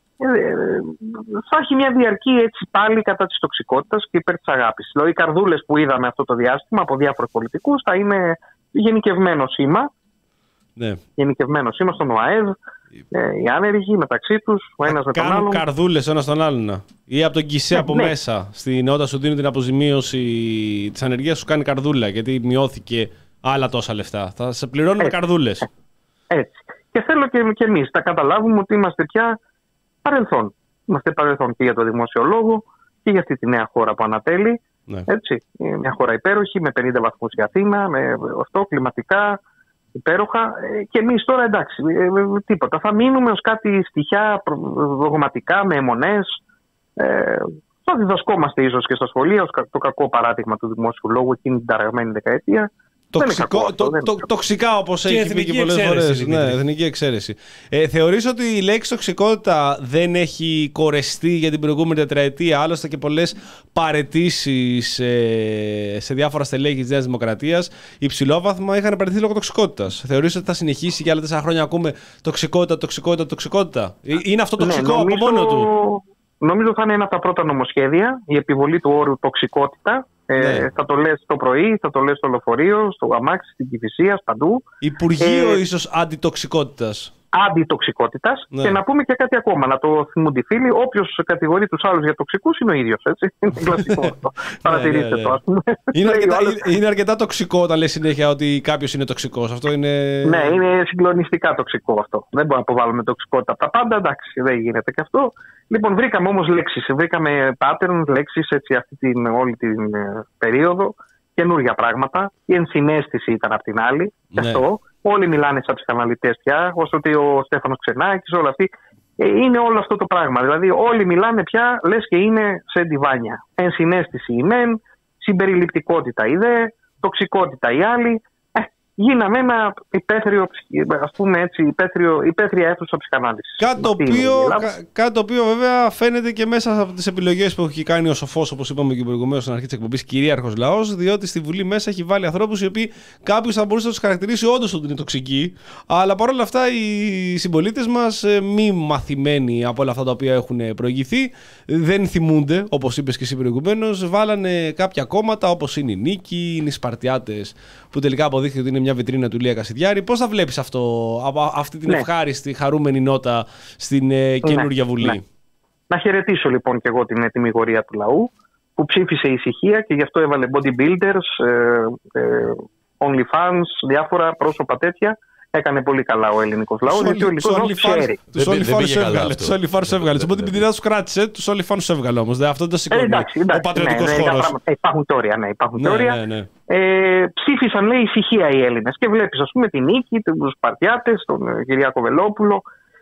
Θα έχει μια διαρκή έτσι πάλι κατά της τοξικότητας και υπέρ της αγάπης. Δηλαδή, οι καρδούλες που είδαμε αυτό το διάστημα από διάφορους πολιτικούς θα είναι γενικευμένο σήμα. Ναι. Γενικευμένο σήμα στον ΟΑΕΔ. Ε, οι άνεργοι μεταξύ τους, ο ένας με τον άλλον. Κάνουν καρδούλες ο ένας τον άλλον. Ή από τον Κισέ, ναι, από ναι. μέσα. Στην, όταν σου δίνουν την αποζημίωση της ανεργίας, σου κάνει καρδούλα γιατί μειώθηκε άλλα τόσα λεφτά. Θα σε πληρώνουν με καρδούλες. Έτσι. Και θέλω και, και εμείς να καταλάβουμε ότι είμαστε πια παρελθόν. Είμαστε παρελθόν και για το δημόσιο λόγο και για αυτή τη νέα χώρα που ανατέλει. Ναι. Έτσι. Μια χώρα υπέροχη με πενήντα βαθμούς η Αθήνα, με αυτό κλιματικά υπέροχα. Και εμείς τώρα εντάξει, τίποτα. Θα μείνουμε ως κάτι στοιχεία δογματικά με αιμονές. Ε, θα διδασκόμαστε ίσως και στα σχολεία ως το κακό παράδειγμα του δημόσιου λόγου εκείνη την ταραγμένη δεκαετία. Τοξικό, κακό, το, το, τοξικά, όπως έχει πει και πολλές φορές. Ναι, εθνική εξαίρεση. Ε, θεωρείς ότι η λέξη τοξικότητα δεν έχει κορεστεί για την προηγούμενη τετραετία, άλλωστε και πολλές παραιτήσεις ε, σε διάφορα στελέχη της Νέας Δημοκρατίας υψηλόβαθμα είχαν παραιτηθεί λόγω τοξικότητας. Θεωρείς ότι θα συνεχίσει για άλλα τέσσερα χρόνια να ακούμε τοξικότητα, τοξικότητα, τοξικότητα? Είναι αυτό τοξικό, ναι, νομίζω, από μόνο του? Νομίζω θα είναι ένα από τα πρώτα νομοσχέδια, η επιβολή του όρου τοξικότητα. Ε, ναι. Θα το λες το πρωί, θα το λες στο λεωφορείο, στο αμάξι, στην Κηφισία, παντού. Υπουργείο ε, ίσως αντιτοξικότητας. Αντιτοξικότητας. Ναι. Και να πούμε και κάτι ακόμα, να το θυμούνται οι φίλοι. Όποιος κατηγορεί τους άλλους για τοξικούς είναι ο ίδιος. Έτσι. Είναι κλασικό αυτό. Παρατηρήστε ναι, ναι, ναι. το, ας πούμε. Είναι αρκετά, άλλος... είναι αρκετά τοξικό όταν λες συνέχεια ότι κάποιος είναι τοξικός. Αυτό είναι... Ναι, είναι συγκλονιστικά τοξικό αυτό. Δεν μπορούμε να αποβάλουμε τοξικότητα από τα πάντα. Εντάξει, δεν γίνεται και αυτό. Λοιπόν, βρήκαμε όμως λέξεις, βρήκαμε pattern, λέξεις έτσι αυτή την, όλη την ε, περίοδο, καινούργια πράγματα. Η ενσυναίσθηση ήταν απ' την άλλη. Ναι. Και αυτό. Όλοι μιλάνε σαν ψυχαναλυτές πια, όσο ότι ο Στέφανος Ξενάκης, όλα αυτοί. Ε, είναι όλο αυτό το πράγμα. Δηλαδή, όλοι μιλάνε πια, λες και είναι σε ντιβάνια. Ενσυναίσθηση η μεν, συμπεριληπτικότητα η δε, τοξικότητα η άλλη. Γίναμε ένα υπαίθριο, ας πούμε έτσι, υπαίθριο, υπαίθρια αίθουσα ψυχανάλυσης. Κάτι το, οποίο, κα, κάτι το οποίο βέβαια φαίνεται και μέσα από τις επιλογές που έχει κάνει ο σοφός, όπως είπαμε και προηγουμένως στην αρχή της εκπομπής, κυρίαρχος λαός, διότι στη Βουλή μέσα έχει βάλει ανθρώπους οι οποίοι κάποιος θα μπορούσε να τους χαρακτηρίσει όντως ότι είναι τοξικοί, αλλά παρόλα αυτά οι συμπολίτες μας, μη μαθημένοι από όλα αυτά τα οποία έχουν προηγηθεί, δεν θυμούνται, όπως είπες και εσύ προηγουμένως, βάλανε κάποια κόμματα όπως είναι η Νίκη, είναι οι Σπαρτιάτες, που τελικά αποδείχθηκε ότι είναι μια βιτρίνα του Ηλία Κασιδιάρη. Πώς θα βλέπεις αυτό, αυτή την ναι. ευχάριστη, χαρούμενη νότα στην ε, καινούργια ναι. Βουλή? Ναι. Να χαιρετήσω λοιπόν και εγώ την τιμιγορία του λαού που ψήφισε ησυχία και γι' αυτό έβαλε bodybuilders, ε, ε, OnlyFans, διάφορα πρόσωπα τέτοια. Έκανε πολύ καλά ο ελληνικός λαός, γιατί ο ελληνικός λαός ξέρει. Τους OnlyFans έβγαλε. Τους bodybuilders τους κράτησε, τους OnlyFans έβγαλε όμως. Αυτό δεν σηκώνει ο πατριωτικός χώρος. Υπάρχουν τόρια, ναι, υπάρχουν τόρια. Ψήφισαν, λέει, ησυχία οι Έλληνες. Και βλέπεις, ας πούμε, την Νίκη, τους Σπαρτιάτες, τον Κυριάκο Βελόπουλο.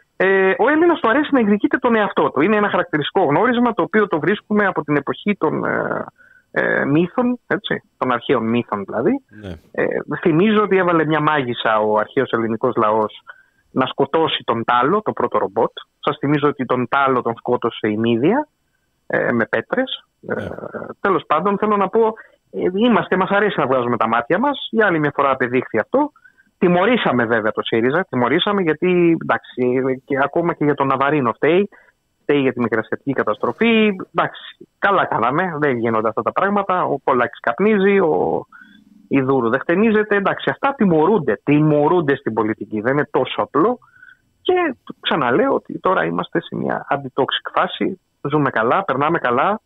Ο Έλληνας του αρέσει να εκδικείται τον εαυτό του. Είναι ένα χαρακτηριστικό γνώρισμα το οποίο το βρίσκουμε από την εποχή των Ε, μύθων, έτσι, των αρχαίων μύθων δηλαδή. Ναι. Ε, θυμίζω ότι έβαλε μια μάγισσα ο αρχαίος ελληνικός λαός να σκοτώσει τον Τάλο, το πρώτο ρομπότ. Σας θυμίζω ότι τον Τάλο τον σκότωσε η Μύδια ε, με πέτρες. Ναι. Ε, τέλος πάντων, θέλω να πω, ε, είμαστε, μας αρέσει να βγάζουμε τα μάτια μας. Για άλλη μια φορά απεδείχθη αυτό. Τιμωρήσαμε βέβαια το ΣΥΡΙΖΑ, τιμωρήσαμε γιατί εντάξει, και ακόμα και για τον Ναβαρίνο φταίει. Για τη μικρασιατική καταστροφή. Εντάξει, καλά κάναμε, δεν γίνονται αυτά τα πράγματα. Ο Πολάκης καπνίζει, ο Ιδούρου δεν χτενίζεται. Εντάξει, αυτά τιμωρούνται. Τιμωρούνται στην πολιτική. Δεν είναι τόσο απλό. Και ξαναλέω ότι τώρα είμαστε σε μια αντιτόξικ φάση. Ζούμε καλά, περνάμε καλά.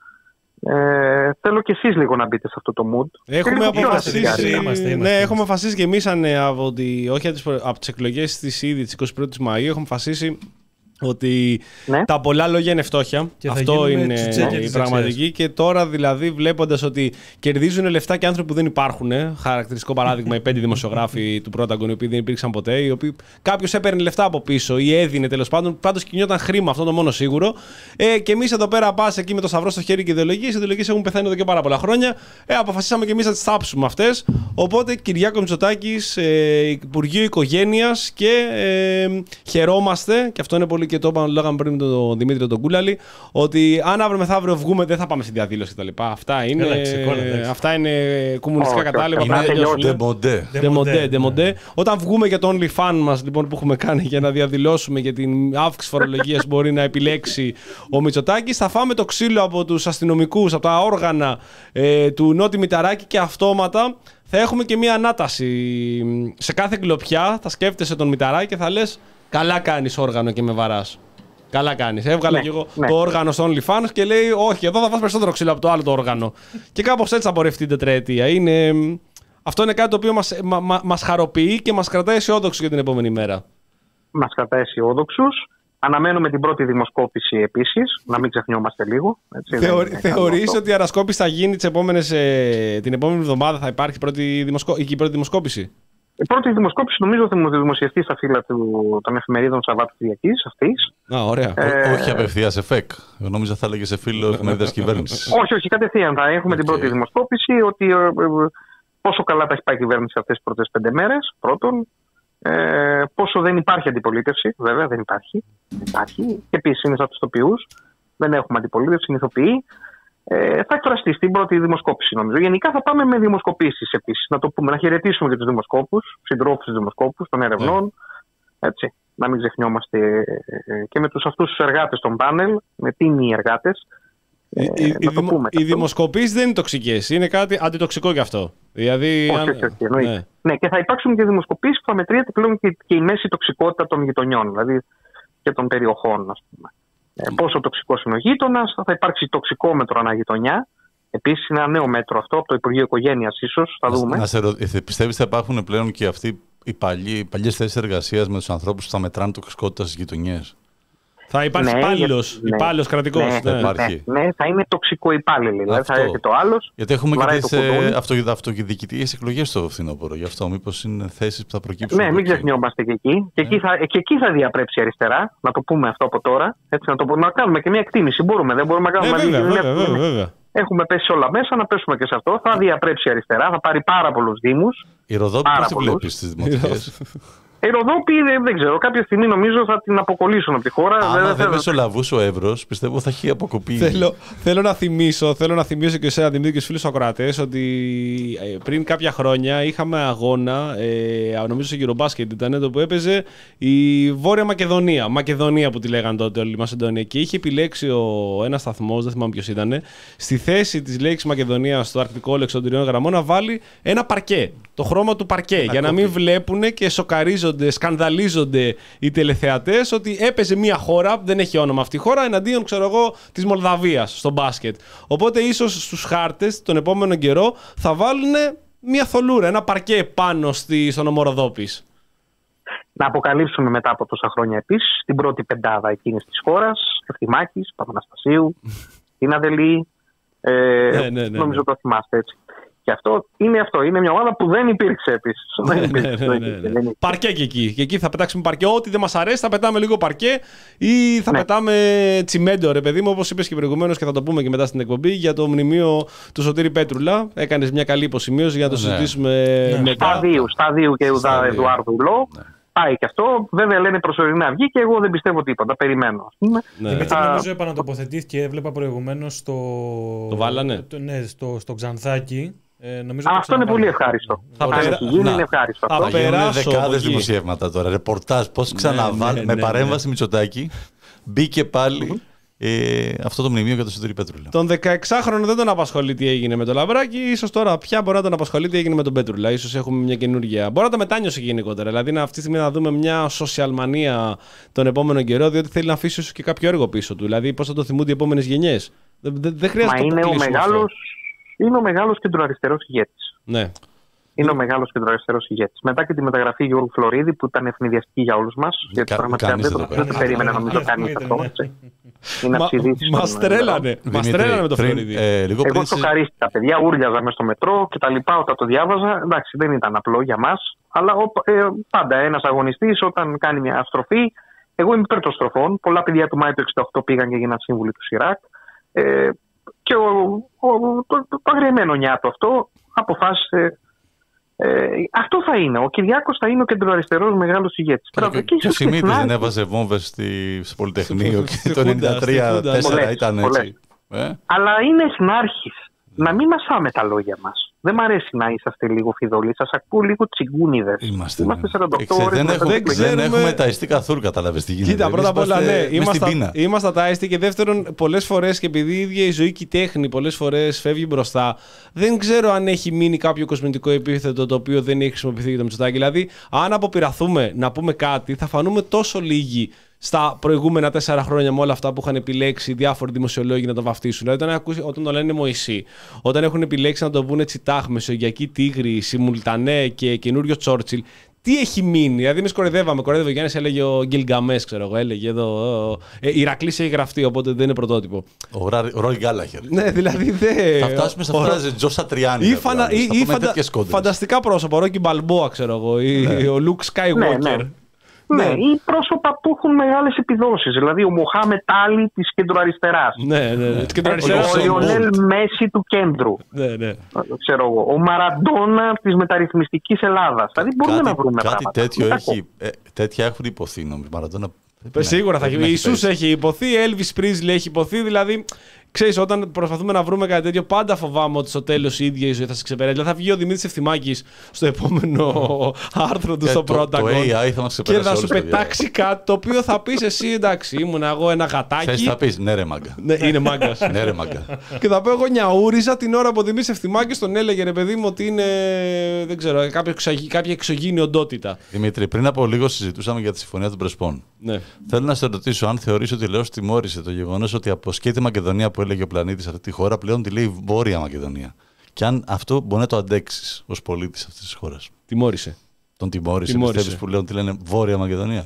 Ε, θέλω και εσείς λίγο να μπείτε σε αυτό το mood. Έχουμε αποφασίσει, είμαστε, είμαστε. Ναι, έχουμε αποφασίσει και εμείς από, τη, όχι από τις εκλογές της ήδη της εικοστή πρώτη Μαΐου, έχουμε αποφασίσει Ότι Ναι. τα πολλά λόγια είναι φτώχεια. Και θα Αυτό γίνουμε είναι τσουτσέκια η της πραγματική. δεξιάς. Και τώρα δηλαδή βλέποντας ότι κερδίζουν λεφτά και άνθρωποι που δεν υπάρχουν. Χαρακτηριστικό παράδειγμα οι πέντε δημοσιογράφοι του Πρόταγκον, οι οποίοι δεν υπήρξαν ποτέ. Οι οποίοι κάποιος έπαιρνε λεφτά από πίσω ή έδινε τέλος πάντων. Πάντως κινιόταν χρήμα, αυτό το μόνο σίγουρο. Ε, και εμείς εδώ πέρα πας εκεί με το σταυρό στο χέρι και ιδεολογίες. Οι ιδεολογίες έχουν πεθάνει εδώ και πάρα πολλά χρόνια. Ε, αποφασίσαμε και εμείς να τις θάψουμε αυτές. Οπότε Κυριάκο Μητσοτάκης, ε, Υπουργείο Οικογένειας και ε, χαιρόμαστε, και αυτό είναι πολύ και το είπαμε, λέγαμε πριν με τον Δημήτρη τον Κούλαλη, ότι αν αύριο μεθαύριο βγούμε δεν θα πάμε στη διαδήλωση κτλ. Αυτά είναι, Εντάξει, εντάξει. αυτά είναι κομμουνιστικά Όχι, κατάλοιπα. όχι, πρέπει να είναι τελειώσουν. ντεμοντέ. Ντεμοντέ, ντεμοντέ. ναι. Όταν βγούμε για το OnlyFans μας λοιπόν, που έχουμε κάνει για να διαδηλώσουμε για την αύξηση φορολογίας που μπορεί να επιλέξει ο Μητσοτάκης, θα φάμε το ξύλο από τους αστυνομικούς, από τα όργανα ε, του Νότι Μηταράκη και αυτόματα θα έχουμε και μια ανάταση. Σε κάθε κλοπιά θα σκέφτεσαι τον Μηταράκη και θα λες καλά κάνεις όργανο και με βαράς. Καλά κάνεις. Έβγαλα Ναι, και εγώ ναι. το όργανο στο OnlyFans και λέει όχι, εδώ θα φας περισσότερο ξύλο από το άλλο το όργανο. Και κάπως έτσι θα πορευτεί η τετραετία. Είναι... Αυτό είναι κάτι το οποίο μας, μα, μα, μας χαροποιεί και μας κρατάει αισιόδοξους για την επόμενη μέρα. Μας κρατάει αισιόδοξους. Αναμένουμε την πρώτη δημοσκόπηση επίσης, να μην ξεχνιόμαστε λίγο. Έτσι, δεν Θεωρεί, είναι καλό θεωρείς αυτό. ότι η ανασκόπηση θα γίνει τις επόμενες, ε, την επόμενη εβδομάδα, θα υπάρχει πρώτη δημοσκο... η πρώτη δημοσκόπηση? Η πρώτη δημοσκόπηση νομίζω θα δημοσιευτεί στα φύλλα του, των εφημερίδων Σαββάτου-Κυριακής αυτής. Α, ωραία. Ε, Όχι απευθεία σε ΦΕΚ. Εγώ νόμιζα θα έλεγε σε φίλο εφημερίδα κυβέρνηση. όχι, όχι, κατευθείαν θα έχουμε την Οκ. πρώτη δημοσκόπηση ότι ε, ε, πόσο καλά τα έχει πάει η κυβέρνηση αυτές τις πρώτες πέντε μέρες, πρώτον. Ε, πόσο δεν υπάρχει αντιπολίτευση, βέβαια δεν υπάρχει. Δεν υπάρχει. Και επίσης είναι σαν τους τοπιούς. Δεν έχουμε αντιπολίτευση, είναι ηθοποιοί. Ε, θα εκφραστεί στην πρώτη δημοσκόπηση, νομίζω. Γενικά θα πάμε με δημοσκοπήσεις επίσης. Να το πούμε, να χαιρετήσουμε και τους δημοσκόπους, συντρόφους τους δημοσκόπους, των ερευνών. Έτσι. Να μην ξεχνιόμαστε ε, και με τους αυτούς τους εργάτες των πάνελ, με τίμιοι εργάτες. Οι, Ε, οι, να το δημο, πούμε οι αυτό. δημοσκοπήσεις δεν είναι τοξικές, είναι κάτι αντιτοξικό γι' αυτό. Δηλαδή, Όχι, αν- όχι, όχι, εννοείται. ναι. Ναι, και θα υπάρξουν και δημοσκοπήσεις που θα μετριέται πλέον και, και η μέση τοξικότητα των γειτονιών, δηλαδή και των περιοχών, ας πούμε. Ε, πόσο τοξικός είναι ο γείτονας, θα υπάρξει τοξικόμετρο αναγειτονιά. Επίσης, είναι ένα νέο μέτρο αυτό από το Υπουργείο Οικογένειας, ίσως, θα δούμε. Να σε ρω... ε, πιστεύεις θα υπάρχουν πλέον και αυτοί οι παλιές θέσεις εργασίας με τους ανθρώπους που θα μετράνε τοξικότητα στις γειτονιές? Θα υπάρχει Ναι, υπάλληλος, γιατί- ναι. υπάλληλος κρατικός. Ναι, Ναι. θα υπάρχει. Ναι, ναι, θα είναι τοξικό υπάλληλοι. Δηλαδή θα Αυτό. έρχεται ο άλλος. Γιατί έχουμε βαράει και το τις κουδούνι. ε, αυτο, αυτοδιοικητικές εκλογές στο φθινόπωρο. Γι' αυτό μήπως είναι θέσεις που θα προκύψουν. Ναι, από μην εκεί. ξεχνιόμαστε και εκεί. Και, εκεί θα, και εκεί θα διαπρέψει η αριστερά. Να το πούμε αυτό από τώρα. Έτσι, να, το, να κάνουμε και μια εκτίμηση. Μπορούμε, δεν μπορούμε να Ναι, κάνουμε βέβαια, μια- βέβαια, βέβαια, βέβαια. Έχουμε πέσει όλα μέσα, να πέσουμε και σε αυτό. Θα διαπρέψει η αριστερά, θα πάρει πάρα πολλούς δήμους. Η Ροδόπη Πάρα πώς τη πολλούς. βλέπεις στις δημοτικές? Η Ροδόπη δεν, δεν ξέρω. Κάποια στιγμή νομίζω θα την αποκολλήσουν από τη χώρα. Άμα Δεν- δεν δεν- μεσολαβούσε ο Εύρος, πιστεύω θα έχει αποκοπεί. Θέλω, θέλω να θυμίσω, θέλω να θυμίσω και σε ένα Δημήτρη και στους φίλους ακροατές ότι ε, πριν κάποια χρόνια είχαμε αγώνα, ε, νομίζω στο Eurobasket ήταν το που έπαιζε η Βόρεια Μακεδονία. Μακεδονία που τη λέγανε τότε όλη η Μακεδονία. Και είχε επιλέξει ο ένας σταθμός, δεν θυμάμαι ποιος ήταν, στη θέση της λέξης Μακεδονία στο αρκτικό όλεξ των τριών γραμμών να βάλει ένα παρκέ. Το χρώμα του παρκέ. Για να μην βλέπουν και σοκαρίζονται, σκανδαλίζονται οι τελεθεατές ότι έπαιζε μια χώρα, δεν έχει όνομα αυτή η χώρα, εναντίον, ξέρω εγώ, της Μολδαβίας στο μπάσκετ. Οπότε ίσως στους χάρτες τον επόμενο καιρό θα βάλουν μια θολούρα, ένα παρκέ πάνω στη, στον νομό Ροδόπης. Να αποκαλύψουμε μετά από τόσα χρόνια επίσης την πρώτη πεντάδα εκείνης της χώρας. Ευθυμάκης, Παπαναστασίου, την Αδελή. Ε, Ναι, ναι, ναι, ναι. νομίζω το θυμάστε έτσι. Και αυτό είναι αυτό. Είναι μια ομάδα που δεν υπήρξε επίσης. Δεν υπήρξε, Ναι, δεν ναι, υπήρξε, ναι, δεν ναι. υπήρξε. Παρκέ και εκεί. Και εκεί θα πετάξουμε παρκέ. Ό,τι δεν μας αρέσει θα πετάμε λίγο παρκέ ή θα Ναι. πετάμε τσιμέντο, ρε παιδί μου, όπως είπες και προηγουμένως και θα το πούμε και μετά στην εκπομπή για το μνημείο του Σωτήρη Πέτρουλα. Έκανες μια καλή υποσημείωση για να το Ναι. συζητήσουμε Ναι. μετά. Σταδίου, σταδίου και Ουδά Σταδίου. Εδουάρδου Λό. Πάει και αυτό. Βέβαια λένε προσωρινά βγει και εγώ δεν πιστεύω τίποτα. Περιμένω. ας πούμε. Ναι. Δημήτρη, Α, νομίζω επανατοποθετήθηκε, έβλεπα προηγουμένως στο. Το βάλανε? το- ναι, στο, στο Ξανθάκι. Ε, νομίζω Α, το αυτό είναι ξαναβάλανε. πολύ ευχάριστο. Θα Αν περα- έχει γίνει, να. είναι ευχάριστο. Θα αυτό. Θα γίνουν περάσω από δεκάδες εκεί. δημοσιεύματα τώρα. Ρεπορτάζ, πώς ξαναβάλει. ναι, με ναι, παρέμβαση Μητσοτάκη μπήκε πάλι ε, αυτό το μνημείο για το Σωτήρη Πέτρουλα. Τον δεκαεξάχρονο δεν τον απασχολεί τι έγινε με το Λαμπράκι. Ίσως τώρα πια μπορεί να τον απασχολεί τι έγινε με τον Πέτρουλα. Ίσως έχουμε μια καινούργια. Μπορεί να τα μετάνιωσε γενικότερα. Δηλαδή να αυτή τη στιγμή να δούμε μια social μανία τον επόμενο καιρό, διότι θέλει να αφήσει ίσως και κάποιο έργο πίσω του. Δηλαδή πώς θα το θυμούνται οι επόμενες γενιές. Δεν, δεν, δεν χρειάζεται Μα να το είναι ο αποκλείσουμε αυτό. μεγάλος, είναι ο μεγάλος κεντροαριστερός ηγέτης. Ναι. Είναι ο μεγάλος κεντροαριστερός ηγέτης. Μετά και τη μεταγραφή Γιώργου Φλωρίδη, που ήταν ευνηδιαστική για όλους μας. Γιατί Κα, πραγματικά δεν το, δεν το περίμενε νομίζω κανείς αυτό. Είναι αψιδίτης. Μας τρέλανε. Μας τρέλανε με το Φλωρίδη. Ε, Εγώ σοκαρίστηκα, παιδιά. Ούρλιαζα μες στο μετρό και τα λοιπά όταν το διάβαζα. Εντάξει, δεν ήταν απλό για μας. Αλλά ε, πάντα ένας αγωνιστής όταν κάνει μια στροφή. Εγώ είμαι υπέρ των στροφών. Πολλά παιδιά του Μάη του εξήντα οκτώ πήγαν και έγιναν σύμβουλοι του Σιράκ. Ε, και ο, ο, το, το, το αγριεμένο νιάτο αυτό αποφάσισε. Ε, αυτό θα είναι. Ο Κυριάκος θα είναι ο κεντροαριστερός μεγάλος ηγέτης. Και, και, και ο Σιμίτης δεν έβαζε βόμβες στο Πολυτεχνείο και το ενενήντα τρία τέσσερα ήταν έτσι. Ε? Αλλά είναι εθνάρχης. Να μην μασάμε τα λόγια μας. Δεν μ' αρέσει να είσαστε λίγο φιδωλοί. Σας ακούω λίγο τσιγκούνιδες. Είμαστε, Είμαστε σαράντα οκτώ ώρες. Δεν, έχουμε, δεν, δεν έχουμε ταΐστεί καθόλου, κατάλαβες τι γίνεται. Κοίτα, πρώτα απ' όλα, ναι, είμαστε, είμαστε ατάιστοι και δεύτερον, πολλές φορές και επειδή η ίδια η ζωή και η τέχνη πολλές φορές φεύγει μπροστά, δεν ξέρω αν έχει μείνει κάποιο κοσμητικό επίθετο το οποίο δεν έχει χρησιμοποιηθεί για το Μητσοτάκη. Δηλαδή, αν αποπειραθούμε να πούμε κάτι, θα φανούμε τόσο λίγοι στα προηγούμενα τέσσερα χρόνια με όλα αυτά που είχαν επιλέξει διάφοροι δημοσιολόγοι να το βαφτίσουν. Δηλαδή, όταν, ακούσει, όταν το λένε Μωυσή, όταν έχουν επιλέξει να το πούνε Τσιτάχ, Μεσογειακή Τίγρη, Σιμουλτανέ και καινούριο Τσόρτσιλ, τι έχει μείνει. Δηλαδή, εμείς κοροϊδεύαμε. Κοροϊδεύε ο Γιάννης, έλεγε ο Γκιλγκαμές, ξέρω εγώ. Έλεγε εδώ. Ε, Ηρακλής έχει γραφτεί, οπότε δεν είναι πρωτότυπο. Ο Ρόι Γκάλαχερ. Ναι, δηλαδή δεν. Θα φτάσουμε σε φράζε Τζο Σατριάνι. Ή, φανα... ή, ή φαντα... φανταστικά πρόσωπα. Ρόκι Μπαλμπόα, ξέρω εγώ. Ή ναι. Ο Λουκ Σκάιουόκερ. Ναι, ναι, ή πρόσωπα που έχουν μεγάλες επιδόσεις. Δηλαδή ο Μοχάμετ Άλι της κεντροαριστεράς. Ναι, ναι, ναι. Ο Λιονέλ Μέση του κέντρου. Ναι, ναι. Ξέρω εγώ. Ο Μαραντόνα της μεταρρυθμιστικής Ελλάδας. Δηλαδή μπορούμε κάτι, να βρούμε κάτι πράγματα. Τέτοιο έχει, ε, τέτοια έχουν υποθεί νομίζω. Μαραντόνα. Σίγουρα θα έχει. Η Ιησούς έχει υποθεί, Έλβις Πρίσλι έχει υποθεί. Δηλαδή, ξέρεις, όταν προσπαθούμε να βρούμε κάτι τέτοιο, πάντα φοβάμαι ότι στο τέλος η ίδια η ζωή θα σε ξεπεράσει. Δηλαδή, θα βγει ο Δημήτρης Ευθυμάκης στο επόμενο άρθρο του στο πρώτα και θα σου πετάξει κάτι το οποίο θα πεις εσύ, εντάξει, ήμουν εγώ ένα γατάκι. Θες θα πεις, ναι, ρε μάγκα. Ναι, είναι μάγκας. Ναι, ρε μάγκα. Και θα πω εγώ νιαούριζα την ώρα που ο Δημήτρης Ευθυμάκης τον έλεγε, ρε παιδί μου, ότι είναι, δεν ξέρω, κάποια εξωγήινη οντότητα. Δημήτρη, πριν από λίγο συζητούσαμε για τη συμφωνία των Πρεσπών. Ναι. Θέλω να σε ρωτήσω αν θεωρείς ότι Λεός τιμώρησε το γεγονός ότι αποσκέτη Μακεδονία που έλεγε ο πλανήτης αυτή τη χώρα πλέον τη λέει Βόρεια Μακεδονία. Και αν αυτό μπορεί να το αντέξεις ως πολίτης αυτής της χώρας. Τιμώρησε. Τον τιμώρησε, τιμώρησε. Πιστεύεις που λέουν τι λένε Βόρεια Μακεδονία.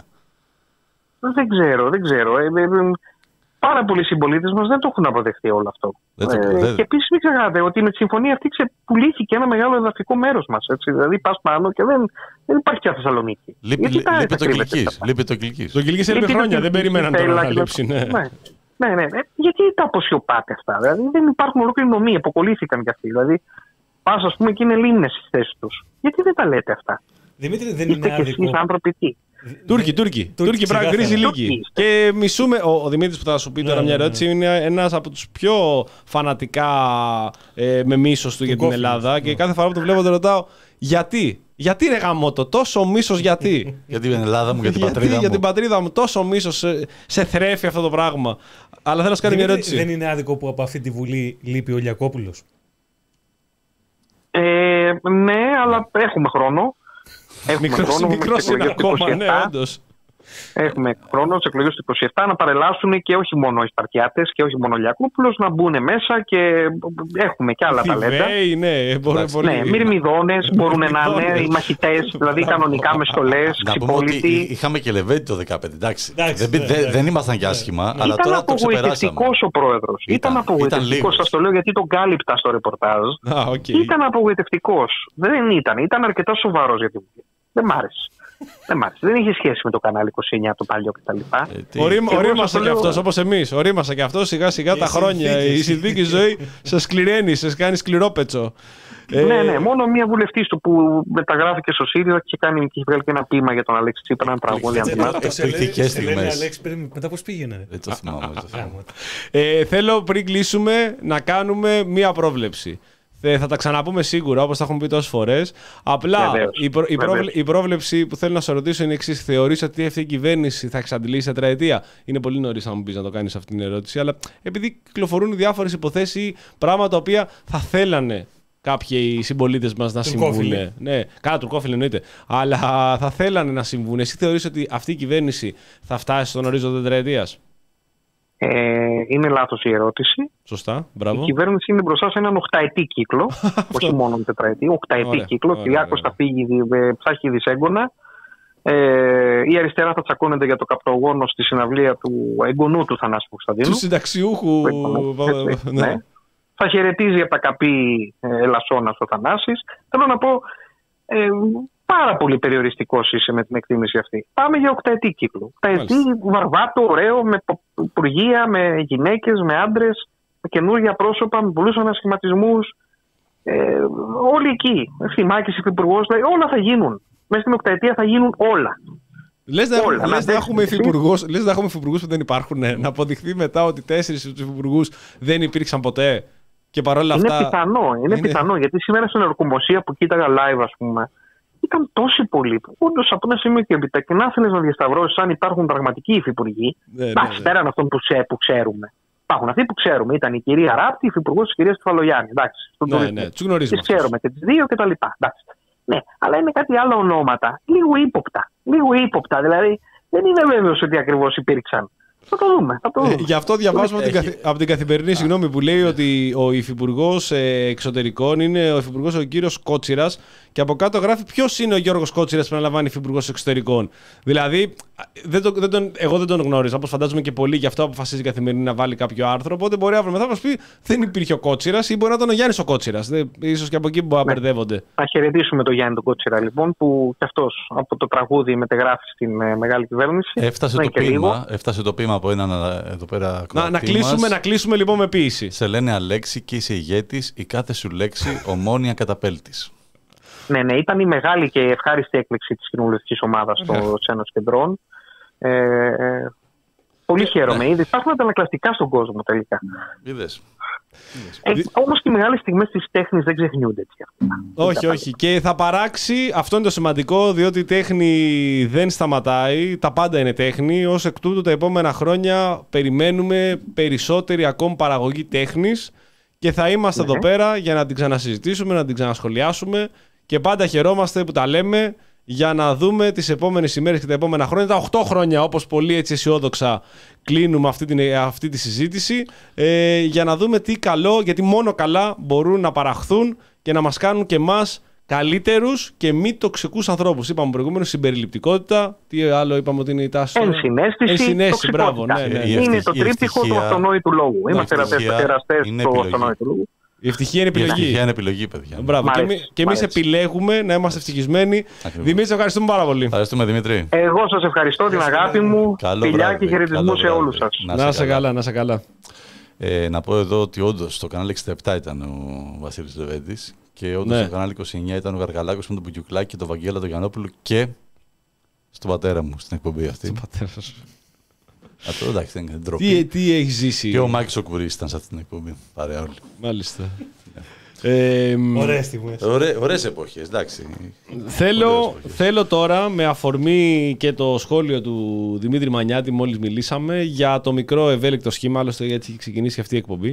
Δεν ξέρω, δεν ξέρω. Ε, ε, ε, πάρα πολλοί συμπολίτες μας δεν το έχουν αποδεχτεί όλο αυτό. Δεν το, ε, δεν... Και επίσης μην ξεχνάτε ότι με τη συμφωνία αυτή ξεπουλήθηκε ένα μεγάλο εδαφικό μέρος μας. Έτσι. Δηλαδή πας πάνω και δεν, δεν υπάρχει πια Θεσσαλονίκη. Λείπει, λείπει, λείπει το Κιλκής. Λείπει το Κιλκής. Το Κιλκής έλειπε χρόνια, δεν περίμεναν τώρα να λείψει. Ναι. Ναι. Ναι, ναι, ναι. Γιατί τα αποσιωπάτε αυτά. Δηλαδή δεν υπάρχουν ολόκληροι νομοί, αποκολλήθηκαν κι αυτοί. Δηλαδή πας, ας πούμε, και είναι λίμνες στις θέσεις τους. Γιατί δεν τα λέτε αυτά. Δημήτρη, δεν είναι άδικο. Άνθρωποι τι. Τούρκοι, Τούρκοι. Τούρκοι πράγμα γκρίζοι λίγοι. Και μισούμε. Ο, ο Δημήτρης που θα σου πει τώρα μια ερώτηση είναι ένας από τους πιο φανατικά ε, με μίσος του για την Ελλάδα. Και κάθε φορά που το βλέπω τον ρωτάω γιατί. Γιατί ρε γαμώτο, τόσο μίσος γιατί. Για την Ελλάδα μου, για την πατρίδα γιατί, μου. Για την πατρίδα μου, τόσο μίσος σε, σε θρέφει αυτό το πράγμα. Αλλά θέλω να σου κάνω μια ερώτηση. Δεν είναι άδικο που από αυτή τη Βουλή λείπει ο Λιακόπουλος. Ε, ναι, αλλά έχουμε χρόνο. Έχουμε μικρός, χρόνο. Μικρός είναι ακόμα, ναι, όντως. Έχουμε χρόνο στις εκλογές του είκοσι επτά να παρελάσουν και όχι μόνο οι Σπαρτιάτες και όχι μόνο ο Λιακόπουλος, να μπουν μέσα και έχουμε και άλλα ταλέντα. Ναι, ναι, μυρμηδόνες μπορούν να είναι, οι μαχητές, δηλαδή κανονικά με στολές, ξυπόλοιτοι. Είχαμε και Λεβέντη το δεκαπέντε, εντάξει. δεν, ναι, δεν, δεν ήμασταν κι άσχημα, αλλά ήταν τώρα το ξεπεράσαμε. Ήταν απογοητευτικός ο πρόεδρος. Ήταν, ήταν απογοητευτικός, σας το λέω γιατί τον κάλυπτα στο ρεπορτάζ. Ah, okay. Ήταν απογοητευτικός. Δεν ήταν, ήταν αρκετά σοβαρός για την Βουλή. Δεν μ' άρεσε. Δεν μ' άρεσε. Δεν είχε σχέση με το κανάλι είκοσι εννιά το παλιό κτλ. Ε, ορίμασε κι αυτός όπως εμείς. Ορίμασε κι αυτός σιγά σιγά τα χρόνια. Η συνθήκη ζωή σε σκληραίνει, σε κάνει σκληρόπετσο. Ναι, ναι. Μόνο μία βουλευτής του που μεταγράφηκε στο ΣΥΡΙΖΑ και κάνει και βγάλει και ένα ποίημα για τον Αλέξη Τσίπρα. Ένα τραγούδι. Εκπληκτικές στιγμές. Μετά πώς πήγαινε. Δεν το θυμάμαι. Θέλω πριν κλείσουμε να κάνουμε μία πρόβλεψη. Θα τα ξαναπούμε σίγουρα, όπως τα έχουμε πει τόσες φορές. Απλά η, προ, η, πρόβλε, η πρόβλεψη που θέλω να σε ρωτήσω είναι εξής. Θεωρείς ότι αυτή η κυβέρνηση θα εξαντλήσει σε τετραετία? Είναι πολύ νωρίς να μου πεις να το κάνεις αυτή την ερώτηση, αλλά επειδή κυκλοφορούν διάφορες υποθέσεις, πράγματα τα οποία θα θέλανε κάποιοι συμπολίτες μας να συμβούν. Ναι, κάνα τουρκόφιλ εννοείται. Αλλά θα θέλανε να συμβούν. Εσύ θεωρείς ότι αυτή η κυβέρνηση θα φτάσει στον ορίζοντα τετραετίας? Ε, είναι λάθος η ερώτηση. Σωστά, μπράβο. Η κυβέρνηση είναι μπροστά σε έναν οχταετή κύκλο, όχι μόνο τετραετή, οχταετή Ωραία, κύκλο. Ο Κυριάκος θα φύγει, ψάχει δισέγγωνα. Ε, η αριστερά θα τσακώνεται για το καπτογόνο στη συναυλία του εγγονού του Θανάση Κωνσταντίνου. Του συνταξιούχου. Έτσι, ναι. Ναι. Θα χαιρετίζει από τα καπή ε, Ελασσόνας ο Θανάσης. Θέλω να πω, ε, πάρα πολύ περιοριστικός είσαι με την εκτίμηση αυτή. Πάμε για οκταετή κύκλο. Οκταετή βαρβάτο, ωραίο, με υπουργεία, με γυναίκες, με άντρες, με καινούργια πρόσωπα, με πολλούς ανασχηματισμούς. Ε, όλοι εκεί. Ευθυμάκης, υφυπουργός, όλα θα γίνουν. Μέσα στην οκταετία θα γίνουν όλα. Λες να, όλα, λες να έχουμε υφυπουργούς που δεν υπάρχουν. Ναι. Να αποδειχθεί μετά ότι τέσσερις τους υφυπουργούς δεν υπήρξαν ποτέ. Και παρόλα είναι αυτά. Πιθανό, είναι, είναι πιθανό. Γιατί σήμερα στην Ευρωκομοσία που κοίταγα live, ας πούμε, ήταν τόσοι πολλοί που όντως από ένα σημείο και έπειτα και να θέλεις να διασταυρώσεις αν υπάρχουν πραγματικοί υφυπουργοί. Ναι, ναι, εντάξει, ναι. πέραν αυτών που, ξέ, που ξέρουμε. Υπάρχουν αυτοί που ξέρουμε. Ήταν η κυρία Ράπτη, υφυπουργός της κυρίας Κεφαλογιάννη. Εντάξει, ναι, ναι, τους γνωρίζουμε. Τις ξέρουμε και τις δύο και τα λοιπά. Εντάξει. Ναι, αλλά είναι κάτι άλλα ονόματα. Λίγο ύποπτα. Λίγο ύποπτα. Δηλαδή δεν είναι βέβαιος ότι ακριβώς υπήρξαν. Θα το δούμε. Θα το δούμε. Ε, γι' αυτό διαβάζουμε από την, καθ... από την Καθημερινή, συγγνώμη, που λέει ότι ο υφυπουργός ε, εξωτερικών είναι ο υφυπουργός ο κύριος Κότσιρας και από κάτω γράφει ποιος είναι ο Γιώργος Κότσιρας που αναλαμβάνει υφυπουργός εξωτερικών. Δηλαδή, δεν το, δεν τον, εγώ δεν τον γνώριζα, όπως φαντάζομαι και πολλοί, γι' αυτό αποφασίζει η Καθημερινή να βάλει κάποιο άρθρο. Οπότε μπορεί αύριο μετά να μας πει δεν υπήρχε ο Κότσιρας ή μπορεί να ήταν ο Γιάννης ο Κότσιρας. Ίσως και από εκεί που ναι. μπερδεύονται. Να χαιρετήσουμε τον Γιάννη τον Κότσιρα, λοιπόν, που κι αυτός από το τραγούδι μετεγράφει στην ε, μεγάλη κυβέρνηση. Έφτασε, το ποίημα, έφτασε το ποίημα από έναν εδώ πέρα. Να, να, κλείσουμε, να κλείσουμε λοιπόν με ποίηση. Σε λένε Αλέξη και είσαι ηγέτης, η κάθε σου λέξη ομόνοια καταπέλτης. Ναι, ναι, ήταν η μεγάλη και ευχάριστη έκπληξη της κοινοβουλευτικής ομάδας στο Ένωση Κεντρών. Ε, ε, πολύ χαίρομαι. Ήδη υπάρχουν αντανακλαστικά στον κόσμο τελικά. Είδες. Ε, όμως και οι μεγάλες στιγμές της τέχνης δεν ξεχνιούνται έτσι. Όχι, όχι. Και θα παράξει, αυτό είναι το σημαντικό, διότι η τέχνη δεν σταματάει. Τα πάντα είναι τέχνη. Ως εκ τούτου τα επόμενα χρόνια περιμένουμε περισσότερη ακόμη παραγωγή τέχνης και θα είμαστε ναι. εδώ πέρα για να την ξανασυζητήσουμε, να την ξανασχολιάσουμε και πάντα χαιρόμαστε που τα λέμε για να δούμε τις επόμενες ημέρες και τα επόμενα χρόνια. Τα οκτώ χρόνια, όπως πολύ έτσι αισιόδοξα κλείνουμε αυτή, την, αυτή τη συζήτηση, ε, για να δούμε τι καλό, γιατί μόνο καλά μπορούν να παραχθούν και να μας κάνουν και εμάς καλύτερους και μη τοξικούς ανθρώπους. Είπαμε προηγουμένως συμπεριληπτικότητα, τι άλλο είπαμε ότι είναι η τάση. Ενσυναίσθηση, Ενσυναίσθηση, μπράβο. Ναι, ναι. Είναι το τρίπτυχο του αυτονόητου λόγου. Είμαστε εραστές του αυτονόητου λόγου. Η ευτυχία είναι επιλογή. Η ευτυχία είναι επιλογή, παιδιά. Μπράβο. Και, εμεί, και εμείς επιλέγουμε να είμαστε ευτυχισμένοι. Δημήτρη, σε ευχαριστούμε πάρα πολύ. Ευχαριστούμε, Δημήτρη. Εγώ σας ευχαριστώ την αγάπη μου. Φιλιά και χαιρετισμού σε όλους σας. Να είσαι καλά, να είσαι καλά. Ε, να πω εδώ ότι όντως στο κανάλι εξήντα επτά ήταν ο Βασίλης Λεβέντης και όντως ναι. στο κανάλι είκοσι εννιά ήταν ο Γαργαλάκος με τον Πουκιουκλάκη και τον Βαγγέλα τον Γιαννόπουλο και στον πατέρα μου στην εκπομπή αυτή. Στον πατέρα σου. Αυτό εντάξει, δεν είναι ντροπή. Τι, τι έχει ζήσει. Και ο Μάκης ο Κουρής ήταν σε αυτή την εκπομπή. Παρέα όλοι. Μάλιστα. ε, Ωραίες στιγμές. Ωραί, ωραίες εποχές, εντάξει. Θέλω, εποχές. θέλω τώρα, με αφορμή και το σχόλιο του Δημήτρη Μανιάτη, μόλις μιλήσαμε, για το μικρό ευέλικτο σχήμα, άλλωστε έτσι έχει ξεκινήσει αυτή η εκπομπή,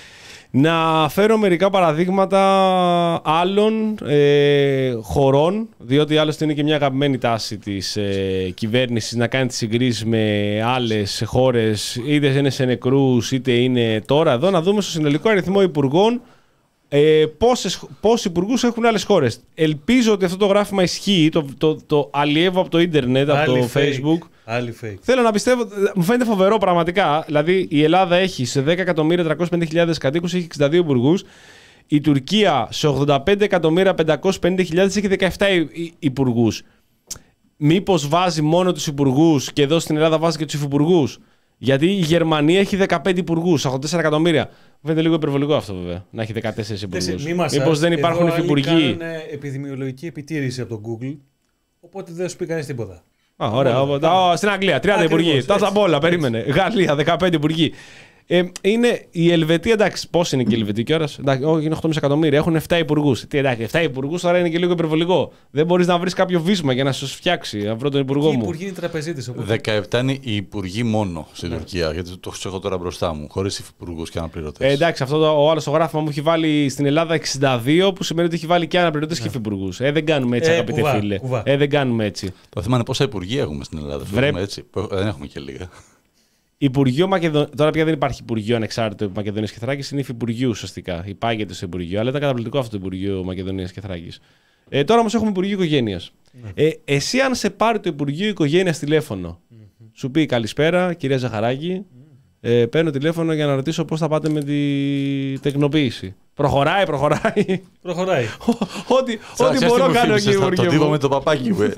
να φέρω μερικά παραδείγματα άλλων ε, χωρών, διότι άλλωστε είναι και μια αγαπημένη τάση της ε, κυβέρνησης να κάνει τις συγκρίσεις με άλλες χώρες, είτε είναι σε νεκρούς είτε είναι τώρα εδώ, να δούμε στο συνολικό αριθμό υπουργών ε, πόσες, πόσους υπουργούς έχουν άλλες χώρες. Ελπίζω ότι αυτό το γράφημα ισχύει, το, το, το, το αλλιεύω από το ίντερνετ, από το fake. Facebook. Άλλη fake. Θέλω να πιστεύω, μου φαίνεται φοβερό πραγματικά. Δηλαδή η Ελλάδα έχει σε δέκα εκατομμύρια τριακόσιες πενήντα χιλιάδες κατοίκους έχει εξήντα δύο υπουργούς. Η Τουρκία σε ογδόντα πέντε εκατομμύρια πεντακόσιες πενήντα χιλιάδες έχει δεκαεπτά υπουργούς. Μήπως βάζει μόνο τους υπουργούς και εδώ στην Ελλάδα βάζει και τους υφυπουργούς? Γιατί η Γερμανία έχει δεκαπέντε υπουργούς, ογδόντα τέσσερα εκατομμύρια. Μου φαίνεται λίγο υπερβολικό αυτό βέβαια, να έχει δεκατέσσερις υπουργούς. Μήπως δεν υπάρχουν υφυπουργοί? Κάνουν επιδημιολογική επιτήρηση από το Google, οπότε δεν σου πει κανείς τίποτα. Α, ωραία. Ωραία. Στην Αγγλία τριάντα υπουργοί. Τα ζαμπόλα, περίμενε. Γαλλία δεκαπέντε υπουργοί. Ε, είναι η Ελβετία, εντάξει, πώς είναι και η Ελβετία κιόλας? Όχι, είναι οκτώ κόμμα πέντε εκατομμύρια, έχουν επτά υπουργούς. Τι εντάξει, επτά υπουργούς τώρα είναι και λίγο υπερβολικό. Δεν μπορείς να βρεις κάποιο βίσμα για να σου φτιάξει. Να βρω τον υπουργό μου. Οι υπουργοί είναι τραπεζίτες. Οπότε... δεκαεπτά είναι οι υπουργοί μόνο στην ναι. Τουρκία, γιατί το έχω τώρα μπροστά μου, χωρίς υφυπουργούς και αναπληρωτές. Ε, εντάξει, αυτό το, ο άλλος το γράφημα μου έχει βάλει στην Ελλάδα εξήντα δύο, που σημαίνει ότι έχει βάλει και αναπληρωτές ναι. και υφυπουργούς. Ε, δεν κάνουμε έτσι, ε, αγαπητέ κουβά, φίλε. Κουβά. Ε, δεν κάνουμε έτσι. Το θέμα είναι πόσα υπουργοί έχουμε στην Ελλάδα. Βρε... Έτσι. Δεν έχουμε και λίγα. Υπουργείο Μακεδο... Τώρα πια δεν υπάρχει Υπουργείο Ανεξάρτητο Μακεδονίας και Θράκης, είναι υφυπουργείο ουσιαστικά. Υπάγεται στο Υπουργείο, αλλά ήταν καταπληκτικό αυτό το Υπουργείο Μακεδονίας και Θράκης. Ε, τώρα όμως έχουμε Υπουργείο Οικογένειας. Mm-hmm. Ε, εσύ, αν σε πάρει το Υπουργείο Οικογένειας τηλέφωνο, mm-hmm. σου πει καλησπέρα, κυρία Ζαχαράκη, mm-hmm. ε, παίρνω τηλέφωνο για να ρωτήσω πώς θα πάτε με τη τεκνοποίηση. Προχωράει, προχωράει. Προχωράει. Ό,τι, ό,τι μπορώ κάνω εκεί, Υπουργείο. Το τύπο με το παπάκι μου.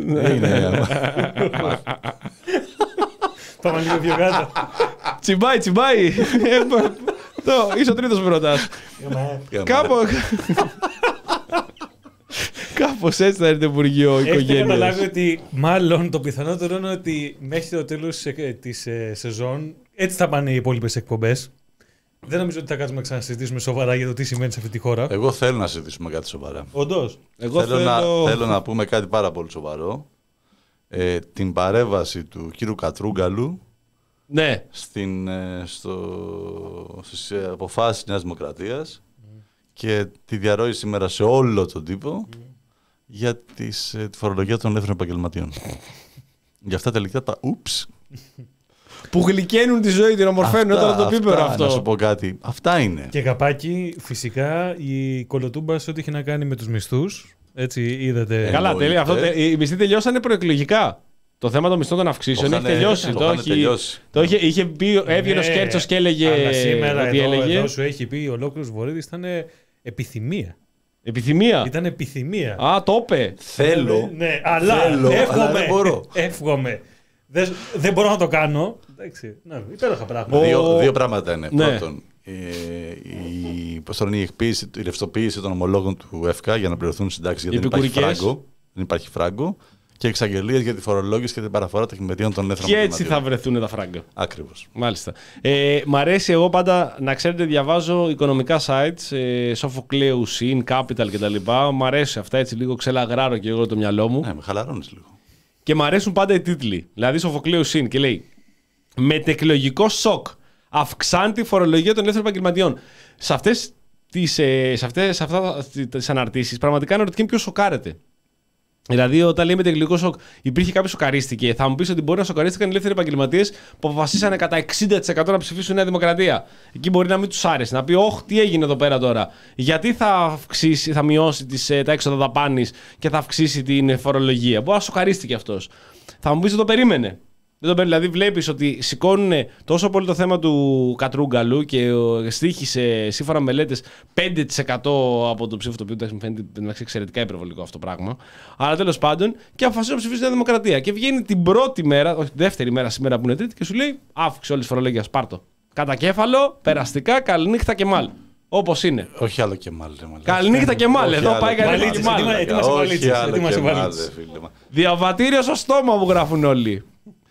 Πάμε λίγο πιο κάτω. Τσιμπάει, τσιμπάει. Είσαι ο τρίτος πρώτας. Κάπως έτσι θα έρθει το Υπουργείο Οικογένειας. Έχετε καταλάβει ότι μάλλον το πιθανότερο είναι ότι μέχρι το τέλος της σεζόν έτσι θα πάνε οι υπόλοιπες εκπομπές. Δεν νομίζω ότι θα κάτσουμε να ξανασυζητήσουμε σοβαρά για το τι σημαίνει σε αυτή τη χώρα. Εγώ θέλω να συζητήσουμε κάτι σοβαρά. Όντως. Εγώ θέλω, θέλω... Να, θέλω να πούμε κάτι πάρα πολύ σοβαρό. Ε, την παρέμβαση του κύριου Κατρούγκαλου, ναι. στην, στο, στις αποφάσεις της Νέας Δημοκρατίας mm. και τη διαρροή σήμερα σε όλο τον τύπο mm. για τις, τη φορολογία των ελεύθερων επαγγελματιών. Για αυτά τελικά τα ούψ που γλυκαίνουν τη ζωή, την ομορφαίνουν όταν το πίπερο αυτό. Να σου πω κάτι. Αυτά είναι. Και καπάκι, φυσικά, η κολοτούμπα σε ό,τι έχει να κάνει με τους μισθούς. Έτσι, είδατε. Ε, καλά, τέλεια. Αυτό, οι μισθοί τελειώσανε προεκλογικά. Το θέμα των μισθών των αυξήσεων έχει τελειώσει. Το, το, έχει, τελειώσει. το είχε, είχε πει, έβγαινε ο Σκέρτσος και έλεγε. Αλλά σήμερα ότι εδώ, έλεγε. Εδώ σου έχει πει ο ολόκληρος Βορύδης ήταν επιθυμία. Επιθυμία. Ήταν επιθυμία. Α, το είπε. Θέλω. Ναι, αλλά, θέλω, εύχομαι, αλλά δεν μπορώ. Εύχομαι. Δεν, δεν μπορώ να το κάνω. Εντάξει, ναι, υπέροχα πράγματα. Δύο, δύο πράγματα είναι. Ναι. Πρώτον, η, η, πώς το λένε, η, εκποίηση, η ρευστοποίηση των ομολόγων του ΕΦΚΑ για να πληρωθούν συντάξεις, γιατί δεν υπάρχει φράγκο. Δεν υπάρχει φράγκο. Και εξαγγελίες για τη φορολόγηση και την παραφορά των χειμετίων των ελεύθερων επαγγελματιών. Και έτσι θα βρεθούν τα φράγκα. Ακριβώς. Μάλιστα. Ε, μ' αρέσει εγώ πάντα, να ξέρετε, διαβάζω οικονομικά sites, ε, Sophocleus, In, Capital κτλ. Μ' αρέσει αυτά, έτσι λίγο ξελαγράρω και εγώ το μυαλό μου. Ναι, με χαλαρώνεις λίγο. Και μ' αρέσουν πάντα οι τίτλοι. Δηλαδή, Sophocleus In και λέει μετεκλογικό σοκ αυξάνει τη φορολογία των ελεύθερων επαγγελματιών. Σε αυτές τις, ε, σε αυτές, σε αυτά τις αναρτήσεις, πραγματικά αναρωτιέμαι ποιος σοκάρεται. Δηλαδή, όταν λέει μετεκλογικό σοκ, υπήρχε κάποιο σοκαρίστηκε. Θα μου πει ότι μπορεί να σοκαρίστηκαν οι ελεύθεροι επαγγελματίες που αποφασίσανε κατά εξήντα τοις εκατό να ψηφίσουν Νέα Δημοκρατία. Εκεί μπορεί να μην τους άρεσε. Να πει, όχ, τι έγινε εδώ πέρα τώρα. Γιατί θα, αυξήσει, θα μειώσει τις, τα έξοδα δαπάνης και θα αυξήσει την φορολογία. Μπορεί να σοκαρίστηκε αυτός. Θα μου πει ότι το περίμενε. Δεν το δηλαδή, βλέπεις ότι σηκώνουν τόσο πολύ το θέμα του Κατρούγκαλου και στοίχησε σύμφωνα με μελέτες πέντε τοις εκατό από το ψήφο, το οποίο μου φαίνεται εξαιρετικά υπερβολικό αυτό το πράγμα. Αλλά τέλος πάντων, και αποφασίζουν να ψηφίσουν τη Δημοκρατία. Και βγαίνει την πρώτη μέρα, όχι τη δεύτερη μέρα σήμερα που είναι Τρίτη, και σου λέει αύξηση όλη τη φορολογία. Πάρτο. Κατά κέφαλο, περαστικά, καληνύχτα και μάλ. Όπως είναι. Όχι άλλο και μάλ. Καληνύχτα και μάλ. Εδώ πάει καληνύχτα και μάλ. Ετοίμασε μάλ. Διαβατήριο στο στόμα που γράφουν όλοι.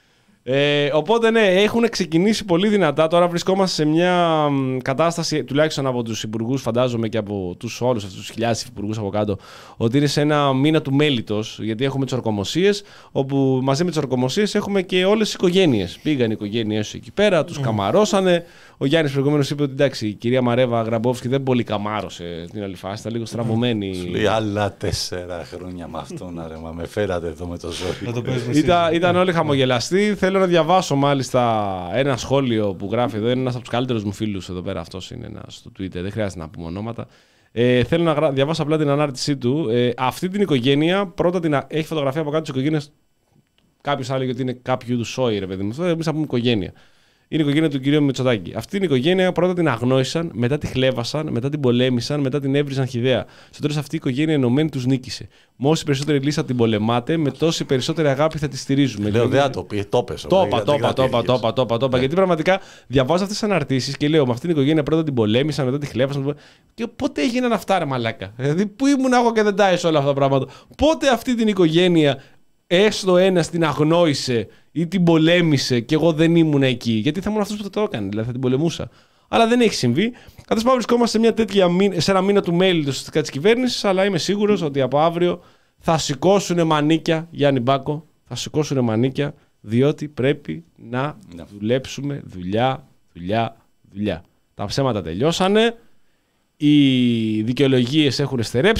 Ε, οπότε ναι, έχουν ξεκινήσει πολύ δυνατά. Τώρα βρισκόμαστε σε μια κατάσταση, τουλάχιστον από τους υπουργούς, φαντάζομαι, και από τους όλους αυτούς τους χιλιάδες υπουργούς από κάτω, ότι είναι σε ένα μήνα του μέλιτος. Γιατί έχουμε τις ορκομοσίες, όπου μαζί με τις ορκομοσίες έχουμε και όλες τις οικογένειες. Πήγαν οι οικογένειες εκεί πέρα, τους mm. καμαρώσανε. Ο Γιάννης προηγουμένως είπε ότι εντάξει, η κυρία Μαρέβα Γραμπόφσκι δεν πολύ καμάρωσε την άλλη φάση, ήταν λίγο στραβωμένη. Σου λέει άλλα τέσσερα χρόνια με αυτόν, ρε, μα με φέρατε εδώ με το ζόρι. Ήταν, ήταν όλοι χαμογελαστοί. Θέλω να διαβάσω μάλιστα ένα σχόλιο που γράφει εδώ. Είναι ένας από τους καλύτερους μου φίλους εδώ πέρα. Αυτός είναι ένας στο Twitter. Δεν χρειάζεται να πούμε ονόματα. Ε, θέλω να γρα... διαβάσω απλά την ανάρτησή του. Ε, αυτή την οικογένεια, πρώτα την... έχει φωτογραφία από κάτω της οικογένειας. Κάποιος έλεγε ότι είναι κάποιο είδου σόι, ρε παιδί μου. Εμείς θα πούμε οικογένεια. Είναι η οικογένεια του κυρίου Μητσοτάκη. Αυτή την οικογένεια πρώτα την αγνόησαν, μετά τη χλέβασαν, μετά την πολέμησαν, μετά την έβριζαν χυδαία. Στο τέλος αυτή η οικογένεια ενωμένη τους νίκησε. Με όση περισσότερη λύσα την πολεμάτε, με τόση περισσότερη αγάπη θα τη στηρίζουμε. Λέω, δεν το πει, το πες. Το είπα, το είπα, το είπα, το είπα, το είπα. Γιατί πραγματικά διαβάζω αυτές τις αναρτήσεις και λέω, με αυτήν την οικογένεια πρώτα την πολέμησαν, μετά τη χλέβασαν. Και πότε έγιναν αυτά, ρε μαλάκα. Δηλαδή, πού ήμουν εγώ και δεν τάισε όλα αυτά τα πράγματα. Πότε αυτή την οικογένεια έστω ένας την αγνόησε ή την πολέμησε και εγώ δεν ήμουν εκεί. Γιατί θα ήμουν αυτός που θα το έκανε, δηλαδή θα την πολεμούσα. Αλλά δεν έχει συμβεί. Καθώς πάμε, βρισκόμαστε σε, μια τέτοια, σε ένα μήνα του mail ουσιαστικά της κυβέρνησης, αλλά είμαι σίγουρος ότι από αύριο θα σηκώσουν μανίκια, Γιάννη Μπάκο, θα σηκώσουν μανίκια, διότι πρέπει να yeah. δουλέψουμε δουλειά, δουλειά, δουλειά. Τα ψέματα τελειώσανε, οι δικαιολογίες έχουν στερέψει.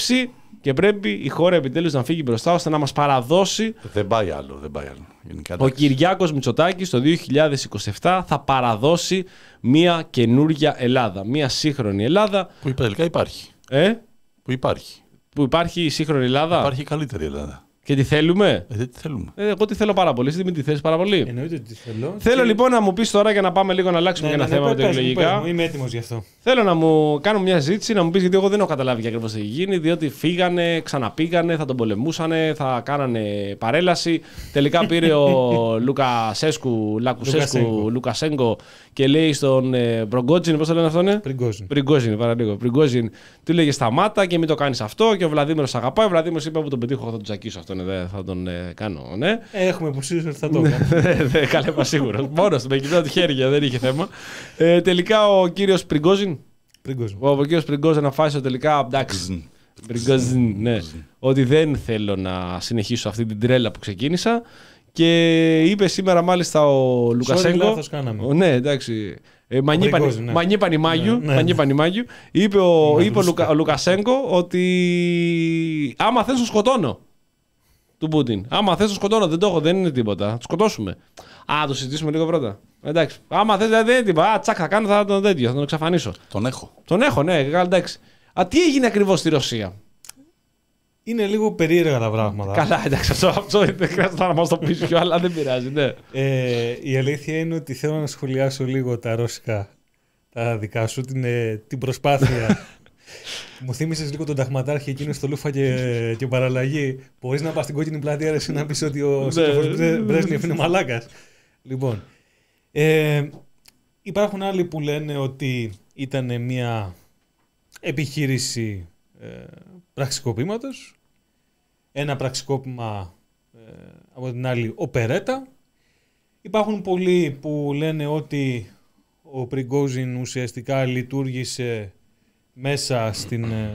Και πρέπει η χώρα επιτέλους να φύγει μπροστά ώστε να μας παραδώσει. Δεν πάει άλλο. Δεν πάει άλλο. Γενικά, ο Κυριάκος Μητσοτάκης το δύο χιλιάδες είκοσι επτά θα παραδώσει μια καινούρια Ελλάδα. Μια σύγχρονη Ελλάδα. Που τελικά υπάρχει. Ε? Που υπάρχει. Που υπάρχει η σύγχρονη Ελλάδα. Υπάρχει η καλύτερη Ελλάδα. Και τι θέλουμε. Ε, δεν τη θέλουμε. Ε, εγώ τι θέλω πάρα πολύ. Εσύ μην τη θέλεις πάρα πολύ. Εννοείται ότι τη θέλω. Θέλω και... λοιπόν να μου πεις τώρα για να πάμε λίγο να αλλάξουμε ναι, ένα ναι, θέμα ναι, με τα εκλογικά. Είμαι έτοιμος γι' αυτό. Θέλω να μου κάνω μια ζήτηση, να μου πεις γιατί εγώ δεν έχω καταλάβει και ακριβώς τι έχει γίνει. Διότι φύγανε, ξαναπήγανε, θα τον πολεμούσανε, θα κάνανε παρέλαση. Τελικά πήρε ο Λουκασέσκου, Λακουσέσκου, Λουκασέγκο και λέει στον ε, Προγκότζιν, πώς το λένε αυτό, ναι? Πριγκόζιν. Πριγκόζιν, παραλίγο. Πριγκόζιν του λέγε σταμάτα και μην το κάνεις αυτό. Και ο Βλαδίμηρος αγαπάει. Ο Βλαδίμηρος είπε: που τον πετύχω, θα τον τσακίσω αυτόν, ναι, θα τον ε, κάνω. Ναι. Έχουμε υποψίες ότι θα το κάνω. Καλά, είμαι σίγουρος. Μόνος του, με κοιτάω τη χέρια, δεν είχε θέμα. Ε, τελικά ο κύριος Πριγκόζιν. Πριγκόζιν. Ο, ο κύριος Πριγκόζιν αποφάσισε τελικά. Εντάξει. Πριγκόζιν, ναι. Ότι δεν θέλω να συνεχίσω αυτή την τρέλα που ξεκίνησα. Και είπε σήμερα μάλιστα ο Λουκασέγκο. Λάθος κάναμε. Ναι, εντάξει. Ε, Μανί ναι. Μανί Πανιμάγιου. Ναι, ναι. Μανί Πανιμάγιου. Είπε, ο, Ναι, είπε ο, Λουκα, ο Λουκασέγκο ότι άμα θες τον σκοτώνω. Του Πούτιν. Άμα θες τον σκοτώνω, δεν το έχω, δεν είναι τίποτα. Θα το σκοτώσουμε. Α, το συζητήσουμε λίγο πρώτα. Εντάξει. Άμα θες, δεν είναι τίποτα. Α, τσακ, θα κάνω, θα τον τέτοιο, θα τον εξαφανίσω. Τον έχω. Τον έχω, ναι, εντάξει. Α, τι έγινε ακριβώς στη Ρωσία. Είναι λίγο περίεργα τα πράγματα. Καλά, εντάξει, αυτό, αυτό δεν χρειάζεται να μας το πεις πιο, αλλά δεν πειράζει, ναι. Ε, η αλήθεια είναι ότι θέλω να σχολιάσω λίγο τα ρώσικα, τα δικά σου, την, ε, την προσπάθεια. Μου θύμισες λίγο τον ταχματάρχη εκείνο στο Λούφα και, και παραλλαγή. Μπορείς να πας στην κόκκινη πλατεία ρε, να πεις ότι ο σύντροφος Μπρέσνιεφ είναι μαλάκας. Λοιπόν, ε, υπάρχουν άλλοι που λένε ότι ήταν μια επιχείρηση ε, πραξικοπήματος. Ένα πραξικόπημα ε, από την άλλη οπερέτα. Υπάρχουν πολλοί που λένε ότι ο Πριγκόζιν ουσιαστικά λειτουργήσε μέσα στην, ε,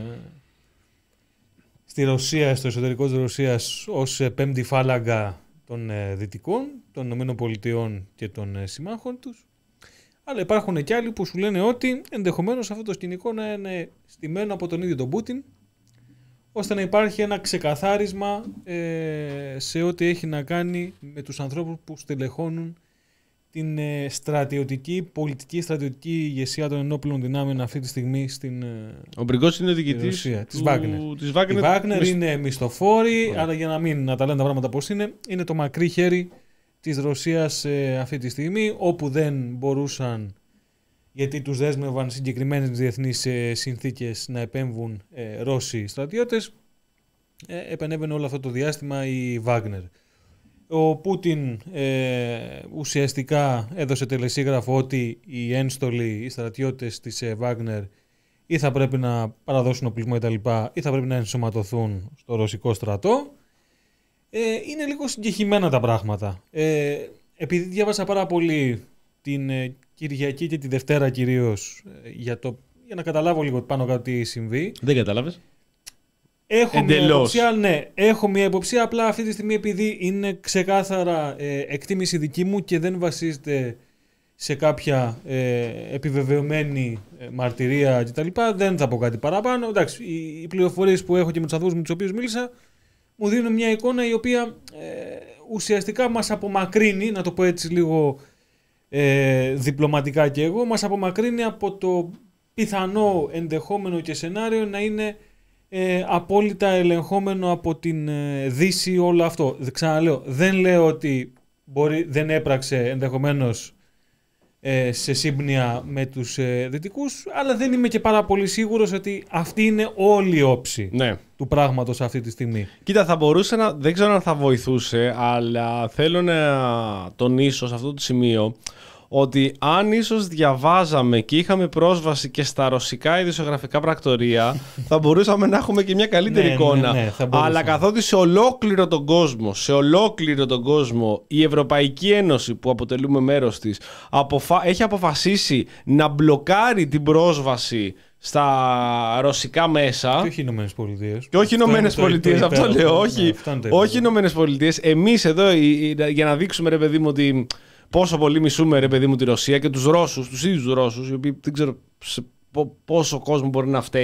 στη Ρωσία, στο εσωτερικό της Ρωσίας ως ε, πέμπτη φάλαγγα των ε, Δυτικών, των Ηνωμένων Πολιτειών και των ε, συμμάχων τους. Αλλά υπάρχουν και άλλοι που σου λένε ότι ενδεχομένως αυτό το σκηνικό να είναι στημένο από τον ίδιο τον Πούτιν, ώστε να υπάρχει ένα ξεκαθάρισμα ε, σε ό,τι έχει να κάνει με τους ανθρώπους που στελεχώνουν την ε, στρατιωτική, πολιτική, στρατιωτική ηγεσία των ενόπλων δυνάμεων αυτή τη στιγμή στην ε, Ο Πριγκόζιν είναι διοικητής Ρωσία. Της του... Βάγνερ. Της Βάγνερ. Η Βάγνερ μισ... είναι μισθοφόρη, Ωραία. αλλά για να μην να τα λένε τα πράγματα πώς είναι, είναι το μακρύ χέρι της Ρωσίας ε, αυτή τη στιγμή, όπου δεν μπορούσαν, γιατί τους δέσμευαν συγκεκριμένες διεθνείς ε, συνθήκες να επέμβουν ε, Ρώσοι στρατιώτες, ε, επενέβαινε όλο αυτό το διάστημα η Βάγνερ. Ο Πούτιν ε, ουσιαστικά έδωσε τελεσίγραφο ότι οι ένστολοι, οι στρατιώτες της ε, Βάγνερ ή θα πρέπει να παραδώσουν οπλισμό κτλ. Ή θα πρέπει να ενσωματωθούν στο ρωσικό στρατό. Ε, είναι λίγο συγκεχημένα τα πράγματα. Ε, επειδή διάβασα πάρα πολύ την ε, Κυριακή και τη Δευτέρα κυρίως ε, για, το, για να καταλάβω λίγο πάνω κάτω τι συμβεί. Δεν κατάλαβες. Έχω μια, Εντελώς. υποψία, ναι, έχω μια υποψία, απλά αυτή τη στιγμή επειδή είναι ξεκάθαρα ε, εκτίμηση δική μου και δεν βασίζεται σε κάποια ε, επιβεβαιωμένη ε, μαρτυρία κτλ. Δεν θα πω κάτι παραπάνω. Εντάξει, οι, οι πληροφορίες που έχω και με τους ανθρώπους με τους οποίους μίλησα μου δίνουν μια εικόνα η οποία ε, ουσιαστικά μας απομακρύνει, να το πω έτσι λίγο ε, διπλωματικά και εγώ, μας απομακρύνει από το πιθανό ενδεχόμενο και σενάριο να είναι Ε, απόλυτα ελεγχόμενο από την ε, Δύση όλο αυτό. Ξαναλέω, δεν λέω ότι μπορεί, δεν έπραξε ενδεχομένως ε, σε σύμπνοια με τους ε, Δυτικούς, αλλά δεν είμαι και πάρα πολύ σίγουρος ότι αυτή είναι όλη η όψη Ναι. του πράγματος αυτή τη στιγμή. Κοίτα, θα μπορούσε να. Δεν ξέρω αν θα βοηθούσε, αλλά θέλω να τονίσω σε αυτό το σημείο ότι αν ίσως διαβάζαμε και είχαμε πρόσβαση και στα ρωσικά ειδησιογραφικά πρακτορία, θα μπορούσαμε να έχουμε και μια καλύτερη Ναι, εικόνα. ναι, ναι, θα μπορούσαμε. Αλλά καθότι σε ολόκληρο τον κόσμο, σε ολόκληρο τον κόσμο, η Ευρωπαϊκή Ένωση που αποτελούμε μέρος της, αποφα... έχει αποφασίσει να μπλοκάρει την πρόσβαση στα ρωσικά μέσα. Και όχι οι Ηνωμένες Πολιτείες. Και όχι οι Ηνωμένες Πολιτείες, αυτό λέω. υπέροχο. Όχι, Ναι, αυτό είναι το όχι οι υπέροχο. Ηνωμένες Πολιτείες. Εμείς εδώ, η- η- για να δείξουμε, ρε παιδί μου, ότι πόσο πολύ μισούμε, ρε παιδί μου, τη Ρωσία και τους Ρώσους, τους ίδιους τους Ρώσους, οι οποίοι δεν ξέρω σε πο- πόσο κόσμο μπορεί να φταίει.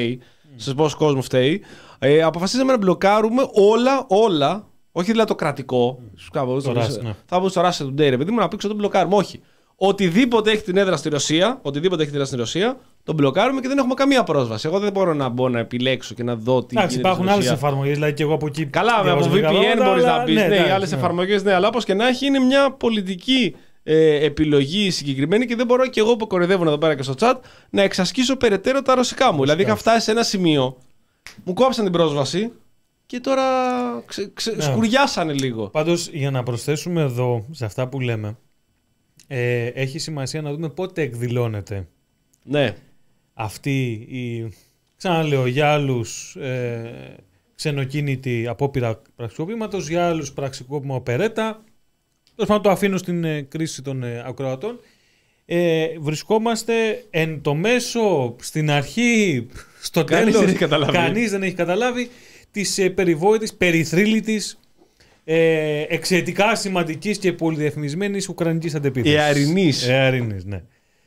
σε πόσο κόσμο φταίει. Ε, αποφασίσαμε να μπλοκάρουμε όλα, όλα. Όχι δηλαδή το κρατικό. Mm. Το Ράσ, ναι. Θα πω στο Russia Today, ρε παιδί μου, να πει ότι το μπλοκάρουμε. Όχι. Οτιδήποτε έχει την έδρα στη Ρωσία, οτιδήποτε έχει την έδρα στη Ρωσία, τον μπλοκάρουμε και δεν έχουμε καμία πρόσβαση. Εγώ δεν μπορώ να μπω να επιλέξω και να δω τι. Εντάξει, υπάρχουν άλλες εφαρμογές, δηλαδή και εγώ από εκεί. Καλά, με από βι πι εν μπορεί να πει, ναι, ναι, ναι, άλλες ναι. εφαρμογές, ναι, αλλά όπως και να έχει, είναι μια πολιτική ε, επιλογή συγκεκριμένη και δεν μπορώ και εγώ που κοροϊδεύω εδώ πέρα και στο chat να εξασκήσω περαιτέρω τα ρωσικά μου. Δηλαδή είχα φτάσει σε ένα σημείο, μου κόψαν την πρόσβαση και τώρα ξε, ξε, ναι. σκουριάσανε λίγο. Πάντως, για να προσθέσουμε εδώ σε αυτά που λέμε, ε, έχει σημασία να δούμε πότε εκδηλώνεται. Ναι. Αυτή η, ξαναλέω, για άλλους ε, ξενοκίνητη απόπειρα πραξικοπήματος, για άλλους πραξικόπημα οπερέτα. Τέλος το αφήνω στην ε, κρίση των ε, ακροατών. Ε, βρισκόμαστε εν το μέσο, στην αρχή, στο κανείς τέλος. Δεν κανείς δεν έχει καταλάβει της ε, περιβόητης, περιθρύλητης, ε, εξαιρετικά σημαντικής και πολυδιαφημισμένης ουκρανικής αντεπίθεσης. Εαρινής. Εαρινής, ναι.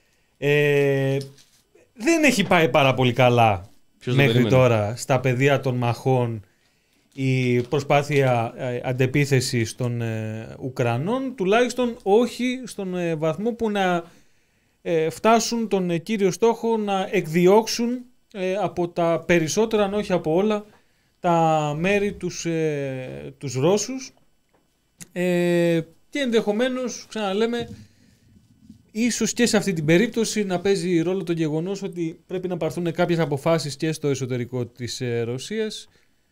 Ε, δεν έχει πάει πάρα πολύ καλά. Ποιος μέχρι τώρα στα πεδία των μαχών η προσπάθεια ε, αντεπίθεσης των ε, Ουκρανών, τουλάχιστον όχι στον ε, βαθμό που να ε, φτάσουν τον ε, κύριο στόχο να εκδιώξουν ε, από τα περισσότερα, αν όχι από όλα, τα μέρη τους, ε, τους Ρώσους ε, και ενδεχομένως, ξαναλέμε, ίσως και σε αυτή την περίπτωση να παίζει ρόλο το γεγονός ότι πρέπει να πάρθουν κάποιες αποφάσεις και στο εσωτερικό της ε, Ρωσίας,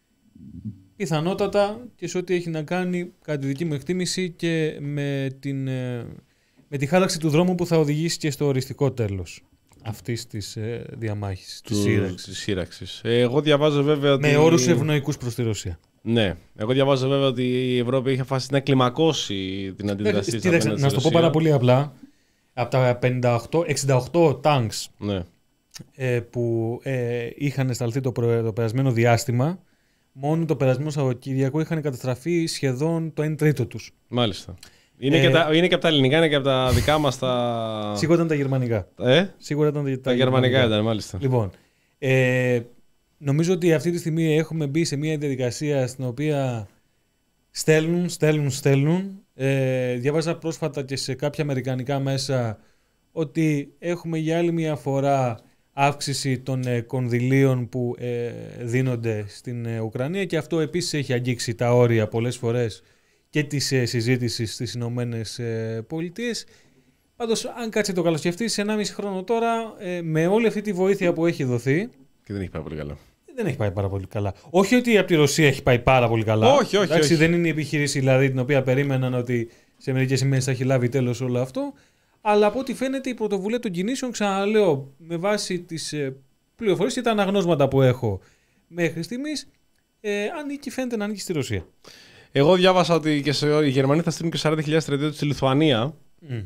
πιθανότατα και σε ό,τι έχει να κάνει, κατά τη δική μου εκτίμηση, και με, την, ε, με τη χάραξη του δρόμου που θα οδηγήσει και στο οριστικό τέλος αυτής της ε, διαμάχης, της σύραξης. σύραξης. Ε, εγώ διαβάζω βέβαια ότι... Με όρους ευνοϊκούς προς τη Ρωσία. Ναι. Εγώ διαβάζω βέβαια ότι η Ευρώπη είχε φάσει να κλιμακώσει την αντίδρασή της. Κοίταξε, να σου το πω πάρα πολύ απλά. Από τα πενήντα οκτώ, εξήντα οκτώ τάγκς ναι. ε, που ε, είχαν σταλθεί το, προ, το περασμένο διάστημα, μόνο το περασμένο Σαββατοκύριακο είχαν καταστραφεί σχεδόν το ένα τρίτο τους. Μάλιστα. Είναι, ε, και τα, είναι και από τα ελληνικά, είναι και από τα δικά μας τα... Σίγουρα ήταν τα γερμανικά. Ε? Σίγουρα ήταν τα, τα, τα γερμανικά. γερμανικά ήταν, μάλιστα. Λοιπόν, ε, νομίζω ότι αυτή τη στιγμή έχουμε μπει σε μια διαδικασία στην οποία στέλνουν, στέλνουν, στέλνουν. Ε, διάβαζα πρόσφατα και σε κάποια αμερικανικά μέσα ότι έχουμε για άλλη μια φορά αύξηση των ε, κονδυλίων που ε, δίνονται στην ε, Ουκρανία και αυτό επίσης έχει αγγίξει τα όρια πολλές φορές και της ε, συζήτησης στις Ηνωμένες ε, Πολιτείες. Πάντως, αν κάτσε το καλοσκεφτείς, σε ενάμιση χρόνο τώρα, ε, με όλη αυτή τη βοήθεια που έχει δοθεί... Και δεν έχει πάει πολύ καλά. Δεν έχει πάει πάρα πολύ καλά. Όχι ότι από τη Ρωσία έχει πάει πάρα πολύ καλά. Όχι, όχι. Εντάξει, όχι. δεν είναι η επιχείρηση δηλαδή, την οποία περίμεναν ότι σε μερικές ημέρες θα έχει λάβει τέλος όλο αυτό. Αλλά από ό,τι φαίνεται η πρωτοβουλία των κινήσεων, ξαναλέω, με βάση τις ε, πληροφορίες και τα αναγνώσματα που έχω μέχρι στιγμής, ε, ανήκει, φαίνεται να ανήκει στη Ρωσία. Εγώ διάβασα ότι και σε, οι Γερμανοί θα στείλουν και σαράντα χιλιάδες στρατιώτες στη Λιθουανία mm.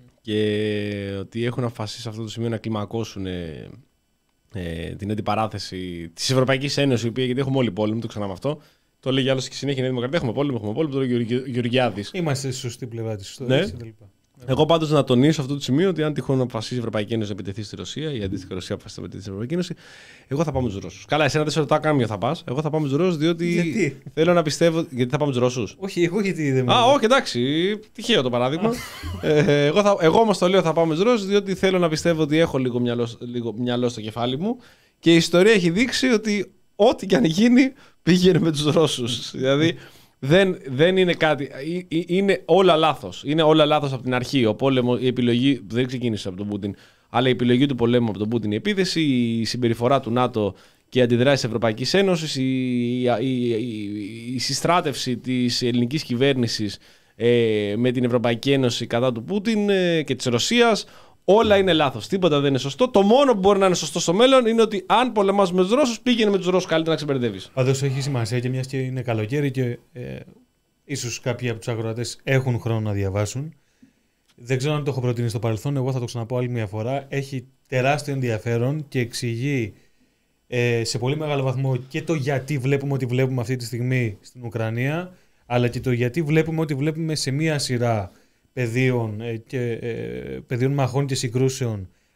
και ότι έχουν αποφασίσει σε αυτό το σημείο να κλιμακώσουν ε, ε, την αντιπαράθεση της Ευρωπαϊκής Ένωσης, η οποία, γιατί έχουμε όλοι πόλεμο, το ξανάμε αυτό. Το λέει άλλος και συνέχεια η Νέα Δημοκρατία. Έχουμε πόλεμο, έχουμε πόλεμο. Τώρα ο Γεωργιάδης. Είμαστε στη σωστή πλευρά της ιστορίας. Ναι. Εγώ πάντως να τονίσω αυτό το σημείο ότι αν τυχόν αποφασίσει η Ευρωπαϊκή Ένωση να επιτεθεί στη Ρωσία, η αντίστοιχη Ρωσία αποφασίσει να επιτεθεί στην Ευρωπαϊκή Ένωση, εγώ θα πάω με τους Ρώσους. Καλά, εσένα δεν σε ρωτάω καν θα πας. Εγώ θα πάω με τους Ρώσους διότι γιατί? θέλω να πιστεύω. Γιατί θα πάω με τους Ρώσους. Όχι, εγώ γιατί δεν. Α, όχι, εντάξει. Τυχαίο το παράδειγμα. ε, εγώ θα, εγώ όμως το λέω θα πάω με τους Ρώσους διότι θέλω να πιστεύω ότι έχω λίγο μυαλό, λίγο μυαλό στο κεφάλι μου και η ιστορία έχει δείξει ότι ό,τι και αν γίνει πήγαινε με τους Ρώσους. Δηλαδή. Δεν, δεν είναι κάτι. Είναι όλα λάθος. Είναι όλα λάθος από την αρχή. Ο πόλεμο, η επιλογή δεν ξεκίνησε από τον Πούτιν, αλλά η επιλογή του πολέμου από τον Πούτιν, η επίθεση, η συμπεριφορά του ΝΑΤΟ και η αντιδράση της Ευρωπαϊκής Ένωσης, η, η, η, η, η συστράτευση της ελληνικής κυβέρνησης ε, με την Ευρωπαϊκή Ένωση κατά του Πούτιν ε, και της Ρωσίας. Όλα είναι λάθος. Τίποτα δεν είναι σωστό. Το μόνο που μπορεί να είναι σωστό στο μέλλον είναι ότι αν πολεμάς με τους Ρώσους, πήγαινε με τους Ρώσους καλύτερα να ξεμπερδεύεις. Πάντως έχει σημασία και μιας και είναι καλοκαίρι και ε, ίσως κάποιοι από τους ακροατές έχουν χρόνο να διαβάσουν. Δεν ξέρω αν το έχω προτείνει στο παρελθόν. Εγώ θα το ξαναπώ άλλη μια φορά. Έχει τεράστιο ενδιαφέρον και εξηγεί ε, σε πολύ μεγάλο βαθμό και το γιατί βλέπουμε ό,τι βλέπουμε αυτή τη στιγμή στην Ουκρανία, αλλά και το γιατί βλέπουμε ό,τι βλέπουμε σε μια σειρά πεδίων, ε, και, ε, πεδίων μαχών και συγκρούσεων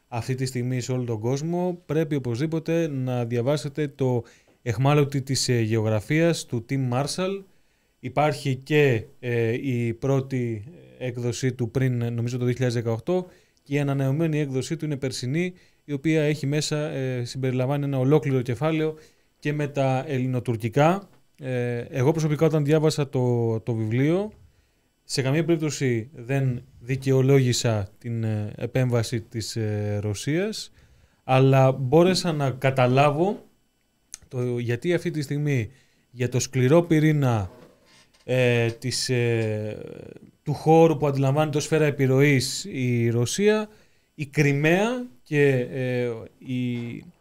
αυτή τη στιγμή σε όλο τον κόσμο, πρέπει οπωσδήποτε να διαβάσετε το αιχμάλωτη της ε, γεωγραφίας του Tim Marshall. Υπάρχει και ε, η πρώτη έκδοσή του πριν, νομίζω το δύο χιλιάδες δεκαοκτώ, και η ανανεωμένη έκδοσή του είναι περσινή, η οποία έχει μέσα, ε, συμπεριλαμβάνει ένα ολόκληρο κεφάλαιο και με τα ελληνοτουρκικά. Ε, εγώ προσωπικά όταν διάβασα το, το βιβλίο, σε καμία περίπτωση δεν δικαιολόγησα την ε, επέμβαση της ε, Ρωσίας, αλλά μπόρεσα να καταλάβω το, γιατί αυτή τη στιγμή για το σκληρό πυρήνα ε, της, ε, του χώρου που αντιλαμβάνεται ως σφαίρα επιρροής η Ρωσία, η Κριμαία και ε, η,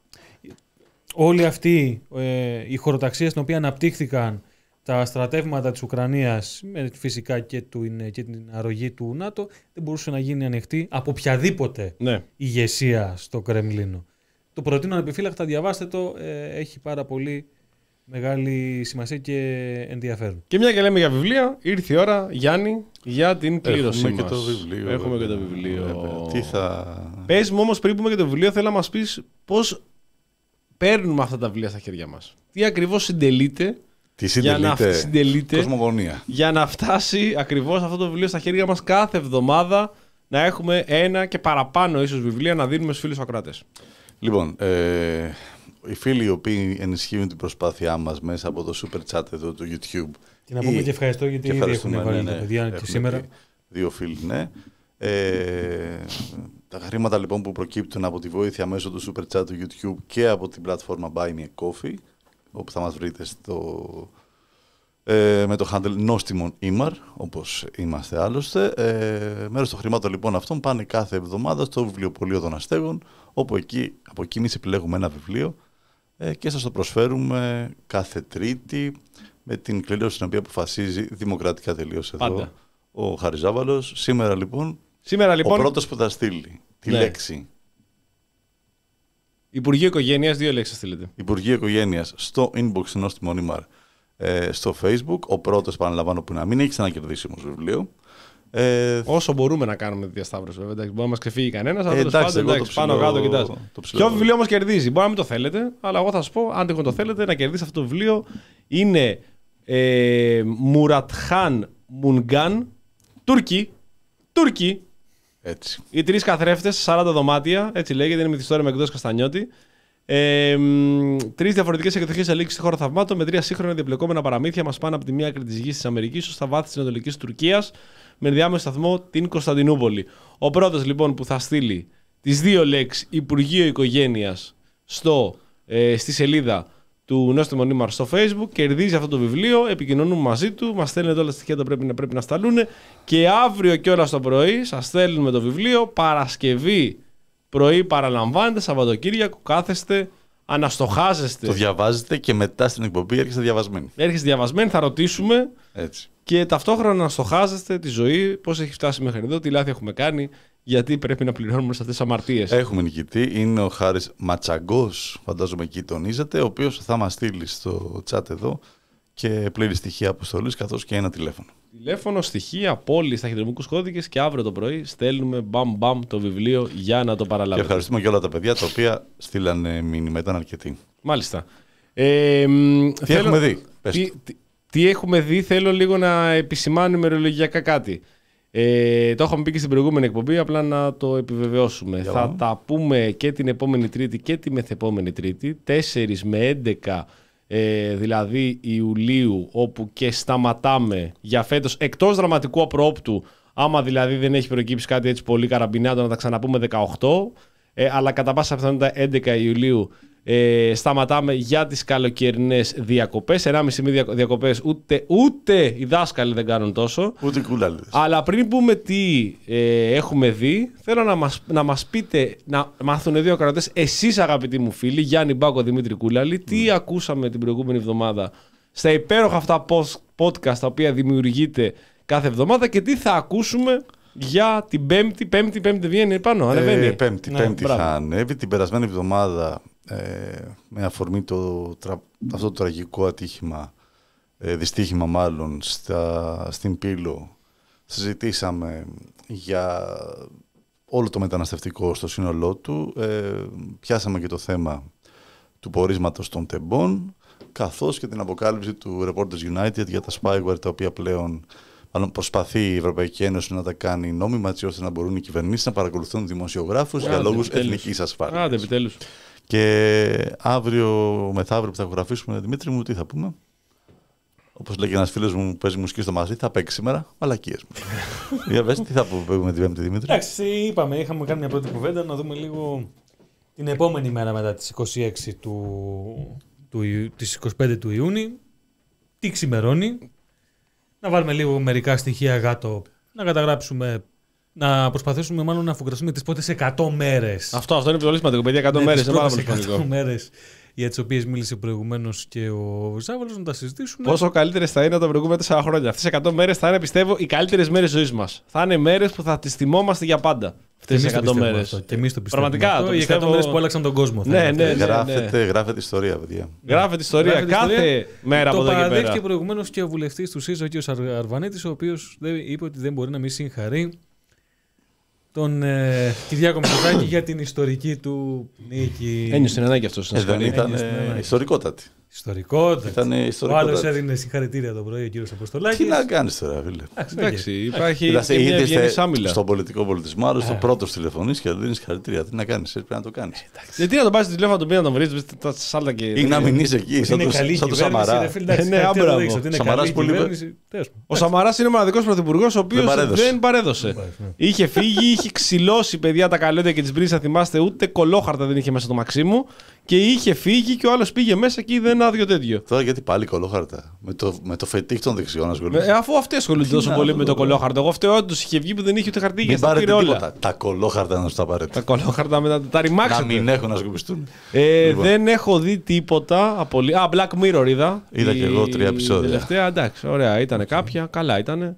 όλη αυτή ε, η χωροταξία στην οποία αναπτύχθηκαν τα στρατεύματα της Ουκρανίας, με φυσικά και, του, και την αρρωγή του ΝΑΤΟ, δεν μπορούσε να γίνει ανοιχτή από οποιαδήποτε ναι. ηγεσία στο Κρεμλίνο. Το προτείνω ανεπιφύλακτα, διαβάστε το, ε, έχει πάρα πολύ μεγάλη σημασία και ενδιαφέρον. Και μια και λέμε για βιβλία, ήρθε η ώρα, Γιάννη, για την κλήρωσή μας. Έχουμε και το βιβλίο. Έχουμε βέβαια. και το βιβλίο. Βέβαια. Τι θα... Πες μου όμως πριν πούμε και το βιβλίο, θέλω να μας πεις πώς παίρνουμε αυτά τα βιβλία στα χέρια μας. Τι ακριβώς συντελείται, τι συντελείται, για να, συντελείται κοσμογονία. Για να φτάσει ακριβώς αυτό το βιβλίο στα χέρια μας κάθε εβδομάδα, να έχουμε ένα και παραπάνω ίσως βιβλία να δίνουμε στους φίλους ακροατές. Λοιπόν, ε, οι φίλοι οι οποίοι ενισχύουν την προσπάθειά μας μέσα από το super chat εδώ του YouTube. Και να πούμε ή... και ευχαριστώ γιατί ήδη έχουν βάλει ναι, τα παιδιά ναι, και σήμερα. Δύο φίλοι, ναι. Ε, τα χρήματα λοιπόν που προκύπτουν από τη βοήθεια μέσω του super chat του YouTube και από την πλατφόρμα Buy Me a Coffee, όπου θα μας βρείτε στο, ε, με το handle Nostimon Imar, όπως είμαστε άλλωστε. Ε, μέρος των χρημάτων λοιπόν αυτών πάνε κάθε εβδομάδα στο βιβλιοπωλείο των Αστέγων, όπου εκεί, από εκεί εμείς επιλέγουμε ένα βιβλίο ε, και σας το προσφέρουμε κάθε Τρίτη με την κλήρωση την οποία αποφασίζει δημοκρατικά τελείως εδώ Πάντα. ο Χαριζάβαλος. Σήμερα λοιπόν, Σήμερα, λοιπόν, ο πρώτος που θα στείλει τη ναι. λέξη Υπουργείο Οικογένειας, δύο λέξεις στείλετε. Υπουργείο Οικογένειας στο inbox του Nostimon Imar ε, στο Facebook. Ο πρώτος, παραλαμβάνω, που να μην έχει ξανακερδίσει όμως βιβλίο. Ε, Όσο μπορούμε να κάνουμε τη διασταύρωση, βέβαια. Εντάξει, μπορεί να μας ξεφύγει κανένας, αλλά ε, τέλος πάντων, εντάξει, πάνω κάτω κοιτάς. Ποιο βιβλίο όμως κερδίζει, μπορεί να μην το θέλετε, αλλά εγώ θα σας πω, αν τυχόν το θέλετε, να κερδίσει αυτό το βιβλίο. Είναι ε, Μουρατχάν Μουνγκάν, Τούρκοι. Τούρκοι. Έτσι. Οι τρεις καθρέφτες, σαράντα δωμάτια, έτσι λέγεται, είναι μυθιστόρια με εκδόσεις Καστανιώτη. Ε, τρεις διαφορετικές εκδοχές αλήξης στη χώρα θαυμάτων, με τρία σύγχρονα διαπλεκόμενα παραμύθια μας πάνε από τη μία άκρη της γης της Αμερικής ως τα βάθη της Ανατολικής Τουρκίας, με ενδιάμεσο σταθμό την Κωνσταντινούπολη. Ο πρώτος λοιπόν που θα στείλει τις δύο λέξεις Υπουργείο Οικογένειας στο, ε, στη σελίδα του Nostimon Imar στο Facebook κερδίζει αυτό το βιβλίο. Επικοινωνούμε μαζί του, μας στέλνετε όλα τα στοιχεία που πρέπει να, πρέπει να σταλούν και αύριο κιόλας το πρωί σας στέλνουμε το βιβλίο. Παρασκευή πρωί παραλαμβάνετε, Σαββατοκύριακο κάθεστε, αναστοχάζεστε. Το διαβάζετε και μετά στην εκπομπή έρχεστε διαβασμένοι. Έρχεστε διαβασμένοι, θα ρωτήσουμε. Έτσι. Και ταυτόχρονα αναστοχάζεστε τη ζωή, πώς έχει φτάσει μέχρι εδώ, τι λάθη έχουμε κάνει, γιατί πρέπει να πληρώνουμε σε αυτές τις αμαρτίες. Έχουμε νικητή, είναι ο Χάρης Ματσαγκός, φαντάζομαι εκεί τονίζεται, ο οποίος θα μας στείλει στο chat εδώ και πλήρη στοιχεία αποστολής καθώς και ένα τηλέφωνο. Τηλέφωνο, στοιχεία, πόλεις, ταχυδρομικούς κώδικες και αύριο το πρωί στέλνουμε μπαμ μπαμ το βιβλίο για να το παραλάβετε. Και ευχαριστούμε και όλα τα παιδιά τα οποία στείλανε μήνυμα, ήταν αρκετοί. Μάλιστα. Ε, τι θέλω... έχουμε δει, πες τι, τι, τι έχουμε δει, θέλω λίγο να επισημάνω ημερολογιακά κάτι. Ε, το είχαμε πει και στην προηγούμενη εκπομπή, απλά να το επιβεβαιώσουμε. Για θα vám. τα πούμε και την επόμενη Τρίτη και τη μεθεπόμενη Τρίτη, τέσσερις με έντεκα ε, δηλαδή Ιουλίου, όπου και σταματάμε για φέτος εκτός δραματικού απροόπτου, άμα δηλαδή δεν έχει προκύψει κάτι έτσι πολύ καραμπινάτο, να τα ξαναπούμε δεκαοκτώ, ε, αλλά κατά πάσα πιθανότητα έντεκα Ιουλίου ε, σταματάμε για τις καλοκαιρινές διακοπές. ενάμιση μήνες διακοπές, ούτε, ούτε οι δάσκαλοι δεν κάνουν τόσο. Ούτε οι κούλαλες. Αλλά πριν πούμε τι ε, έχουμε δει, θέλω να μας, να μας πείτε, να μάθουν δύο ακροατές, εσείς αγαπητοί μου φίλοι, Γιάννη Μπάκο, Δημήτρη Κούλαλη, τι mm. ακούσαμε την προηγούμενη εβδομάδα στα υπέροχα αυτά podcast τα οποία δημιουργείται κάθε εβδομάδα και τι θα ακούσουμε για την Πέμπτη. Πέμπτη, Πέμπτη βγαίνει πάνω, ανεβαίνει. Ε, πέμπτη, ναι, πέμπτη θα ανέβει. Την περασμένη εβδομάδα, ε, με αφορμή το, τρα, αυτό το τραγικό ατύχημα, ε, δυστύχημα μάλλον, στα, στην Πύλο, συζητήσαμε για όλο το μεταναστευτικό στο σύνολό του. Ε, πιάσαμε και το θέμα του πορίσματος των τεμπών, καθώς και την αποκάλυψη του Reporters United για τα spyware, τα οποία πλέον μάλλον προσπαθεί η Ευρωπαϊκή Ένωση να τα κάνει νόμιμα, έτσι ώστε να μπορούν οι κυβερνήσεις να παρακολουθούν δημοσιογράφους για λόγους εθνικής ασφάλειας. Άντε, επιτέλους. Και αύριο, μεθαύριο που θα γραφήσουμε, Δημήτρη μου, τι θα πούμε? Όπως λέει και ένας φίλος μου που παίζει μουσική στο μαζί, θα παίξει σήμερα μαλακίες μου. Για πες, τι θα πούμε την Πέμπτη, Δημήτρη? Εντάξει, είπαμε, είχαμε κάνει μια πρώτη κουβέντα, να δούμε λίγο την επόμενη μέρα μετά τις είκοσι έξι του, του, τις είκοσι πέντε του Ιούνιου, τι ξημερώνει, να βάλουμε λίγο μερικά στοιχεία γάτο, να καταγράψουμε, να προσπαθήσουμε μάλλον να αφουγκραστούμε τις πρώτες εκατό μέρες. Αυτό, αυτό είναι πολύ σημαντικό, παιδιά, εκατό ναι, μέρες, είναι πάρα πολύ εκατό σημαντικό. μέρες για τις οποίες μίλησε προηγουμένως και ο Ζάβαλος, να τα συζητήσουμε. Πόσο καλύτερες θα είναι από τα προηγούμενα τέσσερα χρόνια. Αυτές οι εκατό μέρες θα είναι, πιστεύω, οι καλύτερες μέρες ζωής μας. Θα είναι μέρες που θα τις θυμόμαστε για πάντα. Αυτές τις εκατό μέρες. Και εμείς το πιστεύουμε. Πραγματικά. Αυτό, Το οι πιστεύω... εκατό μέρες που άλλαξαν τον κόσμο. Ναι, ναι, ναι, ναι. Γράφεται, γράφεται ιστορία, παιδιά. Γράφεται ιστορία Γράφεται κάθε ιστορία. μέρα από εδώ και πέρα. Το παραδέχτηκε προηγουμένως και ο βουλευτής του ΣΥΡΙΖΑ, ο κ. Αρβανίτης, ο οποίος είπε ότι δεν μπορεί να μην συγχαρεί τον ε, Κυριάκο Μητσοτάκη για την ιστορική του νίκη. Ένιωσε την ανάγκη αυτός. Ε, δεν ήταν ε, ιστορικότατη. Ιστορικότατη. Ήταν Ο ιστορικότατη. άλλος έδινε συγχαρητήρια το πρωί, ο κύριος Αποστολάκης. Τι να κάνεις τώρα, φίλε. Εντάξει, υπάρχει Κοίταξε, και μια είτε ευγενής είστε άμυλα. στον πολιτικό πολιτισμό, άλλο στο πρώτο τηλεφωνείς και δίνεις συγχαρητήρια. Τι να κάνεις, πρέπει να το κάνεις. Γιατί να τον πάρεις τηλέφωνο να τον πει να τον βρεις, τα σάλτα και. Ή να μην είσαι εκεί, σαν Είναι το- καλή σαν το κυβέρνηση, Σαμαρά. ρε φίλε, εντάξει, Ναι, κάτι άμπραβο. να δείξω ότι είναι Σαμαράς καλή που είπε- κυβέρνηση. Τέλος πάντων. Ο Σαμαράς είναι ο μοναδικός πρωθυπουργός ο οποίος παρέδωσε. δεν παρέδωσε. Είχε φύγει, είχε ξυλώσει παιδιά τα καλώδια και τις μπρίζες, θα θυμάστε, ούτε κολόχαρτα δεν είχε μέσα το Μαξίμου. Και είχε φύγει και ο άλλος πήγε μέσα και είδε ένα άδειο τέτοιο. Τώρα γιατί πάλι κολόχαρτα. Με το, με το φετίχ των δεξιών Ε, ασχολείται. αφού αυτοί ασχολούνται τόσο να πολύ δω, με το τώρα. κολόχαρτο. Εγώ φταίω όντως είχε βγει που δεν είχε ούτε χαρτί για Μην στα πάρετε πήρε όλα. τίποτα. Τα κολόχαρτα να του τα πάρετε. Τα κολόχαρτα μετά τα Να ρημάξετε. μην έχουν να σκουπιστούν. Ε, Λοιπόν. Δεν έχω δει τίποτα. Απολύ... Α, Black Mirror είδα. Είδα Η- και εγώ τρία επεισόδια. Η τελευταία, εντάξει, ωραία. Ήταν κάποια, καλά ήταν.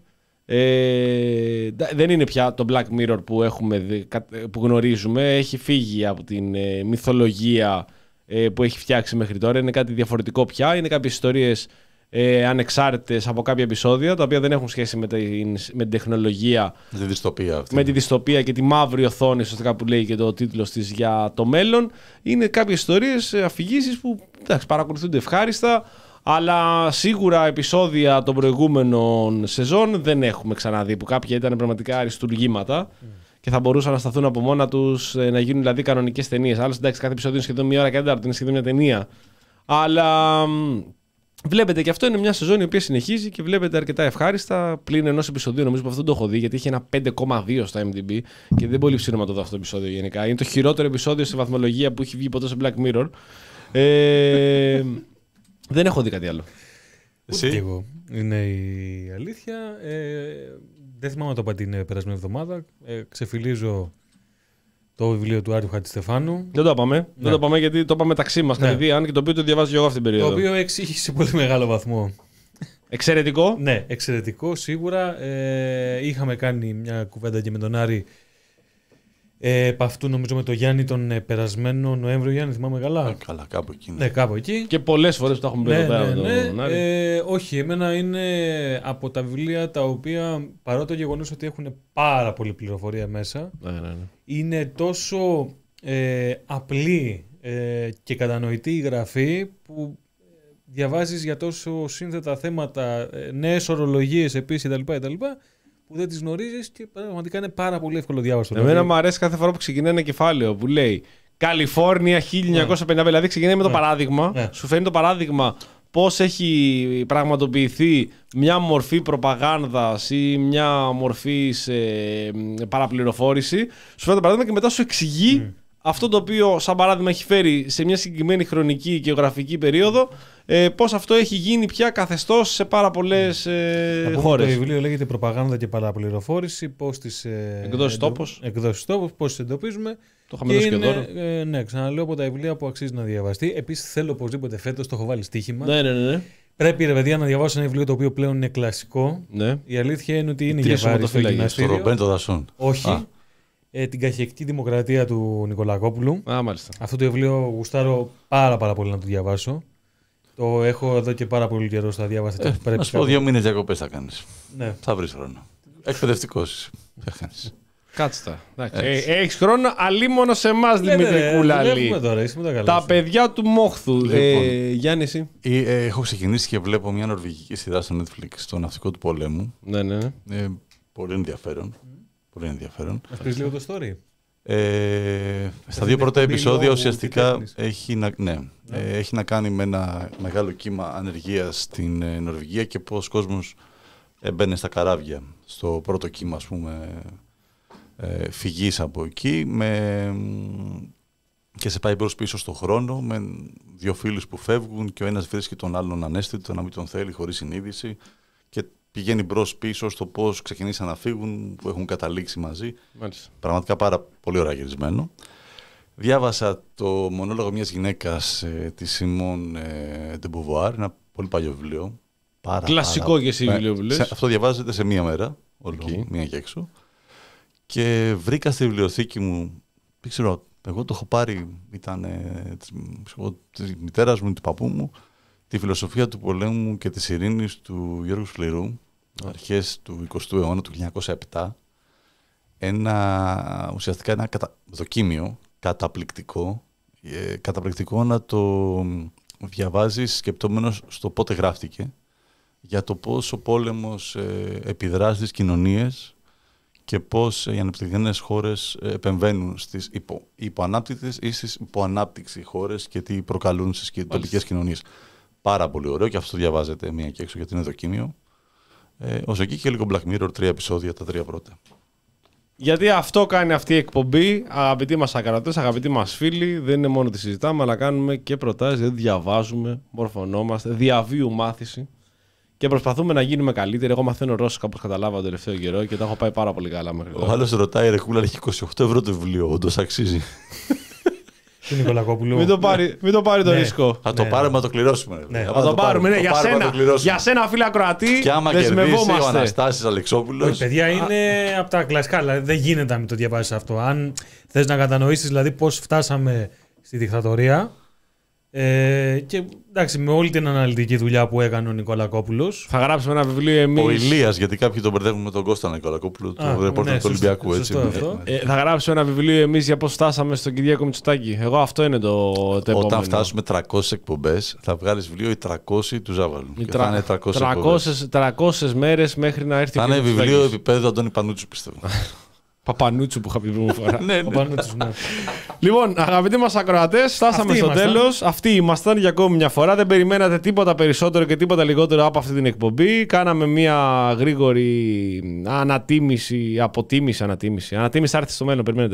Ε, ντα- δεν είναι πια το Black Mirror που, έχουμε δει, κα- που γνωρίζουμε. Έχει φύγει από την ε, μυθολογία ε, που έχει φτιάξει μέχρι τώρα. Είναι κάτι διαφορετικό πια. Είναι κάποιες ιστορίες ε, ανεξάρτητες από κάποια επεισόδια, τα οποία δεν έχουν σχέση με την, με την τεχνολογία, Με τη δυστοπία αυτή. με τη δυστοπία και τη μαύρη οθόνη, ουσιαστικά που λέει και το τίτλος της για το μέλλον. Είναι κάποιες ιστορίες, ε, αφηγήσεις που εντάξει, παρακολουθούνται ευχάριστα, αλλά σίγουρα επεισόδια των προηγούμενων σεζόν δεν έχουμε ξαναδεί, που κάποια ήταν πραγματικά αριστουργήματα mm. και θα μπορούσαν να σταθούν από μόνα τους, ε, να γίνουν δηλαδή κανονικές ταινίες. Άλλωστε, εντάξει, κάθε επεισόδιο είναι σχεδόν μία ώρα και τέταρτο, είναι σχεδόν μια ταινία. Αλλά μ, βλέπετε και αυτό είναι μια σεζόν η οποία συνεχίζει και βλέπετε αρκετά ευχάριστα. Πλην ενός επεισοδίου, νομίζω που αυτό το έχω δει, γιατί είχε ένα πέντε κόμμα δύο στο εμ ντι μπι και δεν πολύ ψήνω να το δω αυτό το επεισόδιο γενικά. Είναι το χειρότερο επεισόδιο σε βαθμολογία που έχει βγει ποτέ σε Black Mirror. Ε, δεν έχω δει κάτι άλλο. Ούτε κι εγώ. Είναι η αλήθεια. Ε, δεν θυμάμαι να το είπα την ε, περασμένη εβδομάδα. Ε, ξεφυλίζω το βιβλίο του Άριου Χατζηστεφάνου. Δεν το είπαμε. Ναι. Δεν το είπαμε γιατί το είπαμε μεταξύ μας Ναι. κατηδίαν και το οποίο το διαβάζω εγώ αυτήν την Το περίοδο. οποίο εξήγησε σε πολύ μεγάλο βαθμό. Εξαιρετικό. Ναι, εξαιρετικό σίγουρα. Ε, είχαμε κάνει μια κουβέντα και με τον Άρη. Ε, επ' αυτού νομίζω με τον Γιάννη τον ε, περασμένο Νοέμβριο. Γιάννη, θυμάμαι καλά. Καλά, κάπου εκεί. Ναι, κάπου εκεί. Και πολλές φορές που τα έχουμε πει Ναι, εδώ πέρα ναι, με ναι. τον Άρη. Ε, όχι, εμένα είναι από τα βιβλία τα οποία, παρά το γεγονός ότι έχουν πάρα πολλή πληροφορία μέσα, Ναι, ναι, ναι. είναι τόσο ε, απλή ε, και κατανοητή η γραφή που διαβάζεις για τόσο σύνθετα θέματα, ε, νέες ορολογίες επίσης κτλ. κτλ. Που δεν τις γνωρίζεις και πραγματικά είναι πάρα πολύ εύκολο διάβαστο. Εμένα μου αρέσει κάθε φορά που ξεκινάει ένα κεφάλαιο που λέει Καλιφόρνια χίλια εννιακόσια πενήντα. Δηλαδή ξεκινάει με το Ναι. παράδειγμα. Ναι. Σου φέρνει το παράδειγμα πώς έχει πραγματοποιηθεί μια μορφή προπαγάνδας ή μια μορφή ε, παραπληροφόρηση. Σου φέρνει το παράδειγμα και μετά σου εξηγεί Mm. αυτό το οποίο σαν παράδειγμα έχει φέρει σε μια συγκεκριμένη χρονική και γεωγραφική περίοδο, ε, πώς αυτό έχει γίνει πια καθεστώς σε πάρα πολλές ε, Να πούμε, χώρες. Το βιβλίο λέγεται «Προπαγάνδα και παραπληροφόρηση», πώς τις, ε, Εκδόσεις εντο- Τόπος. εκδόσεις Τόπος, πώς τις εντοπίζουμε. Το είχαμε δώσει και είναι, δώρο. ε, ναι, ξαναλέω, από τα βιβλία που αξίζει να διαβαστεί. Επίσης θέλω οπωσδήποτε φέτος, το έχω βάλει στοίχημα. Ναι, ναι, ναι. ναι. Πρέπει ρε παιδιά να διαβάσω ένα βιβλίο το οποίο πλέον είναι κλασικό. ναι. Η αλήθεια είναι ότι είναι Τρεις για βάρη στο σωματοφύλακες, Στο γυμναστήριο. Ρομπέντο Δασόν. Όχι. Α. Ε, την καχεκτική δημοκρατία του Νικολακόπουλου. Α, μάλιστα. Αυτό το βιβλίο γουστάρω πάρα πάρα πολύ να το διαβάσω. Το έχω εδώ και πάρα πολύ καιρό στα διάβαστα. Ε, και πρέπει να σου πω, κάπου- δύο μήνες διακοπές θα κάνεις. Ναι. Θα βρεις χρόνο. Εκπαιδευτικός είσαι. Θα κάνεις. Κάτσε τα. Έχει χρόνο, αλίμονο σε εμά, Δημήτρη Κούλαλη. Τα παιδιά του Μόχθου. Λοιπόν, ε, Γιάννη, εσύ. Ε, έχω ξεκινήσει και βλέπω μια νορβηγική σειρά στο Netflix, το ναυτικό του πολέμου. Ναι, ναι. Ε, πολύ ενδιαφέρον. Mm. Πολύ ενδιαφέρον. Μας πεις λίγο το story. Ε, στα δύο πρώτα επεισόδια ουσιαστικά έχει να, ναι, ναι. Ε, έχει να κάνει με ένα μεγάλο κύμα ανεργίας στην ε, Νορβηγία και πώς ο κόσμος έμπαινε στα καράβια στο πρώτο κύμα, ας πούμε, ε, φυγής από εκεί με, και σε πάει μπρος πίσω στον χρόνο με δύο φίλους που φεύγουν και ο ένας βρίσκει τον άλλον ανέστητο, να μην τον θέλει, χωρίς συνείδηση και πηγαίνει μπρος πίσω στο πώς ξεκινήσαν να φύγουν, που έχουν καταλήξει μαζί. Μάλιστα. Πραγματικά πάρα πολύ ωραία γυρισμένο. Διάβασα το μονόλογο μιας γυναίκας, ε, τη Σιμών ντε Μποβουάρ, ένα πολύ παλιό βιβλίο. Πάρα, Κλασικό πάρα, και εσύ βιβλίο που λες. Αυτό διαβάζεται σε μία μέρα, όλο, okay. μία και έξω. Και βρήκα στη βιβλιοθήκη μου, δεν ξέρω, εγώ το έχω πάρει, ήταν ε, της μητέρας μου, του παππού μου, τη φιλοσοφία του πολέμου και της ειρήνης του Γιώργου Σκληρού, oh. αρχές του εικοστού αιώνα, του χίλια εννιακόσια επτά. Ένα, ουσιαστικά ένα κατα... δοκίμιο καταπληκτικό, ε, καταπληκτικό να το διαβάζεις σκεπτόμενος στο πότε γράφτηκε, για το πώς ο πόλεμος ε, επιδρά στις κοινωνίες και πώς οι ανεπτυγμένες χώρες επεμβαίνουν στις υπο, υποανάπτυκτες ή στις υποανάπτυξη χώρες και τι προκαλούν στις τοπικές κοινωνίες. Πάρα πολύ ωραίο και αυτό διαβάζεται μία και έξω γιατί είναι δοκίμιο. Ε, ως εκεί και λίγο Black Mirror, τρία επεισόδια, τα τρία πρώτα. Γιατί αυτό κάνει αυτή η εκπομπή, αγαπητοί μας ακροατές, αγαπητοί μας φίλοι, δεν είναι μόνο τη συζητάμε, αλλά κάνουμε και προτάσεις, δηλαδή διαβάζουμε, μορφωνόμαστε, διαβίου μάθηση και προσπαθούμε να γίνουμε καλύτεροι. Εγώ μαθαίνω Ρώσικα, όπως καταλάβα τον τελευταίο καιρό και τα έχω πάει πάρα πολύ καλά μέχρι τώρα. Ο άλλος ρωτάει, ρε Κούλα, έχει είκοσι οκτώ ευρώ το βιβλίο, όντως αξίζει. Του Νικολακόπουλου. Μην το πάρει, μην το, πάρει το ρίσκο. Θα το πάρουμε, να το κληρώσουμε. Ναι. Θα το πάρουμε, ναι, για σένα. Για σένα, φίλε ακροατή. Και άμα κερδίσει ο Αναστάσης Αλεξόπουλος. Παιδιά, είναι από τα κλασικά. Δηλαδή δεν γίνεται να μην το διαβάσεις αυτό. Αν θες να κατανοήσεις δηλαδή πώς φτάσαμε στη δικτατορία. Ε, και εντάξει, με όλη την αναλυτική δουλειά που έκανε ο Νικολακόπουλος. Θα γράψουμε ένα βιβλίο εμείς. Ο Ηλίας, γιατί κάποιοι τον μπερδεύουν με τον Κώστα Νικολακόπουλο, το ρεπόρτερ του Ολυμπιακού. Έτσι. Ε, θα γράψουμε ένα βιβλίο εμείς για πώς φτάσαμε στον Κυριάκο Μητσοτάκη. Εγώ αυτό είναι το, το επόμενο. Όταν φτάσουμε τριακόσιες εκπομπές, θα βγάλεις βιβλίο οι τριακόσιοι του Ζάβαλου. Και τρα... θα είναι τριακόσιες, τριακόσιες μέρες μέχρι να έρθει ο Κυριάκος. Θα είναι βιβλίο επίπεδου Αντώνη Πανούτσου, πιστεύω. Παπανούτσου που είχα πει πριν φορά. Ναι, ναι. Λοιπόν, αγαπητοί μας ακροατές, φτάσαμε στο τέλος. Αυτοί ήμασταν για ακόμη μια φορά. Δεν περιμένατε τίποτα περισσότερο και τίποτα λιγότερο από αυτή την εκπομπή. Κάναμε μια γρήγορη ανατίμηση, αποτίμηση, ανατίμηση. Ανατίμηση θα έρθει στο μέλλον, περιμένετε.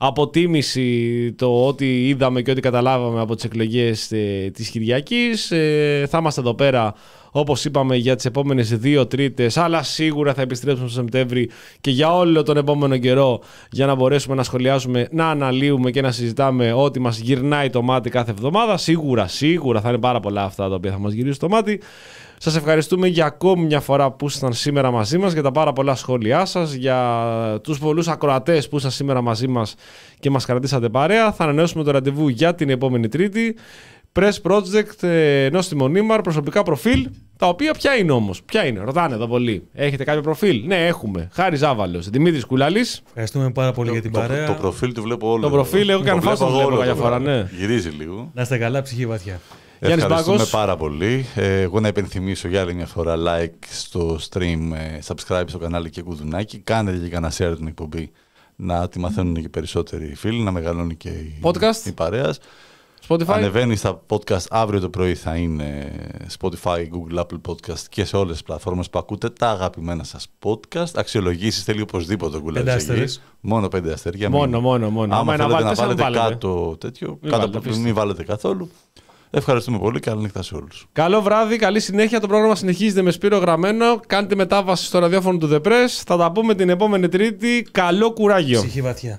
Αποτίμηση το ό,τι είδαμε και ό,τι καταλάβαμε από τις εκλογές ε, της Κυριακής. Ε, θα είμαστε εδώ πέρα, όπως είπαμε, για τις επόμενες δύο τρίτες, αλλά σίγουρα θα επιστρέψουμε στο Σεπτέμβρη και για όλο τον επόμενο καιρό για να μπορέσουμε να σχολιάζουμε, να αναλύουμε και να συζητάμε ό,τι μας γυρνάει το μάτι κάθε εβδομάδα. Σίγουρα, σίγουρα θα είναι πάρα πολλά αυτά τα οποία θα μας γυρίσουν το μάτι. Σας ευχαριστούμε για ακόμη μια φορά που ήσασταν σήμερα μαζί μας, για τα πάρα πολλά σχόλιά σας, για τους πολλούς ακροατές που ήσασταν σήμερα μαζί μας και μας κρατήσατε παρέα. Θα ανανεώσουμε το ραντεβού για την επόμενη Τρίτη. Press Project, Νόστιμο Νίμαρ, προσωπικά προφίλ. Τα οποία ποια είναι όμως, ποια είναι, ρωτάνε εδώ πολύ. Έχετε κάποιο προφίλ? Ναι, έχουμε. Χάρη Ζάβαλος, Δημήτρης Κουλάλης. Ευχαριστούμε πάρα πολύ το, για την το, παρέα. Το, το προφίλ του βλέπω όλο. Το προφίλ, έχω κάνει φάω το βλέπω κάποια φορά, ναι. Γυρίζει λίγο. Να είστε καλά, ψυχή βαθιά. Ευχαριστούμε πάρα πολύ. Ε, εγώ να υπενθυμίσω για άλλη μια φορά like στο stream, subscribe στο κανάλι και κουδουνάκι. Κάνετε και κανένα share την εκπομπή, να τη μαθαίνουν και περισσότεροι φίλοι, να μεγαλώνει και η, η παρέα. Spotify. Ανεβαίνει στα podcast αύριο το πρωί, θα είναι Spotify, Google, Apple Podcast και σε όλες τις πλατφόρμες που ακούτε τα αγαπημένα σας podcast. Αξιολογήσεις θέλει οπωσδήποτε ο Γκουλάρης. Μόνο πέντε αστέρια. Μόνο, μόνο, μόνο. Άμα θέλετε να βάλετε κάτω τέτοιο, μην κάτω από μην βάλετε καθόλου. Ευχαριστούμε πολύ. Καλή νύχτα σε όλους. Καλό βράδυ, καλή συνέχεια. Το πρόγραμμα συνεχίζεται με Σπύρο Γραμμένο. Κάντε μετάβαση στο ραδιόφωνο του The Press. Θα τα πούμε την επόμενη Τρίτη. Καλό κουράγιο. Ψυχή βαθιά.